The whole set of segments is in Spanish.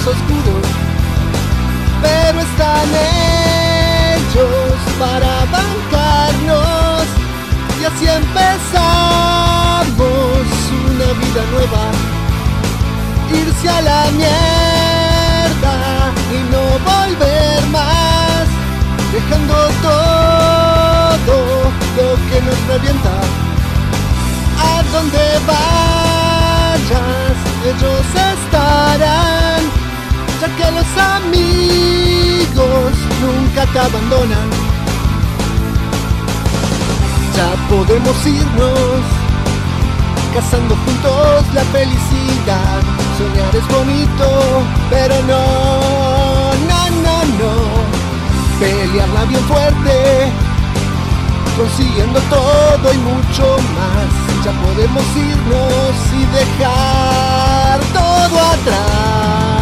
oscuros, pero están hechos para bancarnos, y así empezamos una vida nueva. Irse a la mierda y no volver más, dejando todo lo que nos revienta. A donde vayas, ellos estarán, ya que los amigos nunca te abandonan. Ya podemos irnos, cazando juntos la felicidad. Soñar es bonito, pero no. Pelearla bien fuerte, consiguiendo todo y mucho más. Ya podemos irnos y dejar todo atrás.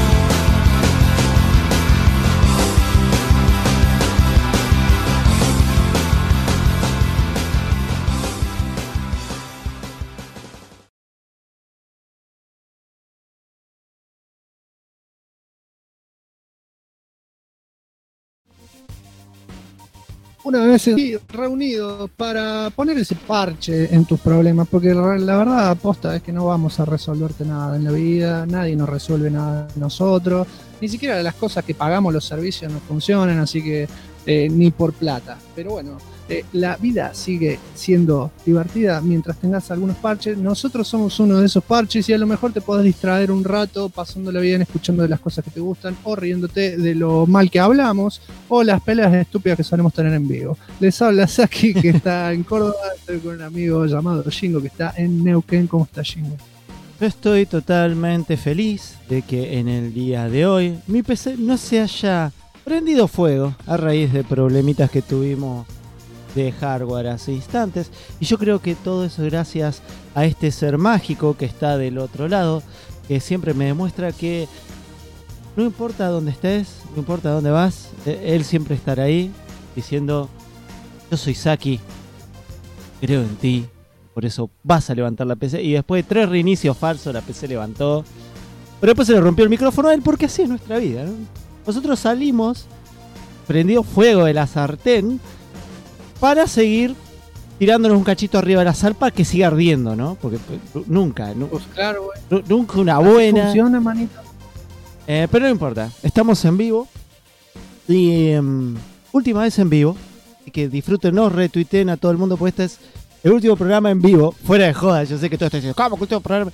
Una vez reunidos para poner ese parche en tus problemas, porque la verdad aposta es que no vamos a resolverte nada en la vida, nadie nos resuelve nada de nosotros, ni siquiera las cosas que pagamos, los servicios no funcionan, así que ni por plata. Pero bueno, la vida sigue siendo divertida mientras tengas algunos parches. Nosotros somos uno de esos parches y a lo mejor te podés distraer un rato pasándola bien, escuchando de las cosas que te gustan o riéndote de lo mal que hablamos o las peleas estúpidas que solemos tener en vivo. Les habla Saki, que está en Córdoba. Estoy con un amigo llamado Jingo, que está en Neuquén. ¿Cómo está, Jingo? Yo estoy totalmente feliz de que en el día de hoy mi PC no se haya prendido fuego a raíz de problemitas que tuvimos de hardware hace instantes, y yo creo que todo eso gracias a este ser mágico que está del otro lado, que siempre me demuestra que no importa dónde estés, no importa dónde vas, él siempre estará ahí diciendo: yo soy Saki, creo en ti, por eso vas a levantar la PC. Y después de 3 reinicios falsos la PC levantó, pero después se le rompió el micrófono a él, porque así es nuestra vida, ¿no? Nosotros salimos, prendió fuego de la sartén, para seguir tirándonos un cachito arriba de la sal para que siga ardiendo, ¿no? Porque nunca, pues claro, nunca una buena. Funciona, manito. Pero no importa, estamos en vivo. Y última vez en vivo. Así que disfruten, no retuiteen a todo el mundo, porque este es el último programa en vivo. Fuera de joda, yo sé que todo está diciendo: ¿cómo que último programa?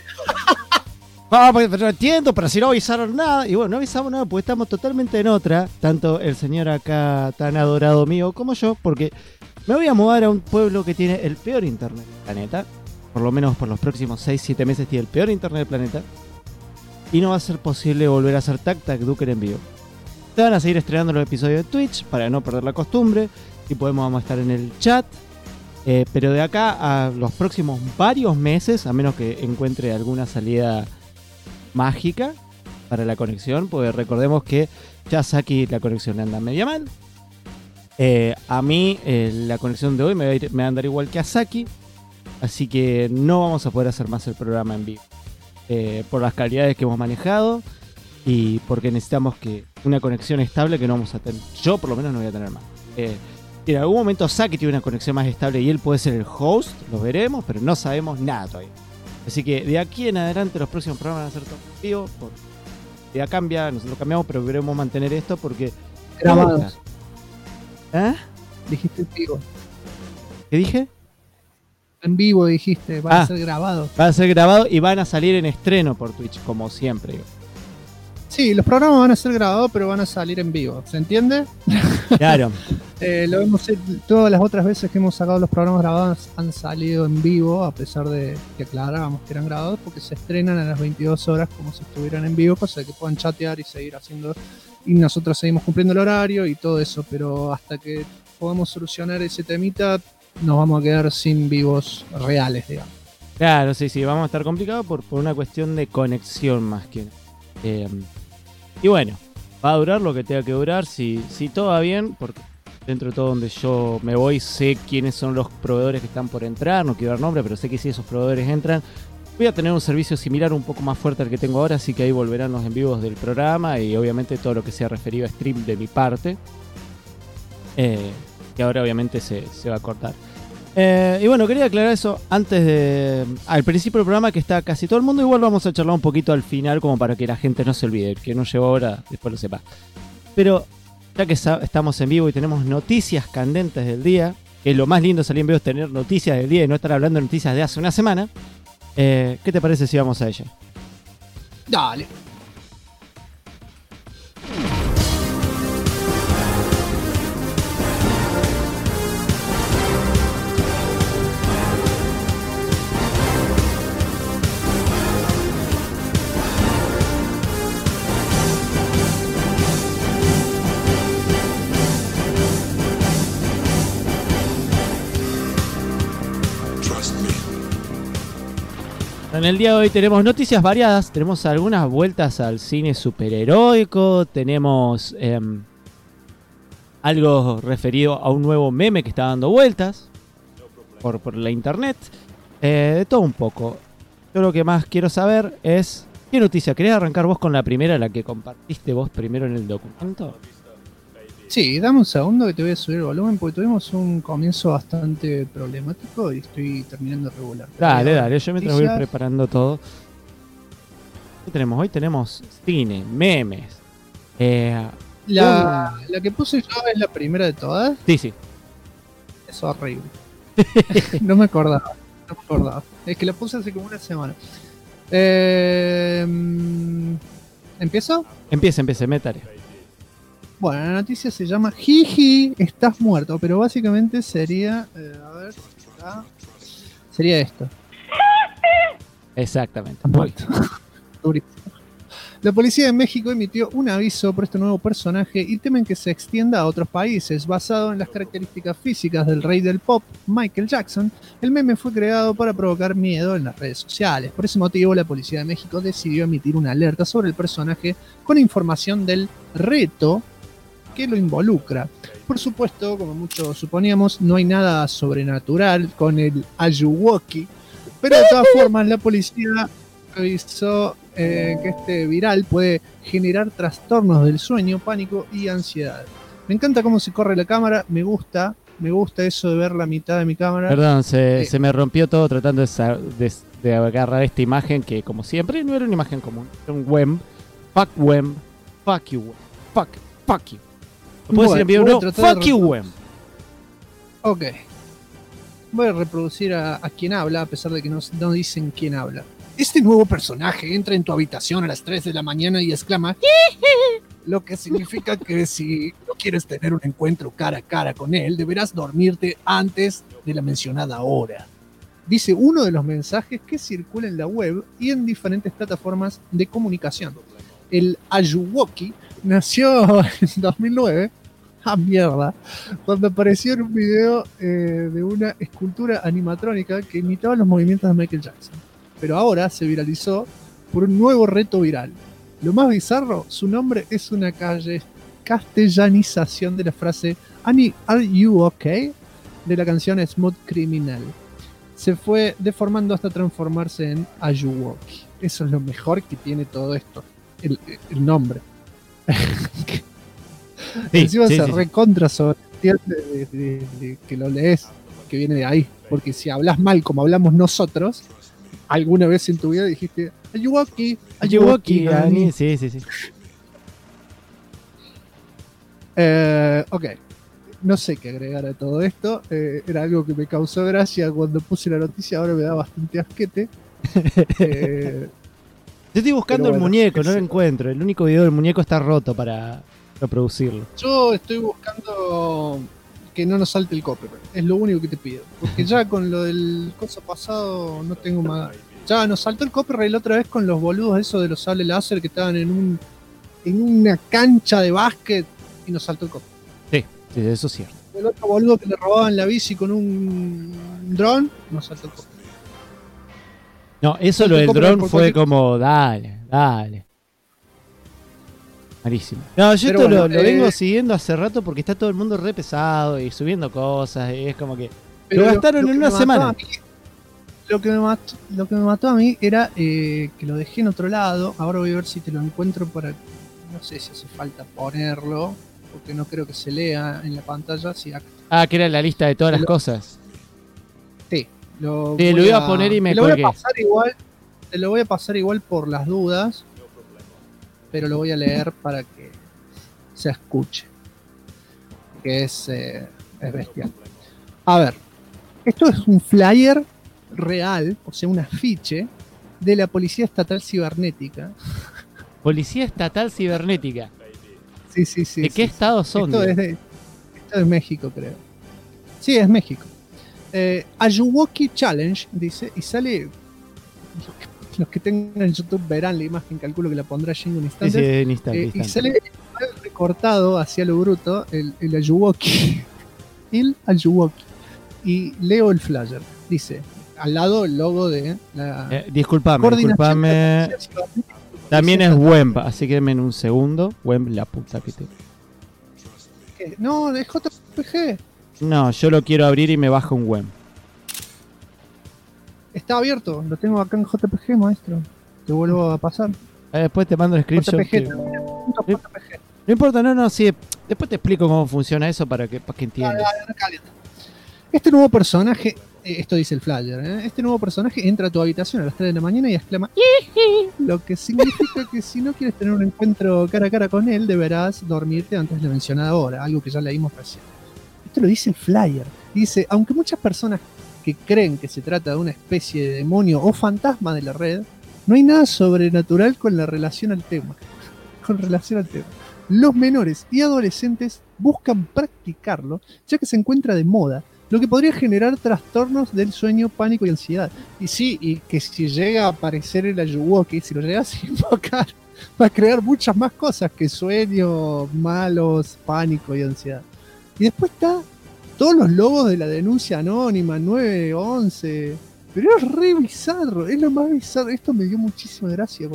Pero no entiendo, pero si no avisaron nada. Y bueno, no avisamos nada porque estamos totalmente en otra. Tanto el señor acá tan adorado mío como yo, porque me voy a mudar a un pueblo que tiene el peor internet del planeta. Por lo menos por los próximos 6-7 meses tiene el peor internet del planeta. Y no va a ser posible volver a hacer Tac Tac Duker en vivo. Se van a seguir estrenando los episodios de Twitch para no perder la costumbre. Y vamos a estar en el chat. Pero de acá a los próximos varios meses, a menos que encuentre alguna salida mágica para la conexión, porque recordemos que ya Saki la conexión le anda media mal. A mí la conexión de hoy me va a andar igual que a Saki, así que no vamos a poder hacer más el programa en vivo por las calidades que hemos manejado y porque necesitamos que una conexión estable que no vamos a tener. Yo por lo menos no voy a tener más. En algún momento Saki tiene una conexión más estable y él puede ser el host, lo veremos, pero no sabemos nada todavía. Así que de aquí en adelante los próximos programas van a ser todos en vivo. Ya cambia, nosotros cambiamos, pero queremos mantener esto porque... Grabados. ¿Eh? Dijiste en vivo. ¿Qué dije? En vivo dijiste, van a ser grabados. Van a ser grabados y van a salir en estreno por Twitch, como siempre. Digo. Sí, los programas van a ser grabados, pero van a salir en vivo. ¿Se entiende? Claro. Lo hemos hecho, todas las otras veces que hemos sacado los programas grabados han salido en vivo, a pesar de que aclarábamos que eran grabados, porque se estrenan a las 22 horas como si estuvieran en vivo, cosa de que puedan chatear y seguir haciendo, y nosotros seguimos cumpliendo el horario y todo eso, pero hasta que podamos solucionar ese temita nos vamos a quedar sin vivos reales, digamos. Claro, sí, vamos a estar complicados por una cuestión de conexión más que... y bueno, va a durar lo que tenga que durar, si todo va bien, porque dentro de todo donde yo me voy sé quiénes son los proveedores que están por entrar, no quiero dar nombre, pero sé que si esos proveedores entran, Voy a tener un servicio similar un poco más fuerte al que tengo ahora, así que ahí volverán los en vivos del programa y obviamente todo lo que sea referido a stream de mi parte. Que ahora obviamente se va a cortar. Y bueno, quería aclarar eso al principio del programa, que está casi todo el mundo. Igual vamos a charlar un poquito al final como para que la gente no se olvide. El que no llegó ahora, después lo sepa. Pero ya que estamos en vivo y tenemos noticias candentes del día, que lo más lindo de salir en vivo es tener noticias del día y no estar hablando de noticias de hace una semana. ¿Qué te parece si vamos a ella? Dale. En el día de hoy tenemos noticias variadas, tenemos algunas vueltas al cine superheroico, tenemos algo referido a un nuevo meme que está dando vueltas por la internet, de todo un poco. Yo lo que más quiero saber es, ¿qué noticia? ¿Querés arrancar vos con la primera, la que compartiste vos primero en el documento? Sí, dame un segundo que te voy a subir el volumen porque tuvimos un comienzo bastante problemático y estoy terminando de regular. Dale, yo mientras voy preparando todo. ¿Qué tenemos? Hoy tenemos cine, memes. La que puse yo es la primera de todas. Sí. Es horrible. No me acordaba. Es que la puse hace como una semana. ¿Empiezo? Empieza, métale. Bueno, la noticia se llama Jiji, estás muerto, pero básicamente sería, sería esto. Exactamente. Muerto. La policía de México emitió un aviso por este nuevo personaje y temen que se extienda a otros países. Basado en las características físicas del rey del pop, Michael Jackson, el meme fue creado para provocar miedo en las redes sociales. Por ese motivo, la policía de México decidió emitir una alerta sobre el personaje con información del reto que lo involucra. Por supuesto, como muchos suponíamos, no hay nada sobrenatural con el Ayuwoki, pero de todas formas la policía avisó que este viral puede generar trastornos del sueño, pánico y ansiedad. Me encanta cómo se corre la cámara, me gusta eso de ver la mitad de mi cámara. Perdón, se me rompió todo tratando de agarrar esta imagen que, como siempre, no era una imagen común. Era un wem, fuck you. ¿Puedes decir en video? No, fuck you, wem. Ok. Voy a reproducir a quien habla, a pesar de que no dicen quién habla. Este nuevo personaje entra en tu habitación a las 3 de la mañana y exclama lo que significa que si no quieres tener un encuentro cara a cara con él, deberás dormirte antes de la mencionada hora. Dice uno de los mensajes que circula en la web y en diferentes plataformas de comunicación. El Ayuwoki nació en 2009, mierda, cuando apareció en un video de una escultura animatrónica que imitaba los movimientos de Michael Jackson. Pero ahora se viralizó por un nuevo reto viral. Lo más bizarro, su nombre es una castellanización de la frase "Annie, are you okay?" de la canción Smooth Criminal. Se fue deformando hasta transformarse en Ayuwoki. Eso es lo mejor que tiene todo esto. El nombre. Encima se recontra sobre de que lo lees, que viene de ahí. Porque si hablas mal como hablamos nosotros, alguna vez en tu vida dijiste Ayuwoki, Dani. Sí. Ok. No sé qué agregar a todo esto. Era algo que me causó gracia cuando puse la noticia. Ahora me da bastante asquete. Yo estoy buscando el muñeco, no lo encuentro. El único video del muñeco está roto para reproducirlo. Yo estoy buscando que no nos salte el copyright. Es lo único que te pido. Porque ya con lo del coso pasado no tengo más. Ya nos saltó el copyright la otra vez con los boludos esos de los sables láser que estaban en una cancha de básquet y nos saltó el copyright. Sí, eso es cierto. El otro boludo que le robaban la bici con un dron, nos saltó el copyright. No, eso lo del dron fue como, dale. Malísimo. No, yo esto lo vengo siguiendo hace rato porque está todo el mundo re pesado y subiendo cosas y es como que lo gastaron en una semana. lo que me mató a mí era que lo dejé en otro lado. Ahora voy a ver si te lo encuentro para. No sé si hace falta ponerlo, porque no creo que se lea en la pantalla. Sí, acá Ah, que era la lista de todas te las lo, cosas. sí, lo Sí, lo voy iba a poner y te me lo voy a colgué. pasar igual. Te lo voy a pasar igual por las dudas, pero lo voy a leer para que se escuche, que es bestial. A ver, esto es un flyer real, o sea, un afiche de la Policía Estatal Cibernética. Policía Estatal Cibernética. Sí, sí, sí, ¿De qué sí, sí. estado son, Esto Dios? esto es México, creo. Sí, es México. Ayuwoki Challenge, dice, y sale. Los que tengan YouTube verán la imagen, calculo que la pondrá allí en un Sí, sí, instante. en instante, Y instante. sale recortado hacia lo bruto el Ayuwoki. El Ayuwoki. Y leo el flyer. Dice, al lado el logo de la Disculpame, Coordinación de la disculpame. Policía Cibernética. También es Estatal. WEMP, así que denme en un segundo. WEMP, la puta que te. No, de JPG. No, yo lo quiero abrir y me baja un WEMP. Está abierto. Lo tengo acá en JPG, maestro. Te vuelvo a pasar. Después te mando el screenshot. JPG. No importa, no, sí. Después te explico cómo funciona eso para que entiendas. Este nuevo personaje, esto dice el flyer, este nuevo personaje entra a tu habitación a las 3 de la mañana y exclama "Iji", lo que significa que si no quieres tener un encuentro cara a cara con él, deberás dormirte antes de la mencionada hora, algo que ya leímos recién. Esto lo dice el flyer. Dice, aunque muchas personas que creen que se trata de una especie de demonio o fantasma de la red, no hay nada sobrenatural con la relación al tema. Con relación al tema. Los menores y adolescentes buscan practicarlo, ya que se encuentra de moda, lo que podría generar trastornos del sueño, pánico y ansiedad. Y sí, y que si llega a aparecer el Ayuwoki, si lo llegas a invocar, va a crear muchas más cosas que sueños malos, pánico y ansiedad. Y después está todos los logos de la denuncia anónima, 911. Pero es re bizarro, es lo más bizarro. Esto me dio muchísima gracia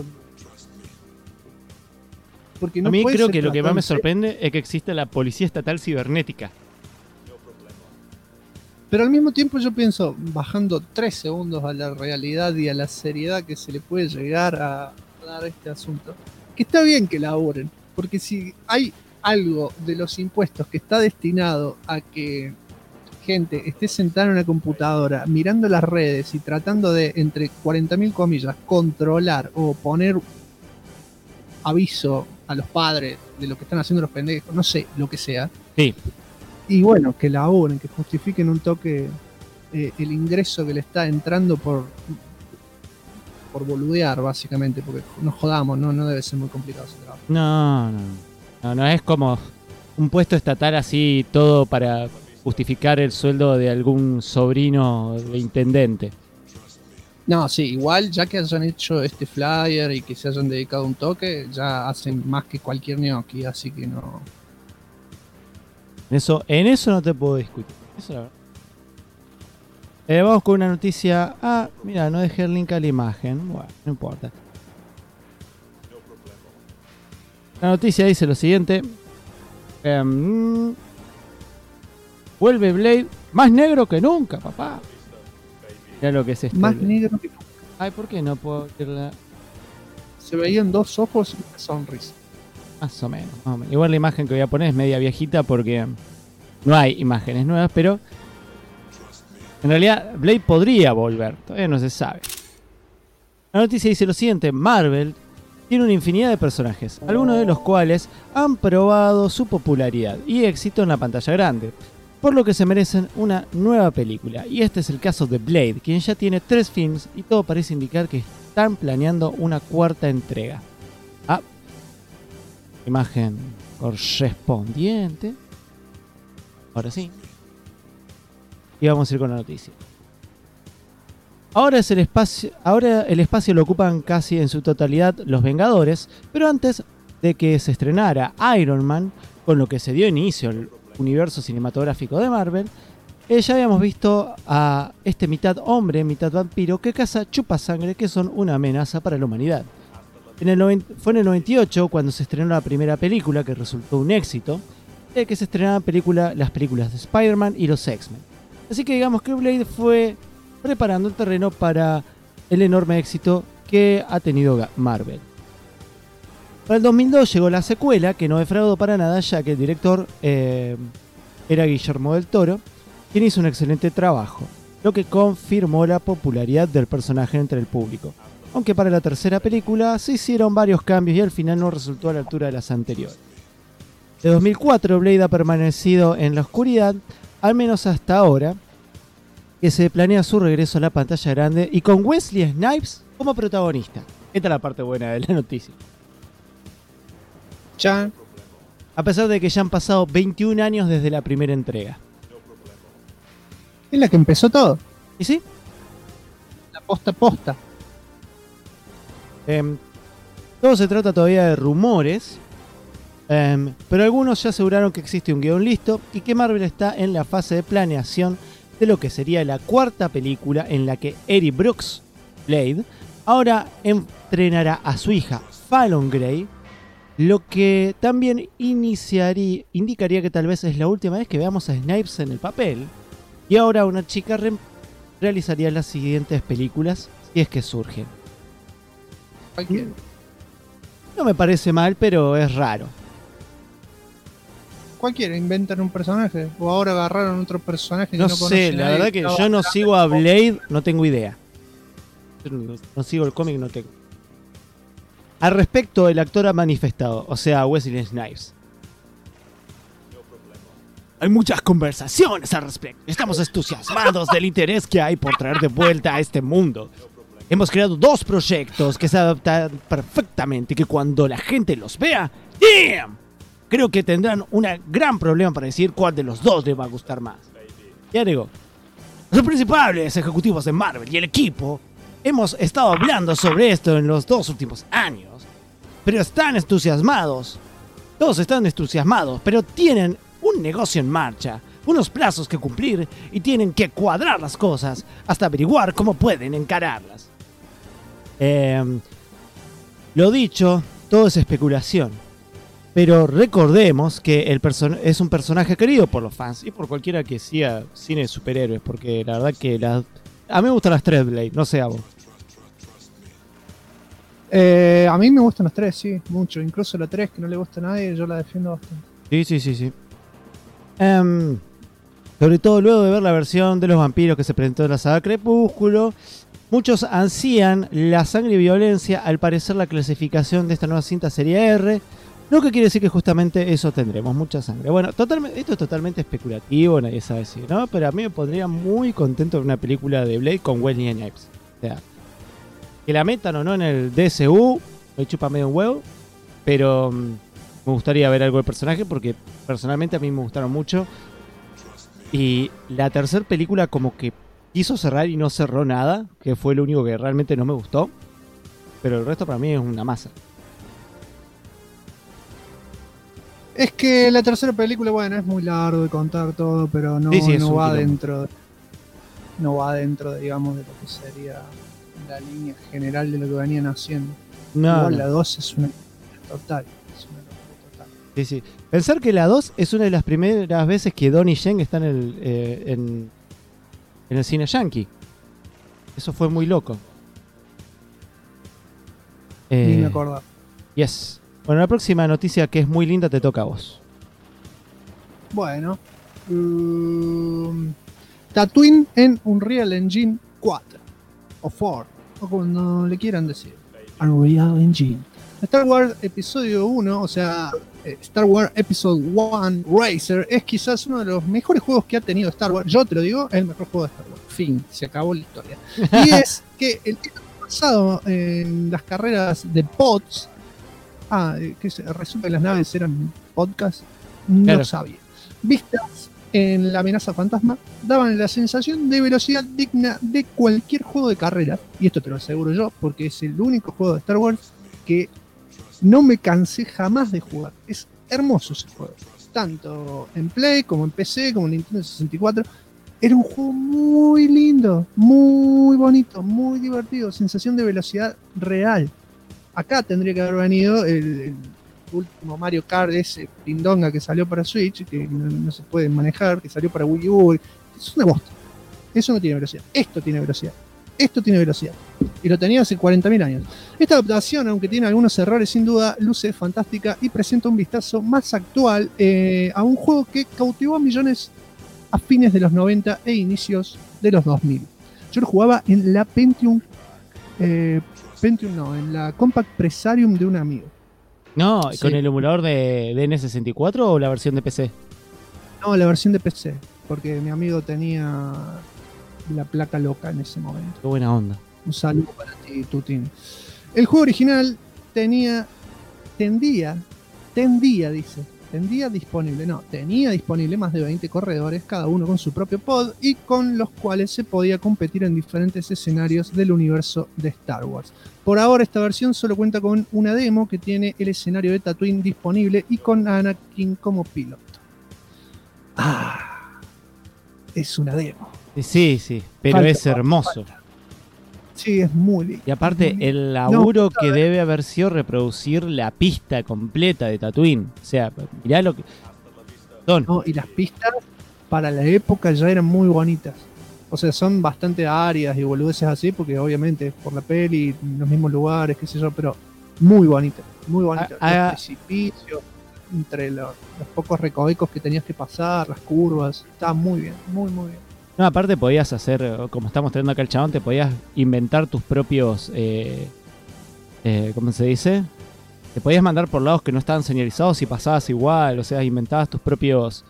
porque no A mí puede creo ser que lo que más me tratado en sorprende es que existe la Policía Estatal Cibernética. Pero al mismo tiempo yo pienso, bajando 3 segundos a la realidad y a la seriedad que se le puede llegar a dar a este asunto, que está bien que laburen, porque si hay algo de los impuestos que está destinado a que gente esté sentada en una computadora mirando las redes y tratando de, entre 40.000 comillas, controlar o poner aviso a los padres de lo que están haciendo los pendejos, no sé, lo que sea. Sí. Y bueno, que laburen, que justifiquen un toque el ingreso que le está entrando por boludear, básicamente, porque nos jodamos, no debe ser muy complicado ese trabajo. No, es como un puesto estatal así, todo para justificar el sueldo de algún sobrino de intendente. No, sí, igual ya que hayan hecho este flyer y que se hayan dedicado un toque, ya hacen más que cualquier gnocchi, así que no. En eso no te puedo discutir. Eso la verdad. Vamos con una noticia. Ah, mira, no dejé el link a la imagen. Bueno, no importa. La noticia dice lo siguiente. Vuelve Blade más negro que nunca, papá. Mira lo que es este. Más negro que nunca. Ay, ¿por qué no puedo verla? Se veían 2 ojos y una sonrisa. Más o menos. Igual la imagen que voy a poner es media viejita porque no hay imágenes nuevas, pero en realidad Blade podría volver, todavía no se sabe. La noticia dice lo siguiente: Marvel tiene una infinidad de personajes, algunos de los cuales han probado su popularidad y éxito en la pantalla grande, por lo que se merecen una nueva película. Y este es el caso de Blade, quien ya tiene 3 films y todo parece indicar que están planeando una 4ª entrega. Imagen correspondiente. Ahora sí. Y vamos a ir con la noticia. Ahora el espacio lo ocupan casi en su totalidad los Vengadores, pero antes de que se estrenara Iron Man, con lo que se dio inicio al universo cinematográfico de Marvel, ya habíamos visto a este mitad hombre, mitad vampiro que caza chupasangre que son una amenaza para la humanidad. Fue en el 98 cuando se estrenó la primera película, que resultó un éxito, de que se estrenaban las películas de Spider-Man y los X-Men. Así que digamos que Blade fue preparando el terreno para el enorme éxito que ha tenido Marvel. Para el 2002 llegó la secuela, que no defraudó para nada, ya que el director era Guillermo del Toro, quien hizo un excelente trabajo, lo que confirmó la popularidad del personaje entre el público. Aunque para la tercera película se hicieron varios cambios y al final no resultó a la altura de las anteriores. De 2004, Blade ha permanecido en la oscuridad, al menos hasta ahora, que se planea su regreso a la pantalla grande y con Wesley Snipes como protagonista. Esta es la parte buena de la noticia. Chan. A pesar de que ya han pasado 21 años desde la primera entrega. Es la que empezó todo. ¿Y sí? La posta. Todo se trata todavía de rumores, pero algunos ya aseguraron que existe un guión listo y que Marvel está en la fase de planeación de lo que sería la cuarta película en la que Eddie Brooks, Blade, ahora entrenará a su hija Fallon Grey, lo que también indicaría que tal vez es la última vez que veamos a Snipes en el papel, y ahora una chica realizaría las siguientes películas si es que surgen. No me parece mal, pero es raro. Cualquiera inventan un personaje. O ahora agarraron otro personaje que No no sé, conoce la nadie. verdad que yo no sigo a Blade, no tengo idea. Yo no sigo el cómic, no tengo. Al respecto, el actor ha manifestado, o sea, Wesley Snipes. Hay muchas conversaciones al respecto. Estamos entusiasmados del interés que hay por traer de vuelta a este mundo. Hemos creado 2 proyectos que se adaptan perfectamente y que cuando la gente los vea, ¡damn!, creo que tendrán un gran problema para decir cuál de los 2 les va a gustar más. Y agregó, los principales ejecutivos de Marvel y el equipo hemos estado hablando sobre esto en los 2 últimos años, pero están entusiasmados. Todos están entusiasmados, pero tienen un negocio en marcha, unos plazos que cumplir y tienen que cuadrar las cosas hasta averiguar cómo pueden encararlas. Lo dicho, todo es especulación. Pero recordemos que es un personaje querido por los fans y por cualquiera que siga cine de superhéroes, porque la verdad que a mí me gustan las 3 Blade, no sé a vos. A mí me gustan las 3, sí, mucho. Incluso la 3 que no le gusta a nadie, yo la defiendo bastante. Sí. Sobre todo luego de ver la versión de los vampiros que se presentó en la saga Crepúsculo, muchos ansían la sangre y violencia. Al parecer la clasificación de esta nueva cinta sería R, lo que quiere decir que justamente eso tendremos, mucha sangre. Bueno, esto es totalmente especulativo, nadie sabe si, ¿no? Pero a mí me pondría muy contento de una película de Blade con Wesley Snipes. O sea, que la metan o no en el DCU, me chupa medio un huevo, pero me gustaría ver algo del personaje porque personalmente a mí me gustaron mucho. Y la tercera película como que quiso cerrar y no cerró nada, que fue lo único que realmente no me gustó. Pero el resto para mí es una masa. Es que la tercera película, bueno, es muy largo de contar todo, pero no, Sí, no va dentro. No va dentro, digamos, de lo que sería la línea general de lo que venían haciendo. Igual la 2 es una total. Sí. Pensar que la 2 es una de las primeras veces que Donnie Yen está en el cine yankee. Eso fue muy loco. Ni me acordaba. Yes. Bueno, la próxima noticia que es muy linda te toca a vos. Bueno. Tatooine en Unreal Engine 4. O 4. O como le quieran decir. Unreal Engine. Star Wars Episodio 1, o sea, Star Wars Episode 1 Racer, es quizás uno de los mejores juegos que ha tenido Star Wars. Yo te lo digo, es el mejor juego de Star Wars. Fin, se acabó la historia. Y es que el título basado en las carreras de pods. Que resulta que las naves eran podcast. No claro. Sabía. Vistas en la amenaza fantasma, daban la sensación de velocidad digna de cualquier juego de carrera. Y esto te lo aseguro yo, porque es el único juego de Star Wars que no me cansé jamás de jugar. Es hermoso ese juego. Tanto en Play, como en PC, como en Nintendo 64. Era un juego muy lindo, muy bonito, muy divertido. Sensación de velocidad real. Acá tendría que haber venido el último Mario Kart, ese pindonga que salió para Switch, que no se puede manejar, que salió para Wii U. Es una bosta. Eso no tiene velocidad. Esto tiene velocidad. Esto tiene velocidad. Y lo tenía hace 40.000 años. Esta adaptación, aunque tiene algunos errores, sin duda, luce fantástica y presenta un vistazo más actual a un juego que cautivó a millones a fines de los 90 e inicios de los 2000. Yo lo jugaba en la Pentium en la Compact Presarium de un amigo. No, Sí. ¿con el emulador de N64 o la versión de PC? No, la versión de PC, porque mi amigo tenía la placa loca en ese momento. Qué buena onda. Un saludo para ti, Tutín. El juego original tenía disponible más de 20 corredores, cada uno con su propio pod, y con los cuales se podía competir en diferentes escenarios del universo de Star Wars. Por ahora esta versión solo cuenta con una demo que tiene el escenario de Tatooine disponible y con Anakin como piloto. Es una demo. Sí, pero es hermoso. Sí, es muy lindo. Y aparte, el laburo que debe haber sido reproducir la pista completa de Tatooine. O sea, mirá lo que son. No, y las pistas para la época ya eran muy bonitas. O sea, son bastante áridas y boludeces así, porque obviamente por la peli, en los mismos lugares, qué sé yo, pero muy bonitas, muy bonitas. Los precipicios, entre los pocos recovecos que tenías que pasar, las curvas, estaba muy bien, muy bien. No, aparte podías hacer, como está mostrando acá el chabón, te podías inventar tus propios, ¿cómo se dice? Te podías mandar por lados que no estaban señalizados y pasabas igual, o sea, inventabas tus propios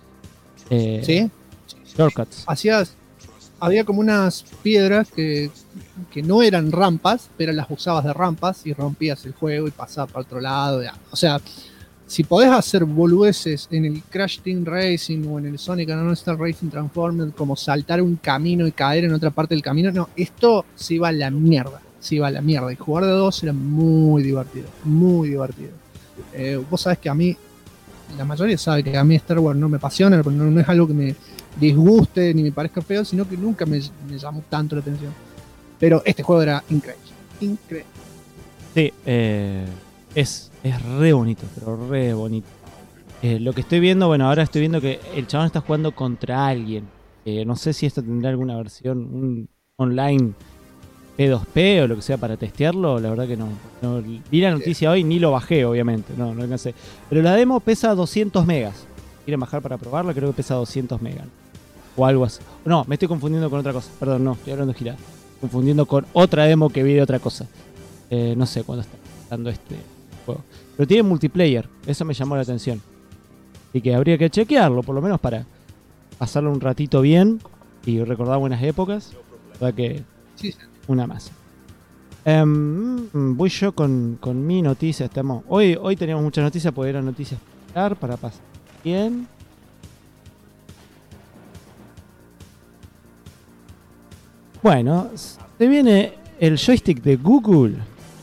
shortcuts. Había como unas piedras que no eran rampas, pero las usabas de rampas y rompías el juego y pasabas para otro lado. O sea, si podés hacer boludeces en el Crash Team Racing o en el Sonic and All-Star Racing Transformers, como saltar un camino y caer en otra parte del camino, no, esto se iba a la mierda. Y jugar de dos era muy divertido, muy divertido. Vos sabés que a mí, la mayoría sabe que a mí Star Wars no me apasiona, pero no es algo que me disguste ni me parezca feo, sino que nunca me llamó tanto la atención. Pero este juego era increíble. Sí, es re bonito, pero re bonito. Lo que estoy viendo, bueno, ahora estoy viendo que el chabón está jugando contra alguien. No sé si esto tendrá alguna versión un online P2P o lo que sea para testearlo. La verdad que no vi la noticia hoy, ni lo bajé, obviamente. No sé. Pero la demo pesa 200 megas. ¿Quieren bajar para probarla? Creo que pesa 200 megas. O algo así. No, me estoy confundiendo con otra cosa. Perdón, no, estoy hablando de girada. Confundiendo con otra demo que vi de otra cosa. No sé cuándo está dando este juego. Pero tiene multiplayer. Eso me llamó la atención. Así que habría que chequearlo, por lo menos para pasarlo un ratito bien y recordar buenas épocas. La verdad que Sí. una más. Voy yo con mi noticia. Hoy teníamos muchas noticias porque eran noticias para pasar bien. Bueno, se viene el joystick de Google.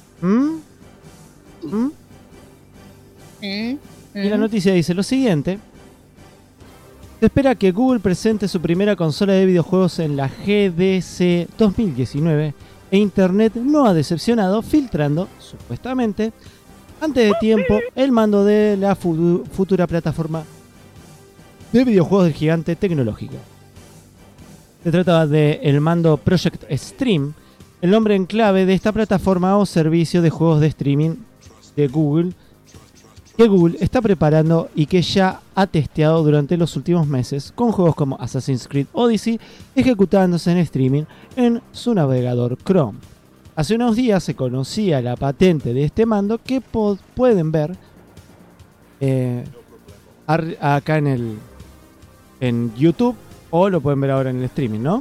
Y la noticia dice lo siguiente. Se espera que Google presente su primera consola de videojuegos en la GDC 2019 e Internet no ha decepcionado, filtrando, supuestamente, antes de tiempo, el mando de la futura plataforma de videojuegos del gigante tecnológico. Se trata del mando Project Stream, el nombre en clave de esta plataforma o servicio de juegos de streaming de Google, que Google está preparando y que ya ha testeado durante los últimos meses con juegos como Assassin's Creed Odyssey ejecutándose en streaming en su navegador Chrome. Hace unos días se conocía la patente de este mando que pueden ver acá en YouTube o lo pueden ver ahora en el streaming, ¿no?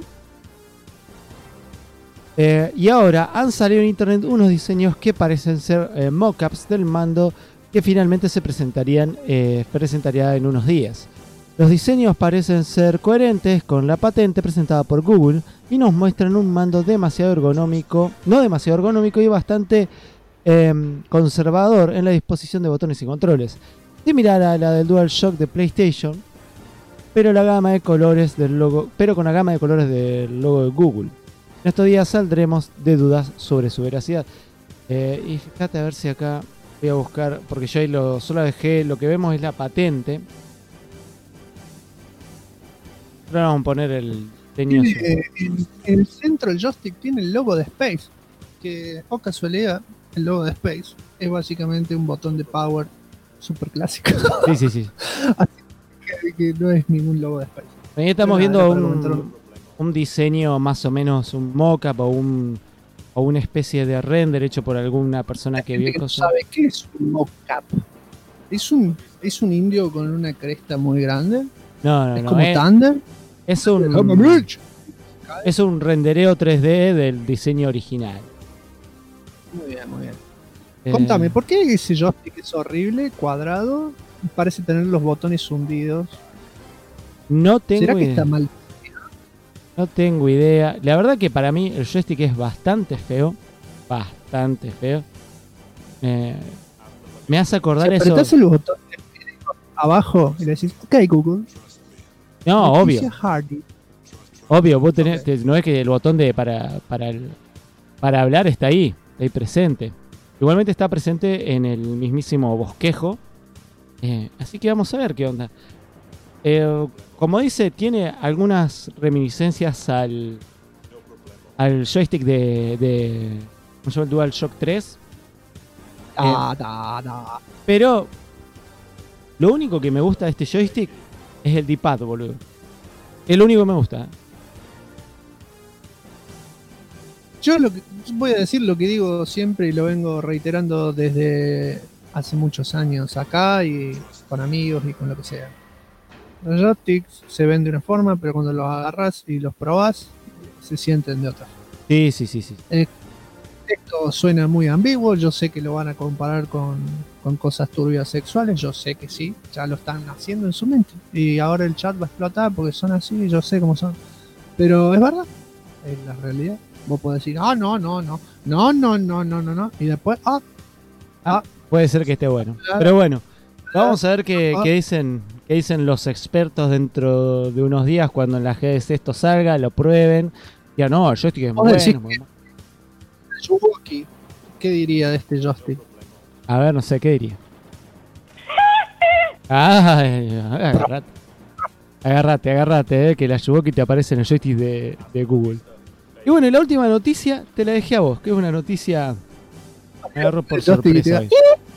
Y ahora han salido en internet unos diseños que parecen ser mockups del mando que finalmente se presentaría en unos días. Los diseños parecen ser coherentes con la patente presentada por Google y nos muestran un mando no demasiado ergonómico y bastante conservador en la disposición de botones y controles, similar a la del DualShock de PlayStation, pero con la gama de colores del logo de Google. En estos días saldremos de dudas sobre su veracidad. Y fíjate a ver si acá voy a buscar, porque yo ahí solo dejé, lo que vemos es la patente. Ahora vamos a poner Ingenioso. En el centro del joystick tiene el logo de Space, que, o casualidad, el logo de Space es básicamente un botón de power super clásico. Sí. Así que no es ningún logo de Space. Ahí estamos Pero nada, viendo era para comentarlo. un diseño más o menos, un mockup o una especie de render hecho por alguna persona La que gente vio que no cosas. sabe qué es un mockup. Es un indio con una cresta muy grande. No, Es no, como no. Thunder. Es un rendereo 3D del diseño original. Muy bien, muy bien. Eh, Contame, ¿por qué ese joystick es horrible, cuadrado, y parece tener los botones hundidos? No ¿Será tengo que está idea. mal? No tengo idea. La verdad que para mí el joystick es bastante feo. Bastante feo. Me hace acordar Si eso. apretás el botón abajo y le decís, ok Google, No, obvio. Leticia Hardy. Obvio, vos tenés, Ok. no es que el botón de para hablar está ahí presente. Igualmente está presente en el mismísimo bosquejo. Así que vamos a ver qué onda. Como dice, tiene algunas reminiscencias al joystick de ¿cómo se llama? El DualShock 3. Pero lo único que me gusta de este joystick es el D-pad, boludo. Es lo único que me gusta. Yo voy a decir lo que digo siempre y lo vengo reiterando desde hace muchos años acá y con amigos y con lo que sea. Los joysticks se ven de una forma, pero cuando los agarras y los probás, se sienten de otra. Sí. Esto suena muy ambiguo, yo sé que lo van a comparar con cosas turbias sexuales, yo sé que sí, ya lo están haciendo en su mente. Y ahora el chat va a explotar porque son así, yo sé cómo son. Pero es verdad, es la realidad. Vos podés decir, no. Y después, Puede ser que esté bueno. Pero bueno, vamos a ver qué Ah. dicen los expertos dentro de unos días cuando en la GDC esto salga, lo prueben. Ya no, el joystick es muy Vos decís bueno. Muy bueno. Yuwoki, ¿qué diría de este joystick? A ver, no sé, ¿qué diría? Ay, agárrate, que la Yuwoki te aparece en el joystick de Google. Y bueno, y la última noticia te la dejé a vos, que es una noticia... Me agarró por El joystick que sorpresa te hoy.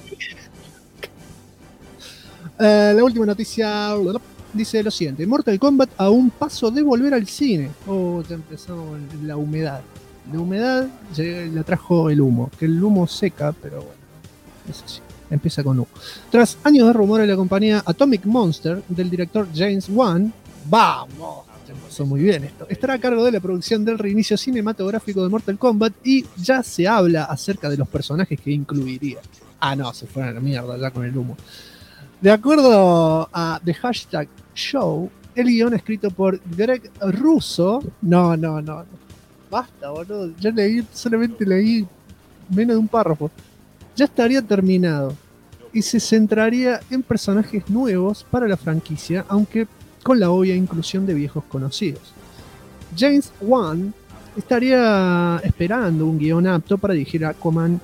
La última noticia dice lo siguiente: Mortal Kombat a un paso de volver al cine. Ya empezó la humedad. La humedad la trajo el humo, que el humo seca, pero bueno, es así. Empieza con U. Tras años de rumores, la compañía Atomic Monster del director James Wan, vamos, empezó muy bien esto, estará a cargo de la producción del reinicio cinematográfico de Mortal Kombat y ya se habla acerca de los personajes que incluiría. No, se fueron a la mierda ya con el humo. De acuerdo a The Hashtag Show, el guión escrito por Greg Russo. No. Basta, boludo. Ya solamente leí menos de un párrafo. Ya estaría terminado y se centraría en personajes nuevos para la franquicia, aunque con la obvia inclusión de viejos conocidos. James Wan estaría esperando un guión apto para dirigir Aquaman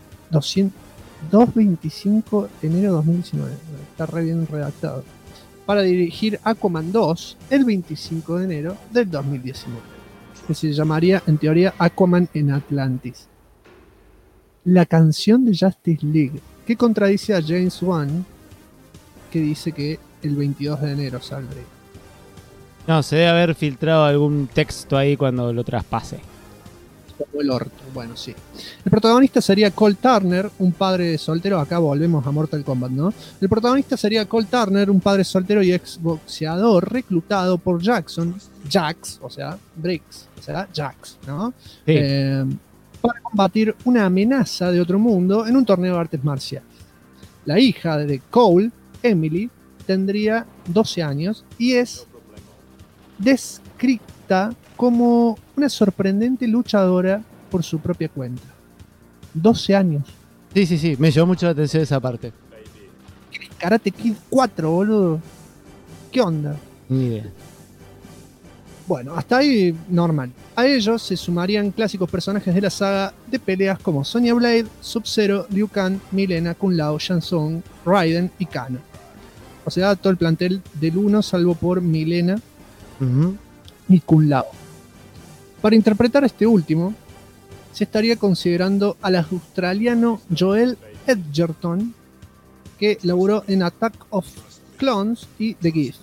225 de enero de 2019. Está re bien redactado. Para dirigir Aquaman 2 el 25 de enero del 2019. Que se llamaría, en teoría, Aquaman en Atlantis. La canción de Justice League, que contradice a James Wan, que dice que el 22 de enero saldría. No, se debe haber filtrado algún texto ahí cuando lo traspase. Como el orto, bueno, sí. El protagonista sería Cole Turner, un padre soltero. Acá volvemos a Mortal Kombat, ¿no? El protagonista sería Cole Turner, un padre soltero y exboxeador reclutado por Jax, o sea, Briggs, o sea, Jax, ¿no? Sí. Para combatir una amenaza de otro mundo en un torneo de artes marciales. La hija de Cole, Emily, tendría 12 años y es descrita como una sorprendente luchadora por su propia cuenta. 12 años. Sí, me llamó mucho la atención esa parte. Karate Kid 4, boludo. ¿Qué onda? Ni idea. Bueno, hasta ahí normal. A ellos se sumarían clásicos personajes de la saga de peleas como Sonya Blade, Sub-Zero, Liu Kang, Milena, Kung Lao, Shang Tsung, Raiden y Kano. O sea, todo el plantel del 1 salvo por Milena. Uh-huh. y Kung Lao. Para interpretar este último, se estaría considerando al australiano Joel Edgerton, que laburó en Attack of Clones y The Gift.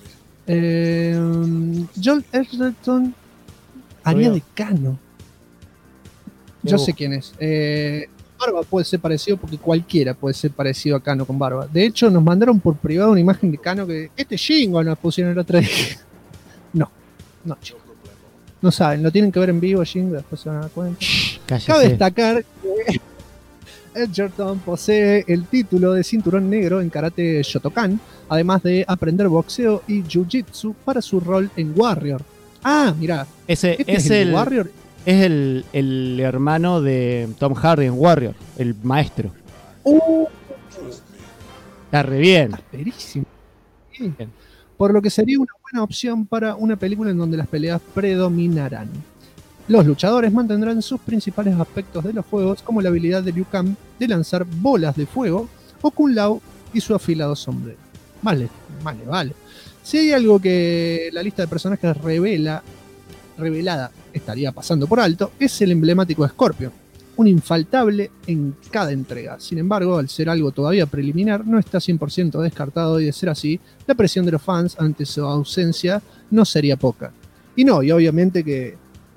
Joel Edgerton haría de Kano. Yo sé quién es. Barba puede ser parecido porque cualquiera puede ser parecido a Kano con barba. De hecho, nos mandaron por privado una imagen de Kano que este Shingo nos pusieron el otro día. No, chicos. No saben, lo tienen que ver en vivo, Shingo, después se van a dar cuenta. Cabe destacar que Edgerton posee el título de cinturón negro en karate Shotokan, además de aprender boxeo y jiu-jitsu para su rol en Warrior. Ah, mirá. Ese es el Warrior. Es el hermano de Tom Hardy en Warrior, el maestro. Está re bien. Asperísimo. Sí. Por lo que sería una buena opción para una película en donde las peleas predominarán. Los luchadores mantendrán sus principales aspectos de los juegos, como la habilidad de Liu Kang de lanzar bolas de fuego, o Kung Lao y su afilado sombrero. Vale. Si hay algo que la lista de personajes revelada estaría pasando por alto, es el emblemático Scorpion, un infaltable en cada entrega. Sin embargo, al ser algo todavía preliminar, no está 100% descartado, y de ser así, la presión de los fans ante su ausencia no sería poca. Y obviamente que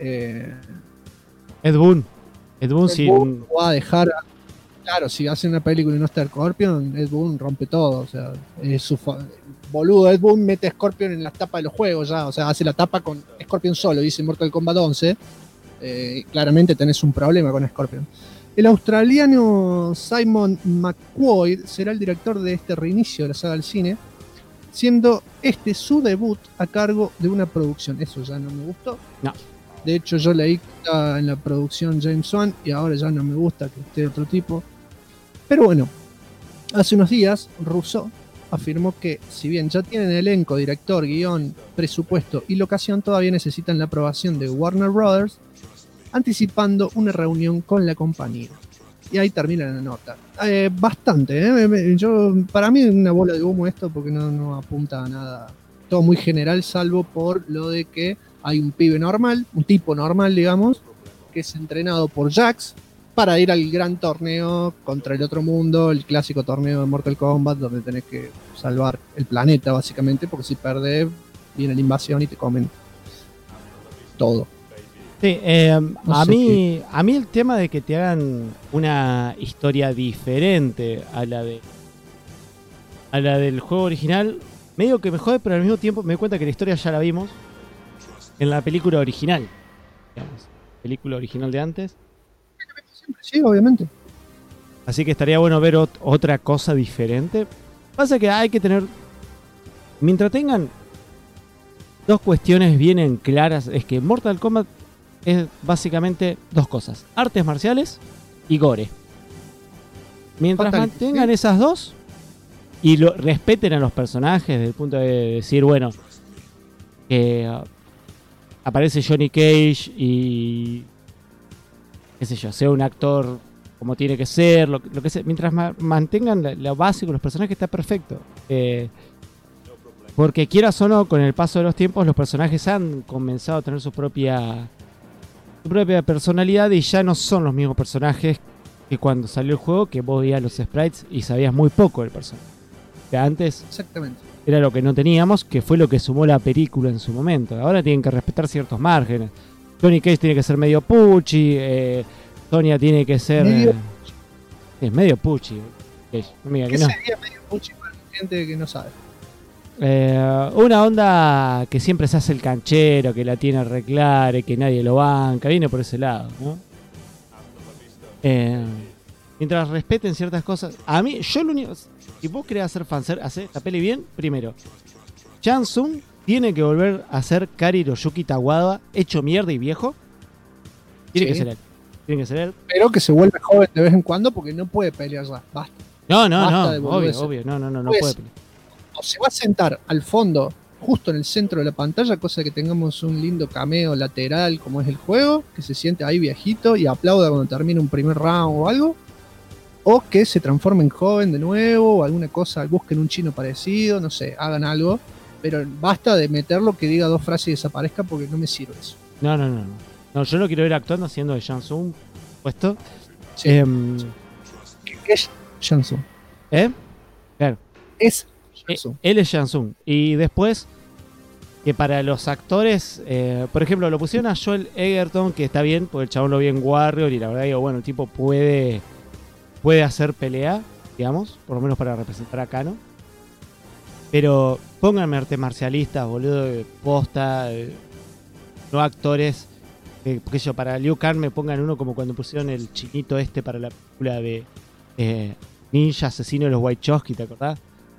Ed Boon sí va a dejar. Claro, si hacen una película y no está Scorpion, Ed Boon rompe todo. O sea, boludo, Ed Boon mete a Scorpion en las tapas de los juegos ya. O sea, hace la tapa con Scorpion solo, dice Mortal Kombat 11. Claramente tenés un problema con Scorpion. El australiano Simon McQuoid será el director de este reinicio de la saga al cine, siendo este su debut a cargo de una producción. Eso ya no me gustó. No. De hecho, yo leí que está en la producción James Wan y ahora ya no me gusta que esté otro tipo. Pero bueno, hace unos días Russo afirmó que si bien ya tienen elenco, director, guión, presupuesto y locación, todavía necesitan la aprobación de Warner Brothers, anticipando una reunión con la compañía. Y ahí termina la nota. Bastante, para mí es una bola de humo esto, porque no apunta a nada. Todo muy general, salvo por lo de que hay un pibe normal, un tipo normal, digamos, que es entrenado por Jax para ir al gran torneo contra el otro mundo, el clásico torneo de Mortal Kombat, donde tenés que salvar el planeta, básicamente, porque si perdés, viene la invasión y te comen todo. Sí, a mí el tema de que te hagan una historia diferente a la del juego original, medio que me jode, pero al mismo tiempo me doy cuenta que la historia ya la vimos en la película original, digamos, película original de antes. Sí, obviamente. Así que estaría bueno ver otra cosa diferente. Pasa que hay que tener, mientras tengan dos cuestiones bien en claras, es que Mortal Kombat es básicamente dos cosas: artes marciales y gore. Mientras mantengan esas dos y respeten a los personajes desde el punto de decir, bueno, que aparece Johnny Cage y qué sé yo, sea un actor como tiene que ser, lo que sea, mientras mantengan lo básico, los personajes, está perfecto. Porque quieras o no, con el paso de los tiempos, los personajes han comenzado a tener su propia personalidad y ya no son los mismos personajes que cuando salió el juego, que vos veías los sprites y sabías muy poco del personaje. Que antes exactamente era lo que no teníamos, que fue lo que sumó la película en su momento. Ahora tienen que respetar ciertos márgenes. Johnny Cage tiene que ser medio puchi, Sonya tiene que ser medio puchi. Amiga, ¿Qué sería medio puchi para gente que no sabe? Una onda que siempre se hace el canchero, que la tiene reclare, que nadie lo banca, viene por ese lado, ¿no? Mientras respeten ciertas cosas. A mí, yo lo único, si vos querés hacer fanservice, hacer la peli bien, primero, Shang Tsung tiene que volver a ser Kari Hiroyuki Tawada, hecho mierda y viejo. Tiene que ser él. Pero que se vuelva joven de vez en cuando, porque no puede pelear ya. Basta. No, obvio, no puede pelear. O se va a sentar al fondo, justo en el centro de la pantalla, cosa que tengamos un lindo cameo lateral como es el juego, que se siente ahí viejito y aplauda cuando termine un primer round o algo, o que se transforme en joven de nuevo, o alguna cosa, busquen un chino parecido, no sé, hagan algo, pero basta de meter lo que diga 2 frases y desaparezca porque no me sirve eso. No. No, yo lo quiero ver actuando haciendo de Shang-Tsung puesto. Sí. ¿Qué es Shang-Tsung? Claro. Es Shang-Tsung. Él es Shang-Tsung. Y después, que para los actores, por ejemplo, lo pusieron a Joel Egerton, que está bien, porque el chabón lo vi en Warrior y la verdad digo, bueno, el tipo puede hacer pelea, digamos, por lo menos para representar a Kano. Pero pónganme artes marcialistas, boludo, de posta, no actores. Qué sé yo, para Liu Kang me pongan uno como cuando pusieron el chinito para la película de Ninja Asesino de los Wachowski, ¿te acordás?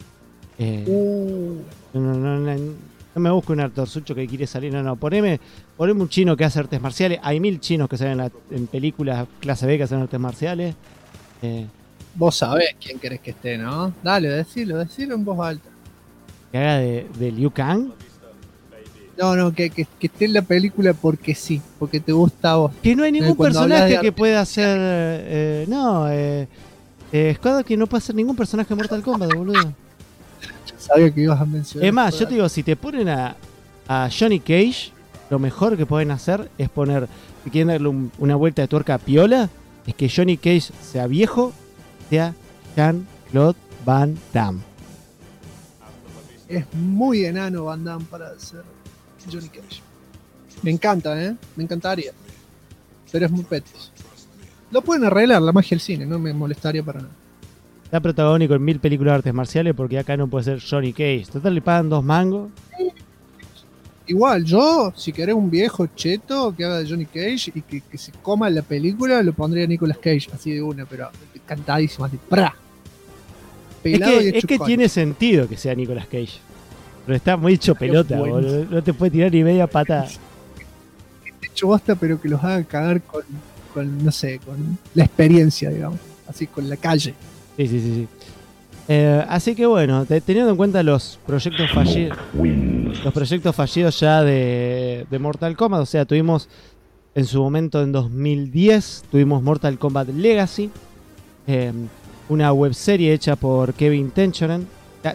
No me busco un actorzucho que quiere salir, no, poneme un chino que hace artes marciales. Hay 1000 chinos que salen en películas clase B que hacen artes marciales. Vos sabés quién querés que esté, ¿no? Dale, decilo en voz alta. Que haga de Liu Kang. No, que esté en la película porque sí, porque te gusta a vos. Que no hay ningún personaje que pueda hacer. Squad que no puede hacer ningún personaje de Mortal Kombat, boludo. Yo sabía que ibas a mencionar. Es más, yo te digo, si te ponen a Johnny Cage, lo mejor que pueden hacer es poner, si quieren darle una vuelta de tuerca a piola, es que Johnny Cage sea viejo, sea Jean-Claude Van Damme. Es muy enano Van Damme para ser Johnny Cage. Me encanta, me encantaría. Pero es muy petis. Lo pueden arreglar, la magia del cine, no me molestaría para nada. Está protagónico en 1000 películas de artes marciales porque acá no puede ser Johnny Cage. Total, le pagan 2 mangos. Igual, yo, si querés un viejo cheto que haga de Johnny Cage y que se coma en la película, lo pondría a Nicolas Cage, así de una, pero cantadísimo, así, ¡pra! Es que tiene sentido que sea Nicolas Cage. Pero está muy hecho pelota, boludo. No te puede tirar ni media patada. Que hecho bosta, pero que los haga cagar con, no sé, con la experiencia, digamos. Así, con la calle. Sí. Así que bueno, teniendo en cuenta los proyectos fallidos ya de Mortal Kombat, o sea, tuvimos en su momento en 2010, tuvimos Mortal Kombat Legacy, una webserie hecha por Kevin Tancharoen,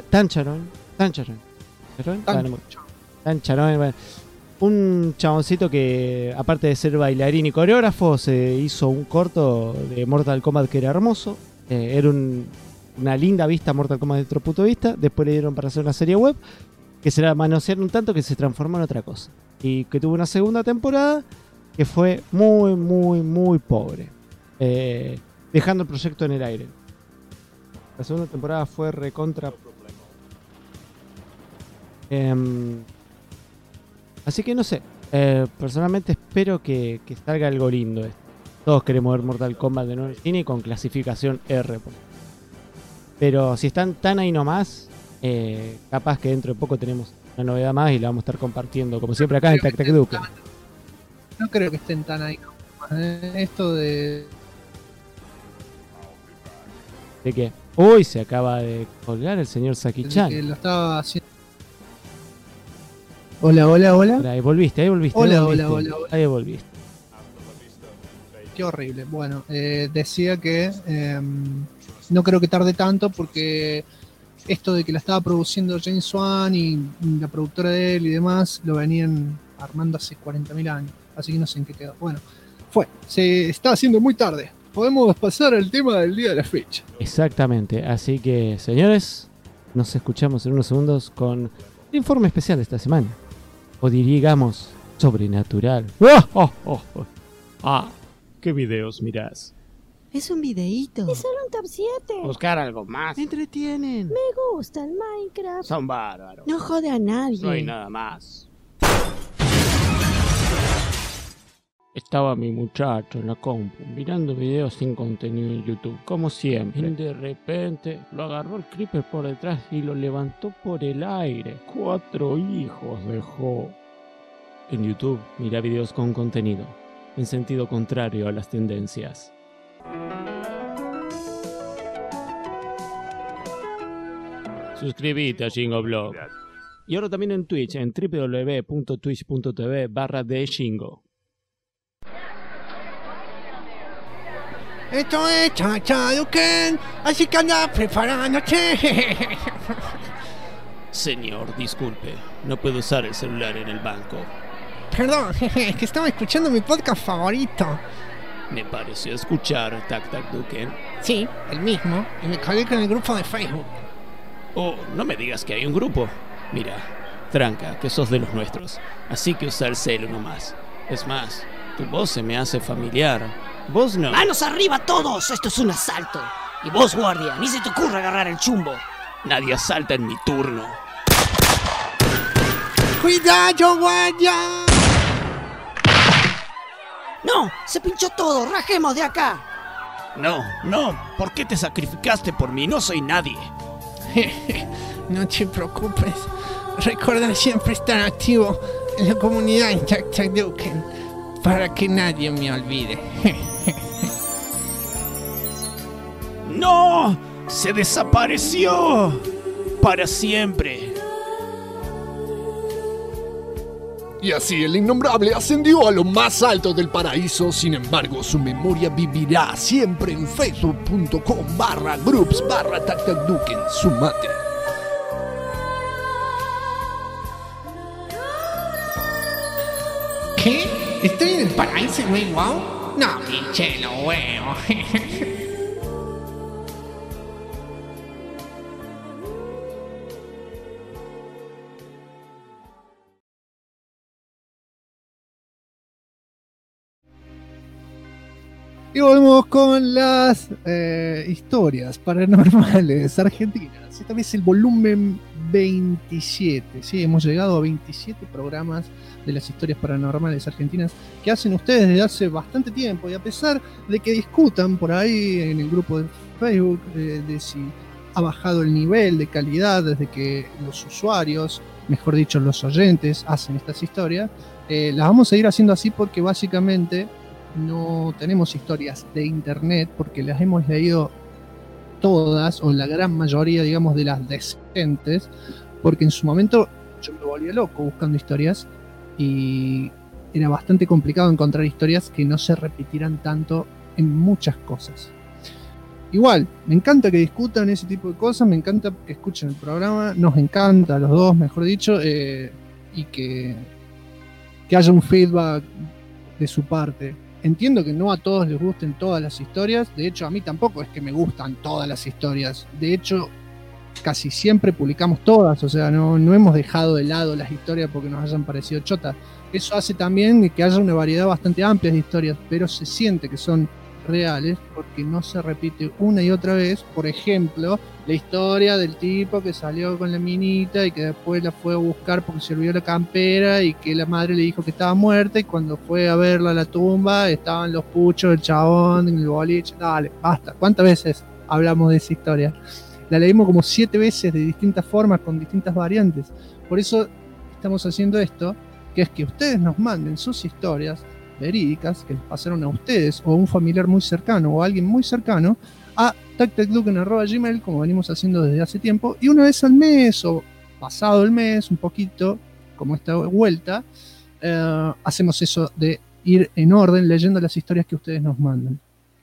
un chaboncito que aparte de ser bailarín y coreógrafo se hizo un corto de Mortal Kombat que era hermoso. Era una linda vista Mortal Kombat desde otro punto de vista. Después le dieron para hacer una serie web que se la manosearon un tanto que se transformó en otra cosa. Y que tuvo una segunda temporada que fue muy, muy, muy pobre. Dejando el proyecto en el aire. La segunda temporada fue recontra. Así que no sé. Personalmente espero que salga algo lindo esto. Todos queremos ver Mortal Kombat de nuevo en el cine con clasificación R. Pero si están tan ahí nomás, capaz que dentro de poco tenemos una novedad más y la vamos a estar compartiendo, como siempre acá en Tac Tac Duke. No creo que estén tan ahí nomás. Esto de... ¿De qué? Uy, se acaba de colgar el señor Saki-chan. Que lo estaba haciendo. Hola. Ahí volviste. Hola. Ahí volviste. Qué horrible. Bueno, decía que no creo que tarde tanto porque esto de que la estaba produciendo James Wan y la productora de él y demás lo venían armando hace 40.000 años. Así que no sé en qué quedó. Bueno, se está haciendo muy tarde. Podemos pasar al tema del día de la fecha. Exactamente. Así que, señores, nos escuchamos en unos segundos con el informe especial de esta semana. O digamos, sobrenatural. ¿Qué videos mirás? Es un videíto. Es solo un top 7. Buscar algo más. Me entretienen. Me gusta el Minecraft. Son bárbaros. No jode a nadie. No hay nada más. Estaba mi muchacho en la compu mirando videos sin contenido en YouTube, como siempre. Y de repente lo agarró el creeper por detrás y lo levantó por el aire. 4 hijos dejó. En YouTube mira videos con contenido, en sentido contrario a las tendencias. Suscríbete a Shingo Y ahora también en Twitch, en www.twitch.tv/theshingo. Esto es Chacha Duken, así que anda preparándote. Señor, disculpe, no puedo usar el celular en el banco. Perdón, es que estaba escuchando mi podcast favorito. Me pareció escuchar Tac Tac Duken. Sí, el mismo, y me colgué con el grupo de Facebook. Oh, no me digas que hay un grupo. Mira, tranca, que sos de los nuestros, así que usa el celu nomás. Es más, tu voz se me hace familiar. Vos no. ¡Manos arriba todos! Esto es un asalto. Y vos, guardia, ni se te ocurra agarrar el chumbo. Nadie asalta en mi turno. ¡Cuidado, guardia! ¡No! ¡Se pinchó todo! ¡Rajemos de acá! No, ¿por qué te sacrificaste por mí? No soy nadie. No te preocupes. Recuerda siempre estar activo en la comunidad en Tac Tac Duken para que nadie me olvide. ¡No! ¡Se desapareció! Para siempre. Y así el innombrable ascendió a lo más alto del paraíso. Sin embargo, su memoria vivirá siempre en facebook.com/groups/TacTacDuken. Sumate. ¿Qué? ¿Estoy en el paraíso, güey? ¿Wow? No, pinche lo huevo. Y volvemos con las historias paranormales argentinas. Esta vez el volumen 27. ¿Sí? Hemos llegado a 27 programas de las historias paranormales argentinas que hacen ustedes desde hace bastante tiempo. Y a pesar de que discutan por ahí en el grupo de Facebook de si ha bajado el nivel de calidad desde que los usuarios, mejor dicho los oyentes, hacen estas historias, las vamos a seguir haciendo así porque básicamente no tenemos historias de internet porque las hemos leído todas o la gran mayoría, digamos, de las decentes, porque en su momento yo me volvía loco buscando historias y era bastante complicado encontrar historias que no se repitieran tanto en muchas cosas. Igual, me encanta que discutan ese tipo de cosas, me encanta que escuchen el programa, nos encanta a los dos, mejor dicho, y que haya un feedback de su parte. Entiendo que no a todos les gusten todas las historias, de hecho a mí tampoco es que me gustan todas las historias, de hecho casi siempre publicamos todas, o sea, no hemos dejado de lado las historias porque nos hayan parecido chotas. Eso hace también que haya una variedad bastante amplia de historias, pero se siente que son reales porque no se repite una y otra vez. Por ejemplo, la historia del tipo que salió con la minita y que después la fue a buscar porque se olvidó la campera y que la madre le dijo que estaba muerta y cuando fue a verla a la tumba estaban los puchos del chabón en el boliche. Dale, basta. ¿Cuántas veces hablamos de esa historia? La leímos como 7 veces de distintas formas, con distintas variantes. Por eso estamos haciendo esto, que es que ustedes nos manden sus historias verídicas que les pasaron a ustedes o a un familiar muy cercano o a alguien muy cercano a tactacduken@gmail, como venimos haciendo desde hace tiempo, y una vez al mes o pasado el mes, un poquito como esta vuelta, hacemos eso de ir en orden leyendo las historias que ustedes nos mandan.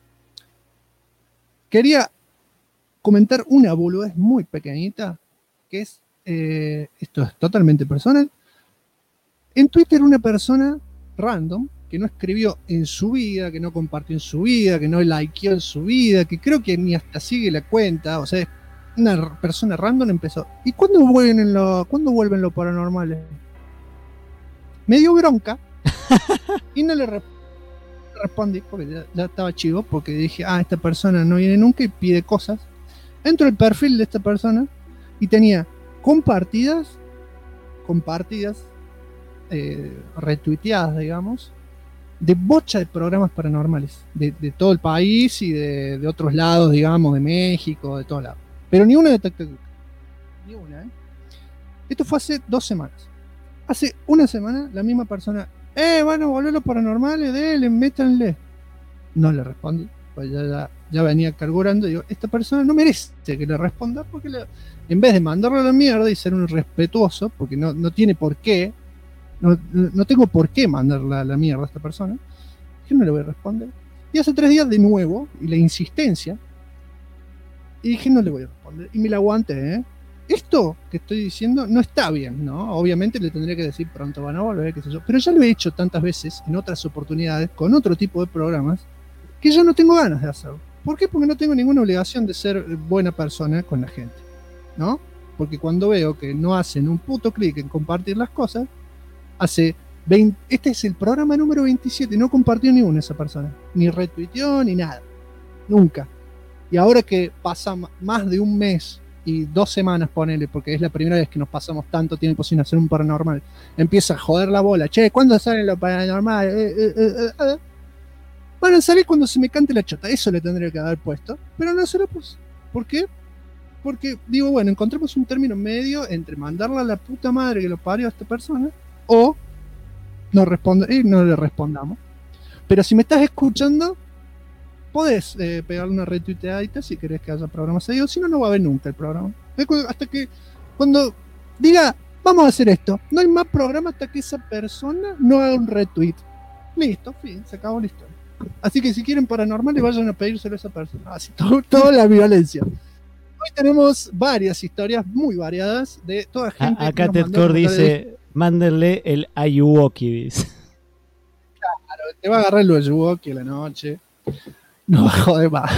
Quería comentar una boludez muy pequeñita, que es, esto es totalmente personal. En Twitter una persona random, que no escribió en su vida, que no compartió en su vida, que no likeó en su vida, que creo que ni hasta sigue la cuenta, o sea, una persona random empezó. ¿Y cuándo vuelven los paranormales? Me dio bronca y no le respondí porque ya estaba chivo, porque dije, esta persona no viene nunca y pide cosas. Entro al perfil de esta persona y tenía compartidas, retuiteadas, digamos, de bocha de programas paranormales de todo el país y de otros lados, digamos, de México, de todos lados, pero ni una de TacTac, ni una. Esto fue hace 2 semanas. Hace una semana la misma persona, van a volver los paranormales, métanle. No le respondí, pues ya venía carburando. Digo, esta persona no merece que le responda porque en vez de mandarle a la mierda y ser un irrespetuoso, porque no tiene por qué. No tengo por qué mandarla a la mierda a esta persona. Yo no le voy a responder. Y hace 3 días de nuevo, y la insistencia, y dije no le voy a responder. Y me la aguanté, esto que estoy diciendo no está bien, ¿no? Obviamente le tendría que decir pronto van a volver, qué sé yo, pero ya lo he hecho tantas veces en otras oportunidades con otro tipo de programas que ya no tengo ganas de hacerlo. ¿Por qué? Porque no tengo ninguna obligación de ser buena persona con la gente, ¿no? Porque cuando veo que no hacen un puto clic en compartir las cosas, este es el programa número 27, no compartió ni una esa persona, ni retuiteó ni nada, nunca. Y ahora que pasa más de un mes y 2 semanas, ponele, porque es la primera vez que nos pasamos tanto tiempo sin hacer un paranormal, empieza a joder la bola. Che, ¿cuándo sale lo paranormal? Van a salir cuando se me cante la chota. Eso le tendría que haber puesto, pero no se lo puse. ¿Por qué? Porque digo, bueno, encontremos un término medio entre mandarla a la puta madre que lo parió a esta persona o no le respondamos. Pero si me estás escuchando, podés pegarle una retuiteadita si querés que haya programa seguido, si no, no va a haber nunca el programa. Hasta que cuando diga, vamos a hacer esto, no hay más programa hasta que esa persona no haga un retweet. Listo, fin, se acabó la historia. Así que si quieren paranormales, vayan a pedírselo a esa persona. Así, toda la violencia. Hoy tenemos varias historias muy variadas de toda gente. Acá Ted Core dice, mándenle el Ayuwoki, dice. Claro, te va a agarrar el Ayuwoki a la noche. No, joder, va.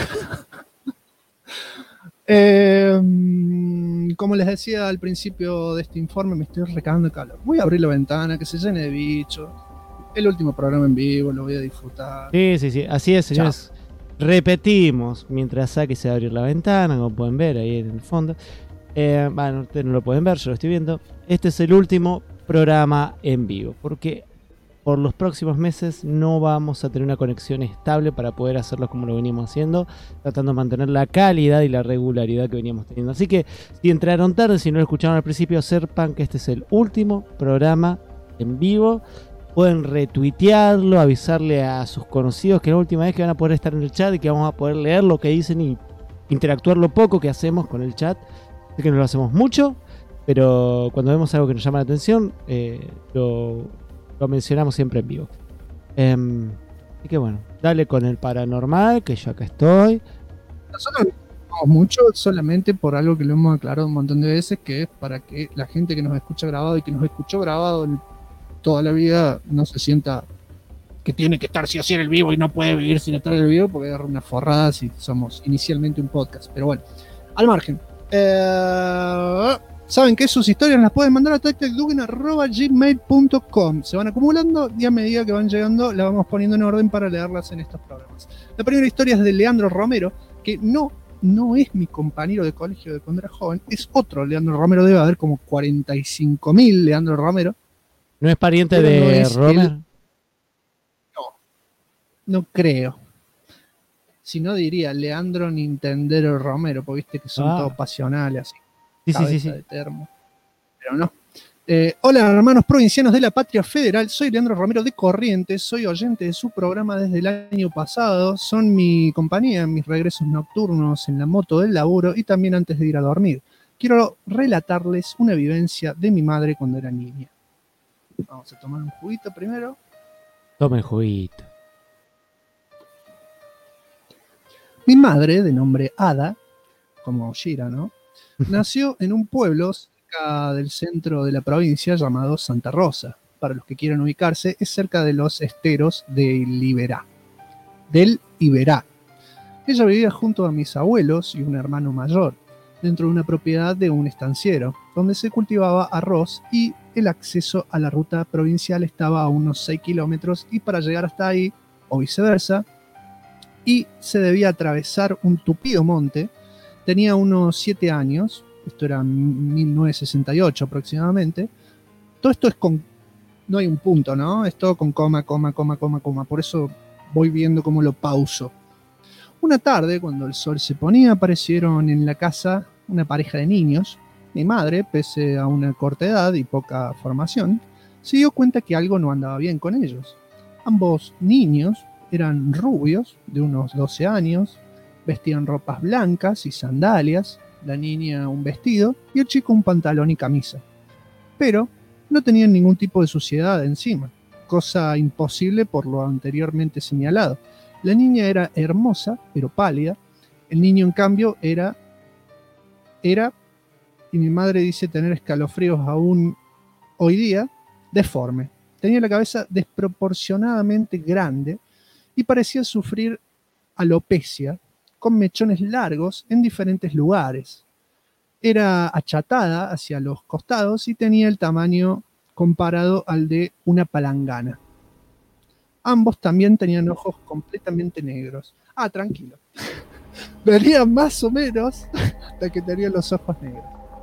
Como les decía al principio de este informe, me estoy recagando de calor. Voy a abrir la ventana, que se llene de bichos. El último programa en vivo, lo voy a disfrutar. Sí, así es, señores. Chao. Repetimos, mientras Saki se va a abrir la ventana, como pueden ver ahí en el fondo. Bueno, ustedes no lo pueden ver, yo lo estoy viendo. Este es el último programa en vivo, porque por los próximos meses no vamos a tener una conexión estable para poder hacerlo como lo venimos haciendo, tratando de mantener la calidad y la regularidad que veníamos teniendo. Así que si entraron tarde, si no lo escucharon al principio, sepan que este es el último programa en vivo. Pueden retuitearlo, avisarle a sus conocidos que es la última vez que van a poder estar en el chat y que vamos a poder leer lo que dicen y interactuar lo poco que hacemos con el chat. Sé que no lo hacemos mucho, pero cuando vemos algo que nos llama la atención, lo mencionamos siempre en vivo. Así que bueno, dale con el paranormal, que yo acá estoy. Nosotros no hablamos mucho solamente por algo que lo hemos aclarado un montón de veces, que es para que la gente que nos escucha grabado y que nos escuchó grabado toda la vida no se sienta que tiene que estar sí o sí en el vivo y no puede vivir sin estar en el vivo, porque es una forrada si somos inicialmente un podcast. Pero bueno, al margen. Saben que sus historias las pueden mandar a tactecdugan@gmail.com. Se van acumulando y a medida que van llegando las vamos poniendo en orden para leerlas en estos programas. La primera historia es de Leandro Romero, que no es mi compañero de colegio de cuando era joven, es otro Leandro Romero. Debe haber como 45.000 Leandro Romero. ¿No es pariente de Romer? No creo. Si no, diría Leandro Nintendero Romero, porque viste que son todos pasionales así. Sí. De termo. Pero no. Hola, hermanos provincianos de la Patria Federal. Soy Leandro Romero de Corrientes. Soy oyente de su programa desde el año pasado. Son mi compañía en mis regresos nocturnos en la moto del laburo y también antes de ir a dormir. Quiero relatarles una vivencia de mi madre cuando era niña. Vamos a tomar un juguito primero. Tome juguito. Mi madre, de nombre Ada, como Shira, ¿no? Nació en un pueblo cerca del centro de la provincia llamado Santa Rosa. Para los que quieran ubicarse, es cerca de los esteros del Iberá. Ella vivía junto a mis abuelos y un hermano mayor, dentro de una propiedad de un estanciero, donde se cultivaba arroz y el acceso a la ruta provincial estaba a unos 6 kilómetros y para llegar hasta ahí, o viceversa, y se debía atravesar un tupido monte. Tenía unos 7 años, esto era 1968 aproximadamente. Todo esto es con, no hay un punto, ¿no? Es todo con coma, por eso voy viendo cómo lo pauso. Una tarde, cuando el sol se ponía, aparecieron en la casa una pareja de niños. Mi madre, pese a una corta edad y poca formación, se dio cuenta que algo no andaba bien con ellos. Ambos niños eran rubios, de unos 12 años, vestían ropas blancas y sandalias, la niña un vestido y el chico un pantalón y camisa. Pero no tenían ningún tipo de suciedad encima, cosa imposible por lo anteriormente señalado. La niña era hermosa, pero pálida. El niño, en cambio, era y mi madre dice tener escalofríos aún hoy día, deforme. Tenía la cabeza desproporcionadamente grande y parecía sufrir alopecia, con mechones largos en diferentes lugares. Era achatada hacia los costados y tenía el tamaño comparado al de una palangana. Ambos también tenían ojos completamente negros. Ah, tranquilo. Venía más o menos hasta que tenía los ojos negros.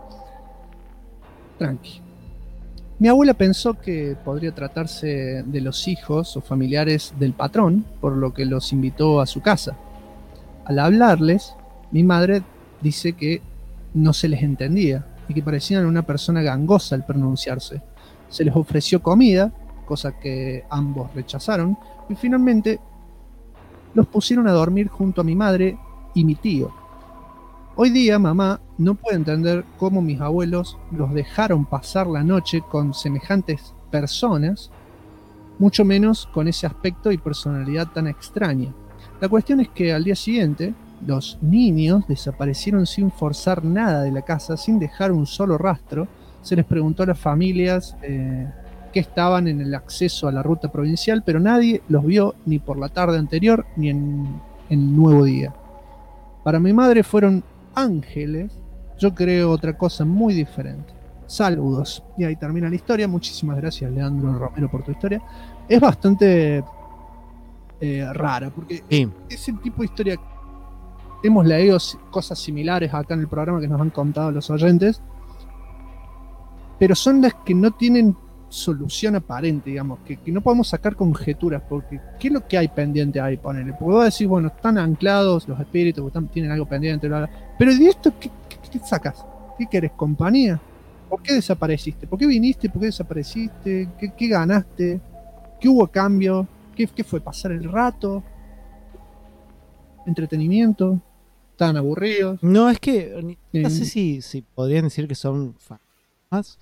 Tranqui. Mi abuela pensó que podría tratarse de los hijos o familiares del patrón, por lo que los invitó a su casa. Al hablarles, mi madre dice que no se les entendía y que parecían una persona gangosa al pronunciarse. Se les ofreció comida, cosa que ambos rechazaron, y finalmente los pusieron a dormir junto a mi madre y mi tío. Hoy día mamá no puede entender cómo mis abuelos los dejaron pasar la noche con semejantes personas, mucho menos con ese aspecto y personalidad tan extraña. La cuestión es que al día siguiente los niños desaparecieron sin forzar nada de la casa, sin dejar un solo rastro. Se les preguntó a las familias que estaban en el acceso a la ruta provincial, pero nadie los vio ni por la tarde anterior ni en el nuevo día. Para mi madre fueron ángeles, yo creo otra cosa muy diferente. Saludos. Y ahí termina la historia. Muchísimas gracias, Leandro Romero, por tu historia. Es bastante rara, porque Sí. ese tipo de historia, hemos leído cosas similares acá en el programa que nos han contado los oyentes, pero son las que no tienen solución aparente, digamos, que no podemos sacar conjeturas, porque ¿qué es lo que hay pendiente ahí? Ponele, porque vos decís, bueno, están anclados los espíritus, tienen algo pendiente, bla, bla. Pero ¿de esto qué sacas? ¿Qué querés? ¿Compañía? ¿Por qué desapareciste? ¿Por qué viniste? ¿Por qué desapareciste? ¿Qué ganaste? ¿Qué hubo a cambio? ¿Qué fue? ¿Pasar el rato? ¿Entretenimiento? ¿Estaban aburridos? No, es que no sé si podrían decir que son fantasmas,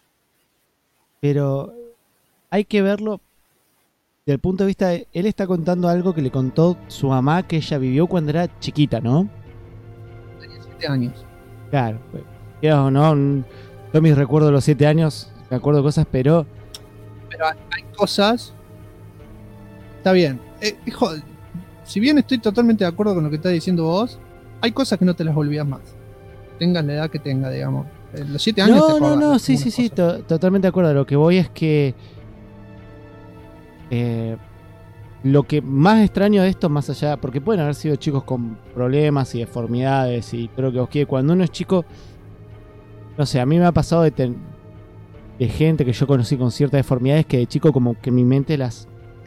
pero hay que verlo desde el punto de vista de, él está contando algo que le contó su mamá que ella vivió cuando era chiquita, ¿no? Tenía 7 años. Claro, o no, yo mis recuerdos de los 7 años, me acuerdo de cosas, pero Hay cosas. Está bien. Hijo, si bien estoy totalmente de acuerdo con lo que estás diciendo vos, hay cosas que no te las olvidas más. Tengas la edad que tenga, digamos. Los 7 años te acordás de sí, algunas cosas. totalmente de acuerdo. Lo que voy es que lo que más extraño de esto, más allá, porque pueden haber sido chicos con problemas y deformidades y creo que os quiere, cuando uno es chico, no sé, a mí me ha pasado de gente que yo conocí con ciertas deformidades que de chico como que mi mente las...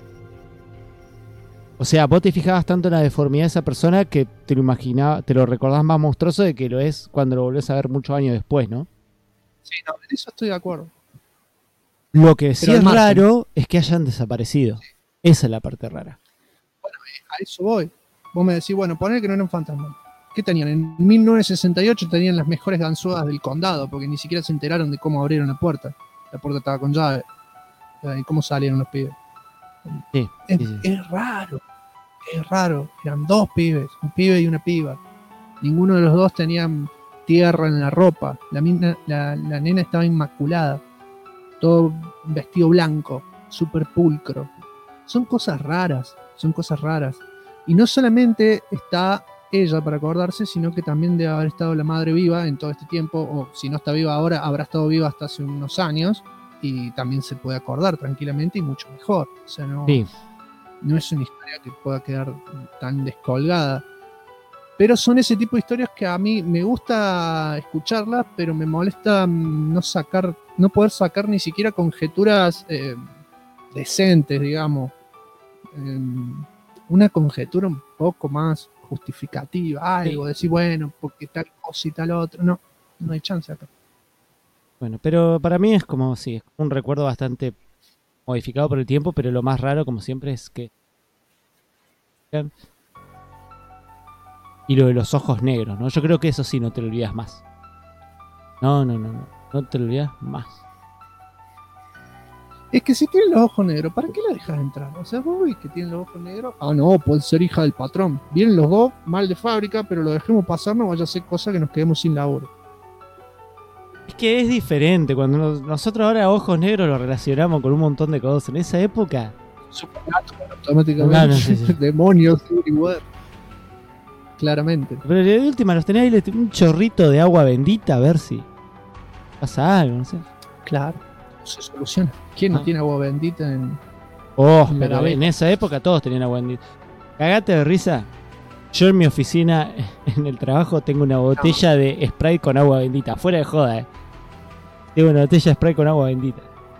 O sea, vos te fijabas tanto en la deformidad de esa persona que te lo imaginabas, te lo recordás más monstruoso de que lo es cuando lo volvés a ver muchos años después, ¿no? Sí, no, en eso estoy de acuerdo. Lo que sí Pero es al margen. raro es que hayan desaparecido. Esa es la parte rara. A eso voy. Vos me decís, bueno, poner que no eran fantasmas. ¿Qué tenían? En 1968 tenían las mejores ganzúas del condado, porque ni siquiera se enteraron de cómo abrieron la puerta. La puerta estaba con llave. ¿Y cómo salieron los pibes? Sí, Es, sí, sí. es raro. Es raro. Eran 2 pibes, un pibe y una piba. Ninguno de los dos tenían tierra en la ropa. La nena estaba inmaculada. Todo vestido blanco, súper pulcro. Son cosas raras. Y no solamente está ella para acordarse, sino que también debe haber estado la madre viva en todo este tiempo, o si no está viva ahora, habrá estado viva hasta hace unos años, y también se puede acordar tranquilamente y mucho mejor. O sea, no, Sí. no es una historia que pueda quedar tan descolgada. Pero son ese tipo de historias que a mí me gusta escucharlas, pero me molesta no poder sacar ni siquiera conjeturas decentes, digamos. Una conjetura un poco más justificativa, algo, decir, bueno, porque tal cosa y tal otro. No hay chance acá. Bueno, pero para mí es como, sí, es un recuerdo bastante modificado por el tiempo, pero lo más raro, como siempre, es que... Y lo de los ojos negros, ¿no? Yo creo que eso sí no te lo olvidas más. No te lo olvidas más. Es que si tiene los ojos negros, ¿para qué la dejas entrar? O sea, vos ves que tiene los ojos negros. Ah, no, puede ser hija del patrón. Vienen los dos mal de fábrica, pero lo dejemos pasar, no vaya a ser cosa que nos quedemos sin laburo. Es que es diferente. Cuando nosotros ahora ojos negros lo relacionamos con un montón de cosas. En esa época. Supernatural, automáticamente. Claro, sí. Demonios, everywhere. Claramente. Pero de última los tenés ahí un chorrito de agua bendita a ver si pasa algo, no sé. Claro. Se soluciona. ¿Quién no Ah. tiene agua bendita en. Oh, En la pero gaveta. en esa época todos tenían agua bendita. Cagate de risa. Yo en mi oficina, en el trabajo, tengo una botella de Sprite con agua bendita. Fuera de joda, Tengo una botella de Sprite con agua bendita.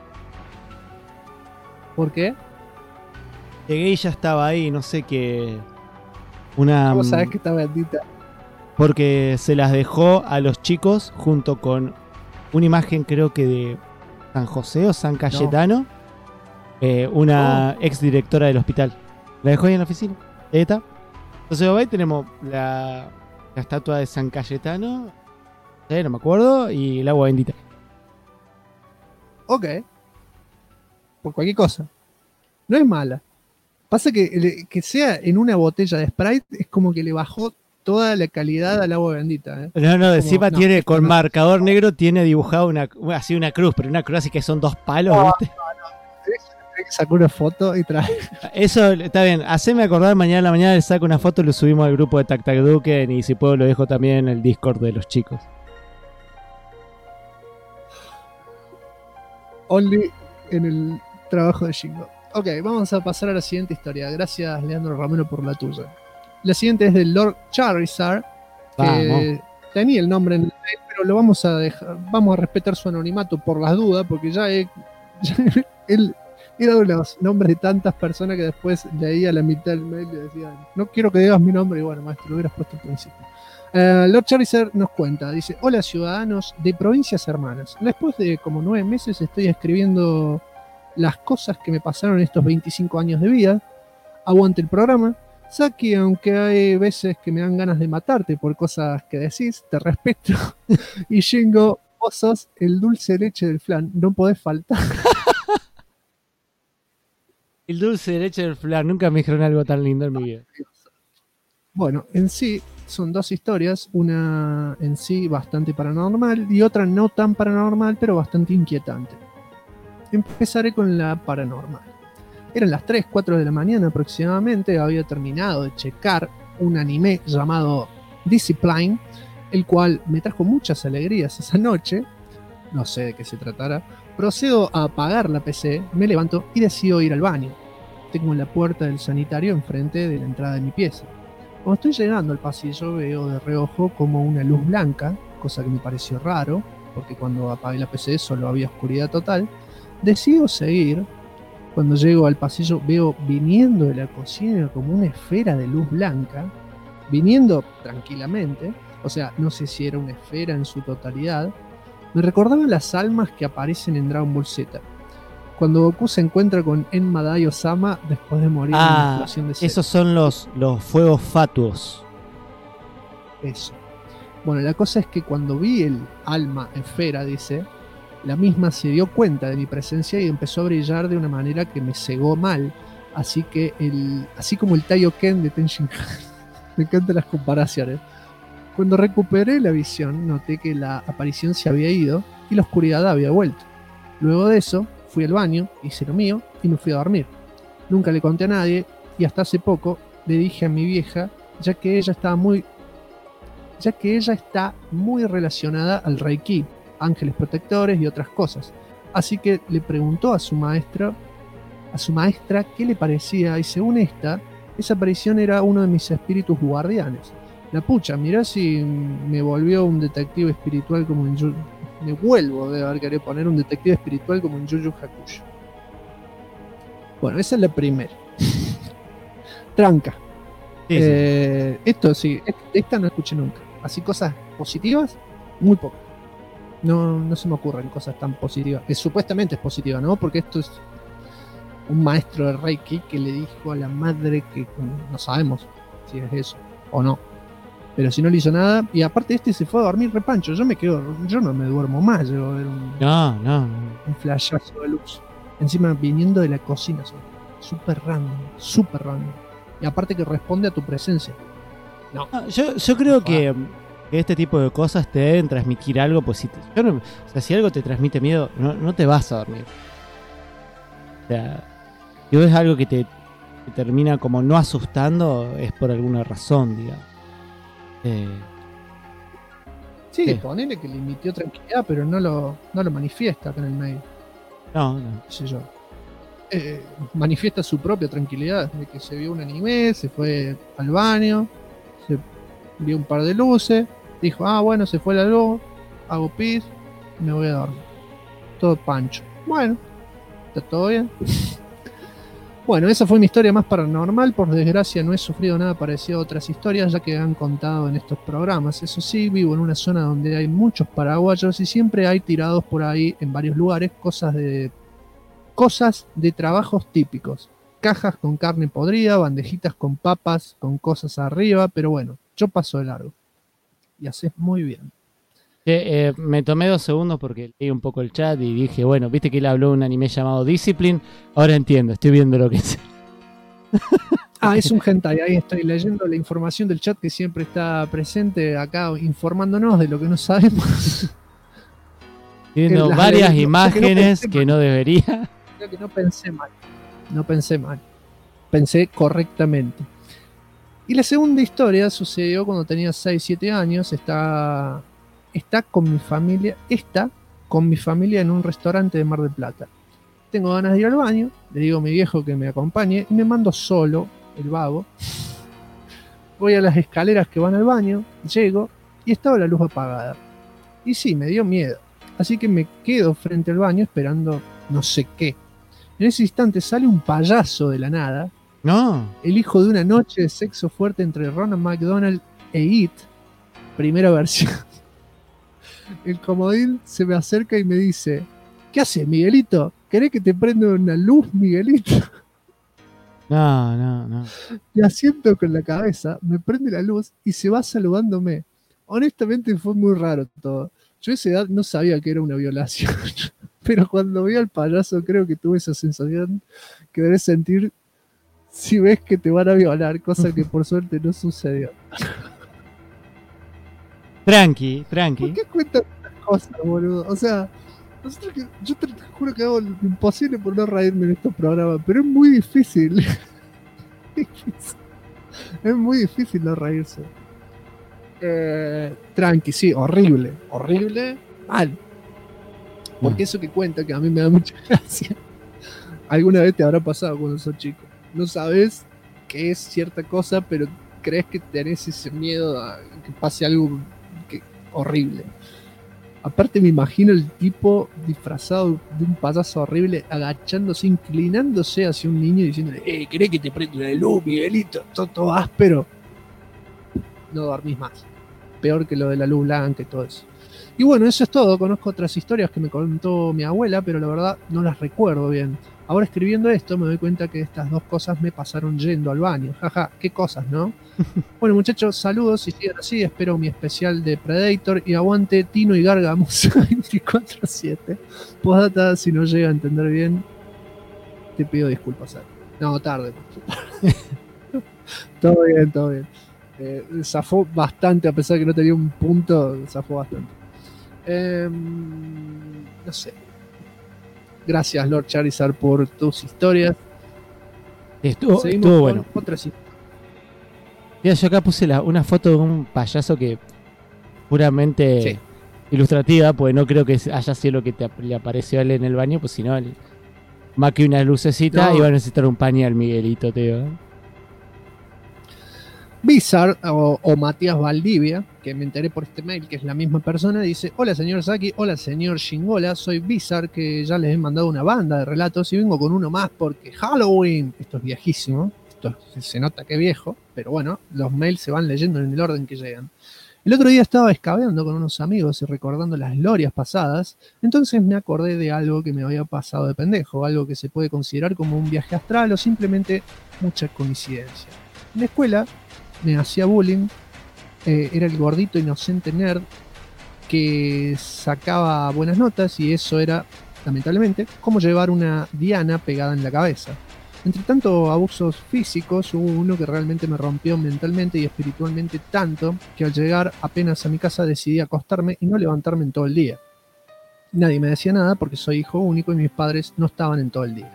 ¿Por qué? Llegué y ya estaba ahí, no sé qué. Una. ¿Cómo sabes que está bendita? Porque se las dejó a los chicos junto con una imagen, creo que de San José o San Cayetano. Una ex directora del hospital. La dejó ahí en la oficina. Ahí está. Entonces ahí tenemos la estatua de San Cayetano. No me acuerdo. Y el agua bendita. Ok. Por cualquier cosa. No es mala. Pasa que sea en una botella de Sprite es como que le bajó toda la calidad al agua bendita. No, encima no, tiene con no. marcador negro, tiene dibujado así una cruz, pero una cruz así que son 2 palos, ¿viste? Sacó una foto y trae. Eso está bien, haceme acordar, mañana a la mañana le saco una foto, lo subimos al grupo de Tac Tac Duken y si puedo lo dejo también en el Discord de los chicos. Only en el trabajo de Shingo. Ok, vamos a pasar a la siguiente historia. Gracias, Leandro Romero, por la tuya. La siguiente es del Lord Charizard, que Vamos. tenía el nombre en el mail, pero lo vamos a dejar, vamos a respetar su anonimato por las dudas, porque él era de los nombres de tantas personas que después leía la mitad del mail y decían, no quiero que digas mi nombre, y bueno, maestro, lo hubieras puesto al principio. Lord Charizard nos cuenta, dice: hola ciudadanos de provincias hermanas, después de como 9 meses estoy escribiendo las cosas que me pasaron en estos 25 años de vida. Aguante el programa. Saki, aunque hay veces que me dan ganas de matarte por cosas que decís, te respeto. Y Shingo, vos sos el dulce de leche del flan, no podés faltar. El dulce de leche del flan, nunca me dijeron algo tan lindo en mi vida. Bueno, en sí son 2 historias, una en sí bastante paranormal y otra no tan paranormal, pero bastante inquietante. Empezaré con la paranormal. Eran las 3, 4 de la mañana aproximadamente, había terminado de checar un anime llamado Discipline, el cual me trajo muchas alegrías esa noche, no sé de qué se tratará. Procedo a apagar la PC, me levanto y decido ir al baño. Tengo la puerta del sanitario enfrente de la entrada de mi pieza. Cuando estoy llegando al pasillo veo de reojo como una luz blanca, cosa que me pareció raro, porque cuando apagué la PC solo había oscuridad total. Decido seguir. Cuando llego al pasillo veo viniendo de la cocina como una esfera de luz blanca, viniendo tranquilamente, o sea, no sé si era una esfera en su totalidad. Me recordaba las almas que aparecen en Dragon Ball Z, cuando Goku se encuentra con Enmadai Osama después de morir en la explosión de Z. Esos son los fuegos fatuos. Eso. Bueno, la cosa es que cuando vi el alma esfera, dice, la misma se dio cuenta de mi presencia y empezó a brillar de una manera que me cegó mal. Así como el Taioken de Tenshin Han. Me encantan las comparaciones. Cuando recuperé la visión, noté que la aparición se había ido y la oscuridad había vuelto. Luego de eso, fui al baño, hice lo mío y me fui a dormir. Nunca le conté a nadie y hasta hace poco le dije a mi vieja, ya que ella está muy relacionada al Reiki, ángeles protectores y otras cosas. Así que le preguntó a su maestra qué le parecía, y según esa aparición era uno de mis espíritus guardianes. La pucha, mirá si me volvió un detective espiritual como en me vuelvo de haber querido poner un detective espiritual como en Yu Yu Hakusho. Bueno, esa es la primera. Tranca. Sí, sí. Esto sí, esta no escuché nunca. Así cosas positivas, muy poco. No se me ocurren cosas tan positivas. Que supuestamente es positiva, ¿no? Porque esto es un maestro de Reiki que le dijo a la madre que no sabemos si es eso o no. Pero si no le hizo nada, y aparte se fue a dormir repancho. Yo no me duermo más. Llego a ver un flashazo de luz. Encima viniendo de la cocina. Súper random. Y aparte que responde a tu presencia. No. Yo creo que que este tipo de cosas te deben transmitir algo, pues o sea, si algo te transmite miedo, no te vas a dormir. O sea, si es algo que te termina como no asustando, es por alguna razón, digamos. Sí, ¿Qué? ponele que le emitió tranquilidad, pero no lo manifiesta acá en el mail. No. Qué sé yo. Manifiesta su propia tranquilidad, de que se vio un anime, se fue al baño, se vio un par de luces, dijo, bueno, se fue la luz, hago pis, me voy a dormir. Todo pancho. Bueno, está todo bien. Bueno, esa fue mi historia más paranormal. Por desgracia no he sufrido nada parecido a otras historias ya que han contado en estos programas. Eso sí, vivo en una zona donde hay muchos paraguayos y siempre hay tirados por ahí en varios lugares cosas de trabajos típicos. Cajas con carne podrida, bandejitas con papas, con cosas arriba, pero bueno, yo paso de largo. Y haces muy bien. Me tomé 2 segundos porque leí un poco el chat y dije, bueno, viste que él habló de un anime llamado Discipline, ahora entiendo, estoy viendo lo que es. Es un hentai, ahí estoy leyendo la información del chat que siempre está presente acá informándonos de lo que no sabemos. Viendo varias imágenes que no debería. Creo que no pensé mal, pensé correctamente. Y la segunda historia sucedió cuando tenía 6-7 años, está con mi familia en un restaurante de Mar del Plata. Tengo ganas de ir al baño, le digo a mi viejo que me acompañe y me mando solo, el vago. Voy a las escaleras que van al baño, llego y estaba la luz apagada. Y sí, me dio miedo, así que me quedo frente al baño esperando no sé qué. En ese instante sale un payaso de la nada, No. el hijo de una noche de sexo fuerte entre Ronald McDonald e It, primera versión. El comodín se me acerca y me dice, ¿qué haces, Miguelito? ¿Querés que te prenda una luz, Miguelito? No. Y asiento con la cabeza, me prende la luz y se va saludándome. Honestamente fue muy raro todo. Yo a esa edad no sabía que era una violación, pero cuando vi al payaso creo que tuve esa sensación que debes sentir si ves que te van a violar, cosa que por suerte no sucedió. Tranqui. ¿Por qué cuentas estas cosas, boludo? O sea, yo te juro que hago lo imposible por no reírme en estos programas, pero es muy difícil. Es muy difícil no reírse. Tranqui, sí, horrible, mal. Porque eso que cuenta, que a mí me da mucha gracia, alguna vez te habrá pasado cuando sos chico. No sabes qué es cierta cosa, pero crees que tenés ese miedo a que pase algo horrible. Aparte me imagino el tipo disfrazado de un payaso horrible agachándose, inclinándose hacia un niño y diciéndole, ¿querés que te prenda una luz, Miguelito? Todo áspero. No dormís más. Peor que lo de la luz blanca y todo eso. Y bueno, eso es todo. Conozco otras historias que me contó mi abuela, pero la verdad no las recuerdo bien. Ahora escribiendo esto me doy cuenta que estas 2 cosas me pasaron yendo al baño. Jaja, qué cosas, ¿no? Bueno, muchachos, saludos y sigan así. Espero mi especial de Predator y aguante Tino y Gargamos 24/7. Postdata, si no llega a entender bien, te pido disculpas. No, tarde. Todo bien. Zafó bastante, a pesar que no tenía un punto, zafó bastante. No sé. Gracias, Lord Charizard, por tus historias. Estuvo bueno. Otras historias. Mira, yo acá puse una foto de un payaso que puramente ilustrativa, pues no creo que haya sido lo que le apareció a él en el baño, pues si no, más que una lucecita, iba a necesitar un pañal, Miguelito, tío. Bizarre o Matías Valdivia, que me enteré por este mail que es la misma persona, dice: hola señor Saki, hola señor Shingola, soy Bizarre, que ya les he mandado una banda de relatos y vengo con uno más porque Halloween. Esto es viejísimo, esto se nota que es viejo, pero bueno, los mails se van leyendo en el orden que llegan. El otro día estaba escabeando con unos amigos y recordando las glorias pasadas, entonces me acordé de algo que me había pasado de pendejo, algo que se puede considerar como un viaje astral o simplemente mucha coincidencia. En la escuela me hacía bullying, era el gordito inocente nerd que sacaba buenas notas y eso era, lamentablemente, como llevar una diana pegada en la cabeza. Entre tanto abusos físicos, hubo uno que realmente me rompió mentalmente y espiritualmente tanto que al llegar apenas a mi casa decidí acostarme y no levantarme en todo el día. Nadie me decía nada porque soy hijo único y mis padres no estaban en todo el día.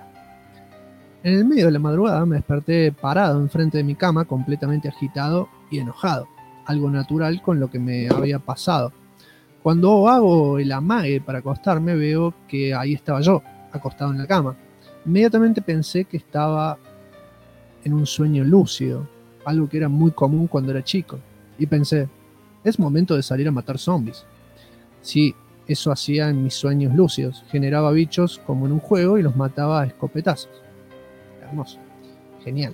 En el medio de la madrugada me desperté parado enfrente de mi cama, completamente agitado y enojado, algo natural con lo que me había pasado. Cuando hago el amague para acostarme, veo que ahí estaba yo, acostado en la cama. Inmediatamente pensé que estaba en un sueño lúcido, algo que era muy común cuando era chico, y pensé, es momento de salir a matar zombies. Sí, eso hacía en mis sueños lúcidos, generaba bichos como en un juego y los mataba a escopetazos. Hermoso, genial.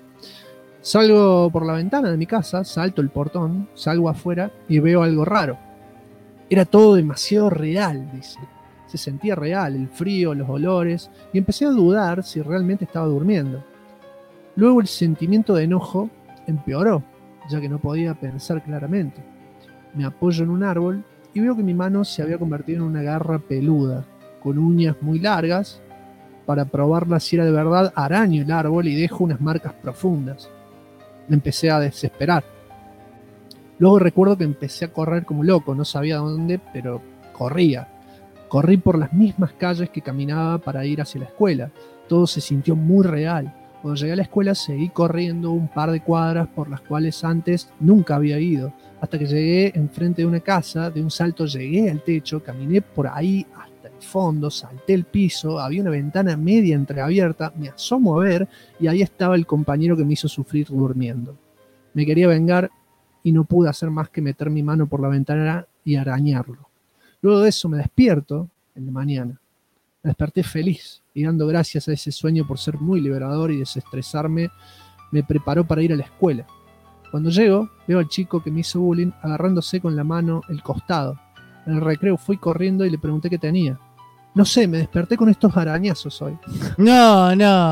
Salgo por la ventana de mi casa, salto el portón, salgo afuera y veo algo raro. Era todo demasiado real, dice. Se sentía real, el frío, los olores, y empecé a dudar si realmente estaba durmiendo. Luego el sentimiento de enojo empeoró, ya que no podía pensar claramente. Me apoyo en un árbol y veo que mi mano se había convertido en una garra peluda, con uñas muy largas. Para probarla si era de verdad, araño el árbol y dejo unas marcas profundas. Me empecé a desesperar. Luego recuerdo que empecé a correr como loco, no sabía dónde, pero corría. Corrí por las mismas calles que caminaba para ir hacia la escuela. Todo se sintió muy real. Cuando llegué a la escuela seguí corriendo un par de cuadras por las cuales antes nunca había ido, hasta que llegué enfrente de una casa, de un salto llegué al techo, caminé por ahí hasta el fondo, salté el piso, había una ventana media entreabierta, me asomo a ver y ahí estaba el compañero que me hizo sufrir durmiendo. Me quería vengar y no pude hacer más que meter mi mano por la ventana y arañarlo. Luego de eso me despierto en la mañana. Me desperté feliz y dando gracias a ese sueño por ser muy liberador y desestresarme, me preparó para ir a la escuela. Cuando llego, veo al chico que me hizo bullying agarrándose con la mano el costado. En el recreo fui corriendo y le pregunté qué tenía. No sé, me desperté con estos arañazos hoy. No.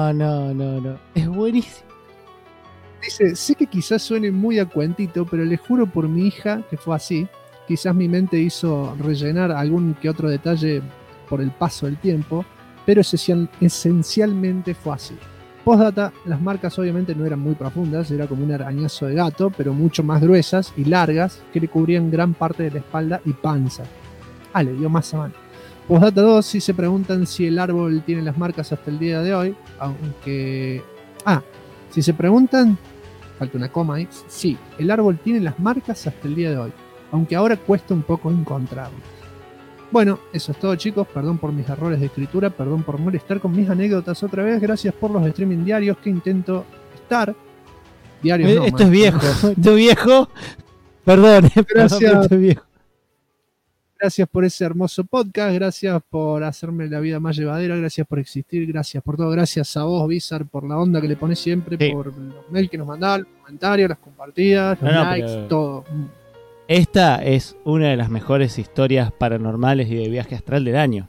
Es buenísimo. Dice, sé que quizás suene muy a cuentito, pero le juro por mi hija que fue así. Quizás mi mente hizo rellenar algún que otro detalle por el paso del tiempo, pero esencialmente fue así. Postdata, las marcas obviamente no eran muy profundas, era como un arañazo de gato, pero mucho más gruesas y largas que le cubrían gran parte de la espalda y panza. Le dio más a mano. Postdata 2, si se preguntan si el árbol tiene las marcas hasta el día de hoy, aunque... si se preguntan, falta una coma ahí, sí, el árbol tiene las marcas hasta el día de hoy, aunque ahora cuesta un poco encontrarlas. Bueno, eso es todo, chicos. Perdón por mis errores de escritura, perdón por molestar con mis anécdotas otra vez. Gracias por los streaming diarios que intento estar. Diarios no, esto es viejo, esto es viejo. Perdón, gracias. Esto es viejo. Gracias por ese hermoso podcast, gracias por hacerme la vida más llevadera, gracias por existir, gracias por todo, gracias a vos, Bizar, por la onda que le pones siempre, sí, por los mails que nos mandás, los comentarios, las compartidas, los likes, pero... todo. Esta es una de las mejores historias paranormales y de viaje astral del año.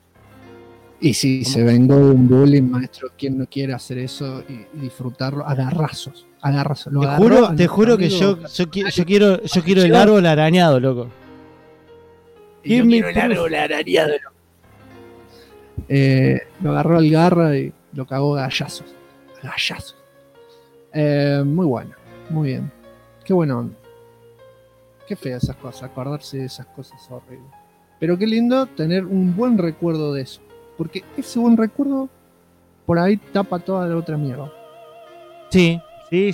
Y si se vengó de un bullying, maestro, ¿quién no quiere hacer eso y disfrutarlo? Agarrazos. Te juro que yo quiero el árbol arañado, loco. Y yo quiero el árbol arañado. Lo agarró al garra y lo cagó a gallazos. Muy bueno, muy bien. Qué buena onda. Qué fea esas cosas, acordarse de esas cosas horribles. Pero qué lindo tener un buen recuerdo de eso. Porque ese buen recuerdo por ahí tapa toda la otra mierda. Sí.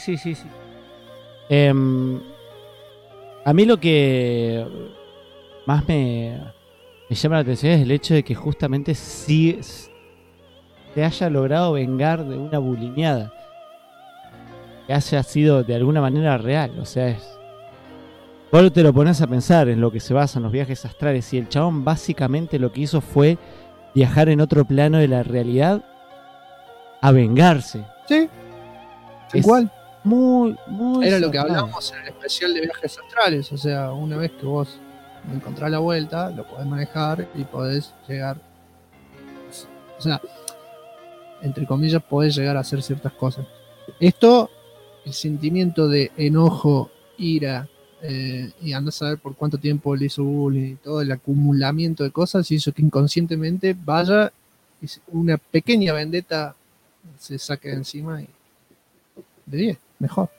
A mí lo que más me llama la atención es el hecho de que justamente sí se haya logrado vengar de una bulineada. Que haya sido de alguna manera real. O sea, vos te lo pones a pensar en lo que se basa en los viajes astrales. Y el chabón básicamente lo que hizo fue viajar en otro plano de la realidad a vengarse. Sí, igual. Muy era lo que hablamos en el especial de viajes astrales. O sea, una vez que vos encontrás la vuelta, lo podés manejar y podés llegar. O sea, entre comillas, podés llegar a hacer ciertas cosas. Esto, el sentimiento de enojo, ira, y andás a saber por cuánto tiempo le hizo bullying y todo el acumulamiento de cosas hizo que inconscientemente vaya una pequeña vendetta se saque de encima y de 10, mejor.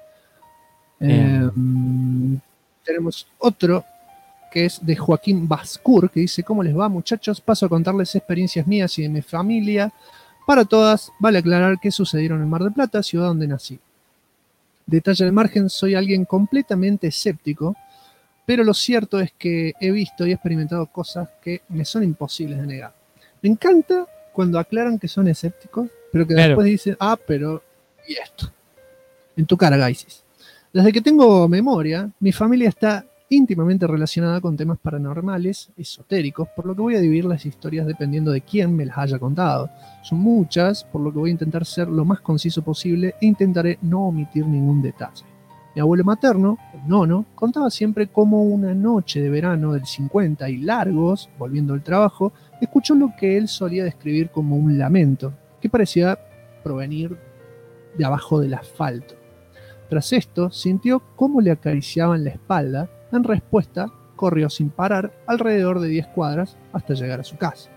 Tenemos otro que es de Joaquín Bascur, que dice: ¿cómo les va, muchachos? Paso a contarles experiencias mías y de mi familia. Para todas, vale aclarar que sucedieron en Mar del Plata, ciudad donde nací. Detalle al margen, soy alguien completamente escéptico, pero lo cierto es que he visto y experimentado cosas que me son imposibles de negar. Me encanta cuando aclaran que son escépticos, pero que Claro. después dicen, pero ¿y esto? En tu cara, Gaisis. Desde que tengo memoria, mi familia está íntimamente relacionada con temas paranormales, esotéricos, por lo que voy a dividir las historias dependiendo de quién me las haya contado. Son muchas, por lo que voy a intentar ser lo más conciso posible e intentaré no omitir ningún detalle. Mi abuelo materno, el nono, contaba siempre cómo una noche de verano del 50 y largos, volviendo al trabajo, escuchó lo que él solía describir como un lamento, que parecía provenir de abajo del asfalto. Tras esto, sintió cómo le acariciaban la espalda. En respuesta, corrió sin parar alrededor de 10 cuadras hasta llegar a su casa.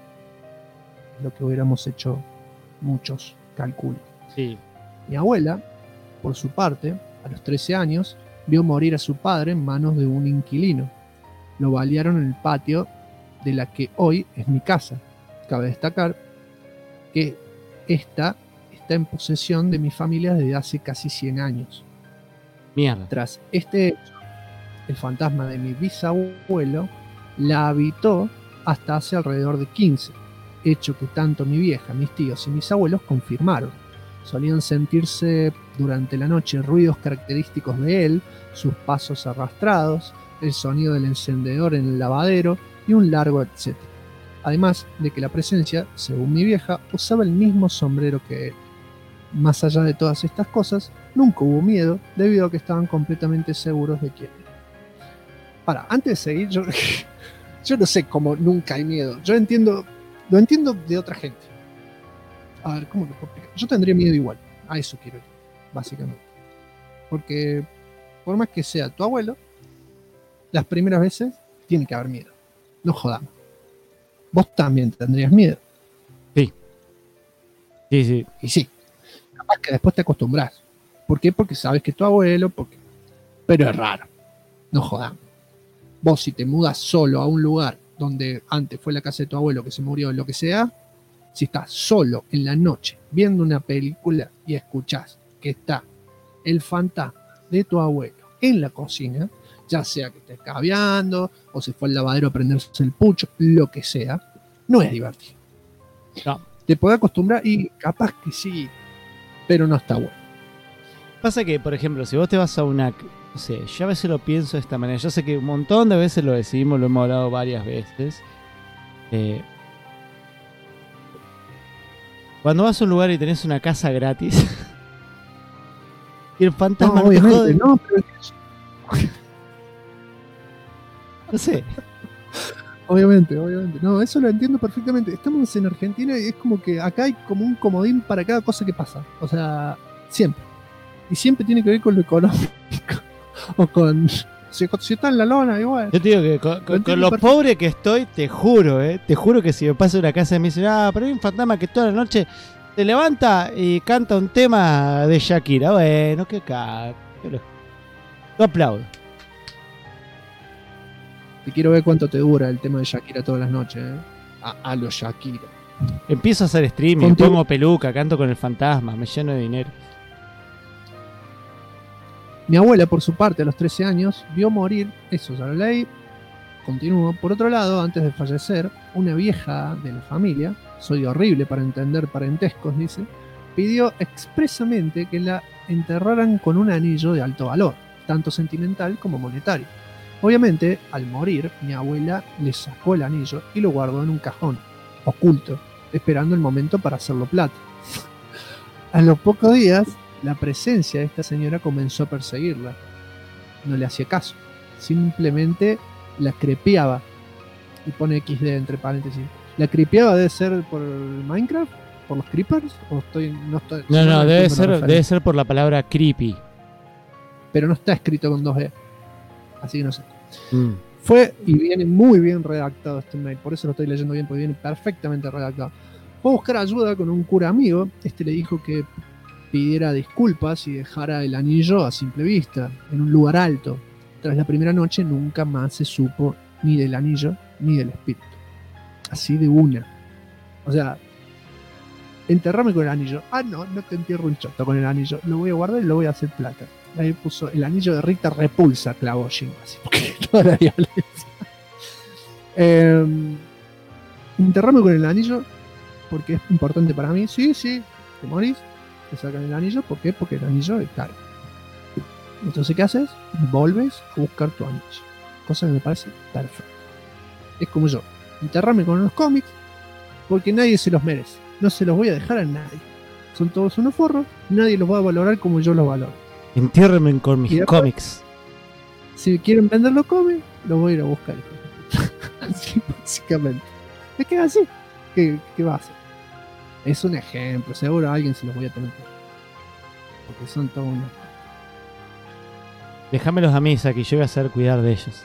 Lo que hubiéramos hecho muchos, calculo. Sí. Mi abuela, por su parte, a los 13 años, vio morir a su padre en manos de un inquilino. Lo balearon en el patio de la que hoy es mi casa. Cabe destacar que esta está en posesión de mi familia desde hace casi 100 años. Mierda. Tras este hecho, el fantasma de mi bisabuelo la habitó hasta hace alrededor de 15, hecho que tanto mi vieja, mis tíos y mis abuelos confirmaron. Solían sentirse durante la noche ruidos característicos de él, sus pasos arrastrados, el sonido del encendedor en el lavadero y un largo etcétera. Además de que la presencia, según mi vieja, usaba el mismo sombrero que él. Más allá de todas estas cosas, nunca hubo miedo debido a que estaban completamente seguros de quién era. Para, antes de seguir, yo no sé cómo nunca hay miedo. Lo entiendo de otra gente. A ver, ¿cómo lo puedo explicar? Yo tendría miedo igual. A eso quiero ir, básicamente. Porque por más que sea tu abuelo, las primeras veces tiene que haber miedo. No jodamos. Vos también tendrías miedo. Sí. Y sí. Capaz que después te acostumbras. ¿Por qué? Porque sabes que es tu abuelo, pero es raro. No jodamos. Vos si te mudas solo a un lugar donde antes fue la casa de tu abuelo que se murió, lo que sea, si estás solo en la noche viendo una película y escuchás que está el fantasma de tu abuelo en la cocina, ya sea que estés caviando o se fue al lavadero a prenderse el pucho, lo que sea, no es divertido. No. Te podés acostumbrar y capaz que sí, pero no está bueno. Pasa que, por ejemplo, si vos te vas a una... No sé, yo a veces lo pienso de esta manera. Yo sé que un montón de veces lo decimos, lo hemos hablado varias veces. Cuando vas a un lugar y tenés una casa gratis y el fantasma no te jode. No, pero No sé. obviamente. No, eso lo entiendo perfectamente. Estamos en Argentina y es como que acá hay como un comodín para cada cosa que pasa. O sea, siempre. Y siempre tiene que ver con lo económico. O con... Si está en la lona, igual. Yo te digo que con lo pobre que estoy, te juro que si me paso a una casa y me dicen, pero hay un fantasma que toda la noche se levanta y canta un tema de Shakira. Bueno, qué caro. Lo aplaudo. Y quiero ver cuánto te dura el tema de Shakira todas las noches. A lo Shakira. Empiezo a hacer streaming, Contigo. pongo peluca, canto con el fantasma, me lleno de dinero. Mi abuela, por su parte, a los 13 años, vio morir, eso ya lo leí, continúo. Por otro lado, antes de fallecer, una vieja de la familia, soy horrible para entender parentescos, dice, pidió expresamente que la enterraran con un anillo de alto valor, tanto sentimental como monetario. Obviamente, al morir, mi abuela le sacó el anillo y lo guardó en un cajón, oculto, esperando el momento para hacerlo plata. A los pocos días, la presencia de esta señora comenzó a perseguirla. No le hacía caso. Simplemente la crepeaba. Y pone XD entre paréntesis. ¿La crepeaba debe ser por Minecraft? ¿Por los creepers? ¿O no estoy? No, debe entiendo ser por la palabra creepy. Pero no está escrito con 2 E. Así que no sé. Mm. Fue y viene muy bien redactado este mail. Por eso lo estoy leyendo bien, porque viene perfectamente redactado. Fue a buscar ayuda con un cura amigo. Este le dijo que pidiera disculpas y dejara el anillo a simple vista, en un lugar alto. Tras la primera noche nunca más se supo ni del anillo ni del espíritu. Así de una. O sea, enterrame con el anillo. Ah, no te entierro un choto con el anillo. Lo voy a guardar y lo voy a hacer plata. Ahí puso el anillo de Rita repulsa, clavó Jim, así, porque toda la violencia. Enterrame con el anillo porque es importante para mí. Sí, te morís, te sacan el anillo. ¿Por qué? Porque el anillo es caro. Entonces, ¿qué haces? Volves a buscar tu anillo. Cosa que me parece perfecta. Es como yo. Enterrame con los cómics porque nadie se los merece. No se los voy a dejar a nadie. Son todos unos forros. Nadie los va a valorar como yo los valoro. Entiérrenme con mis cómics. Si quieren vender los cómics, los voy a ir a buscar. Así, básicamente. Es que así. ¿Qué va a hacer? Es un ejemplo. Seguro a alguien se los voy a tener que... Porque son todos unos... Déjamelos a mí, Saki, yo voy a hacer cuidar de ellos.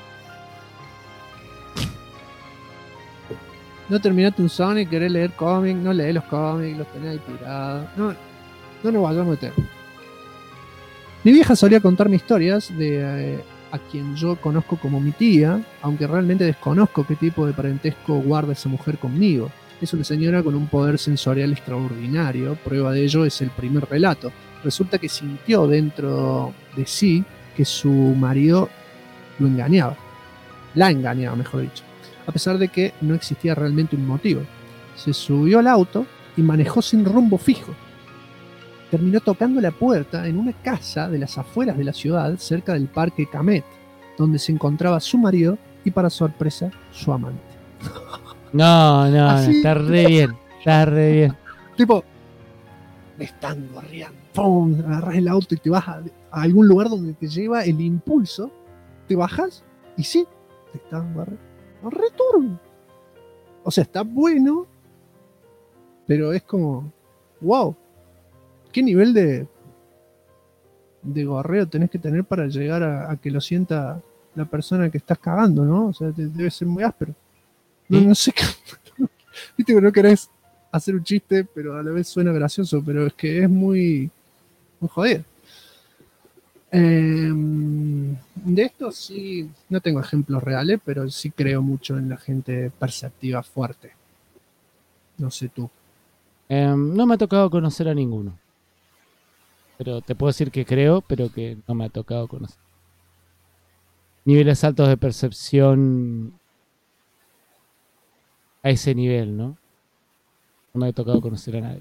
No terminaste un Sonic, querés leer cómics, no lees los cómics, los tenés ahí tirados. No nos vayamos a meter. Mi vieja solía contarme historias de a quien yo conozco como mi tía, aunque realmente desconozco qué tipo de parentesco guarda esa mujer conmigo. Es una señora con un poder sensorial extraordinario. Prueba de ello es el primer relato. Resulta que sintió dentro de sí que su marido lo engañaba. La engañaba, mejor dicho. A pesar de que no existía realmente un motivo. Se subió al auto y manejó sin rumbo fijo. Terminó tocando la puerta en una casa de las afueras de la ciudad, cerca del parque Camet, donde se encontraba su marido y, para sorpresa, su amante. No, Así, está re bien. Está re bien. Tipo, me están gorreando. ¡Pum! Agarras el auto y te vas a algún lugar donde te lleva el impulso. Te bajas y sí, te están gorreando. Returno. O sea, está bueno, pero es como, wow, ¿qué nivel de gorreo tenés que tener para llegar a que lo sienta la persona que estás cagando, ¿no? O sea, debe ser muy áspero. No sé qué. Viste que no querés hacer un chiste, pero a la vez suena gracioso, pero es que es muy jodido. De esto sí, no tengo ejemplos reales, pero sí creo mucho en la gente perceptiva fuerte. No sé tú. No me ha tocado conocer a ninguno. Pero te puedo decir que creo, pero que no me ha tocado conocer. Niveles altos de percepción a ese nivel, ¿no? No me ha tocado conocer a nadie.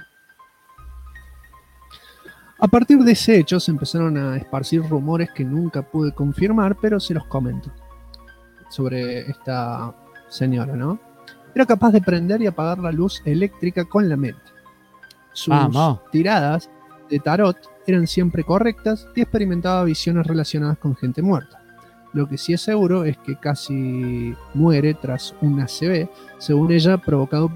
A partir de ese hecho se empezaron a esparcir rumores que nunca pude confirmar, pero se los comento sobre esta señora, ¿no? Era capaz de prender y apagar la luz eléctrica con la mente. Sus tiradas de tarot eran siempre correctas y experimentaba visiones relacionadas con gente muerta. Lo que sí es seguro es que casi muere tras un ACV, según ella, provocado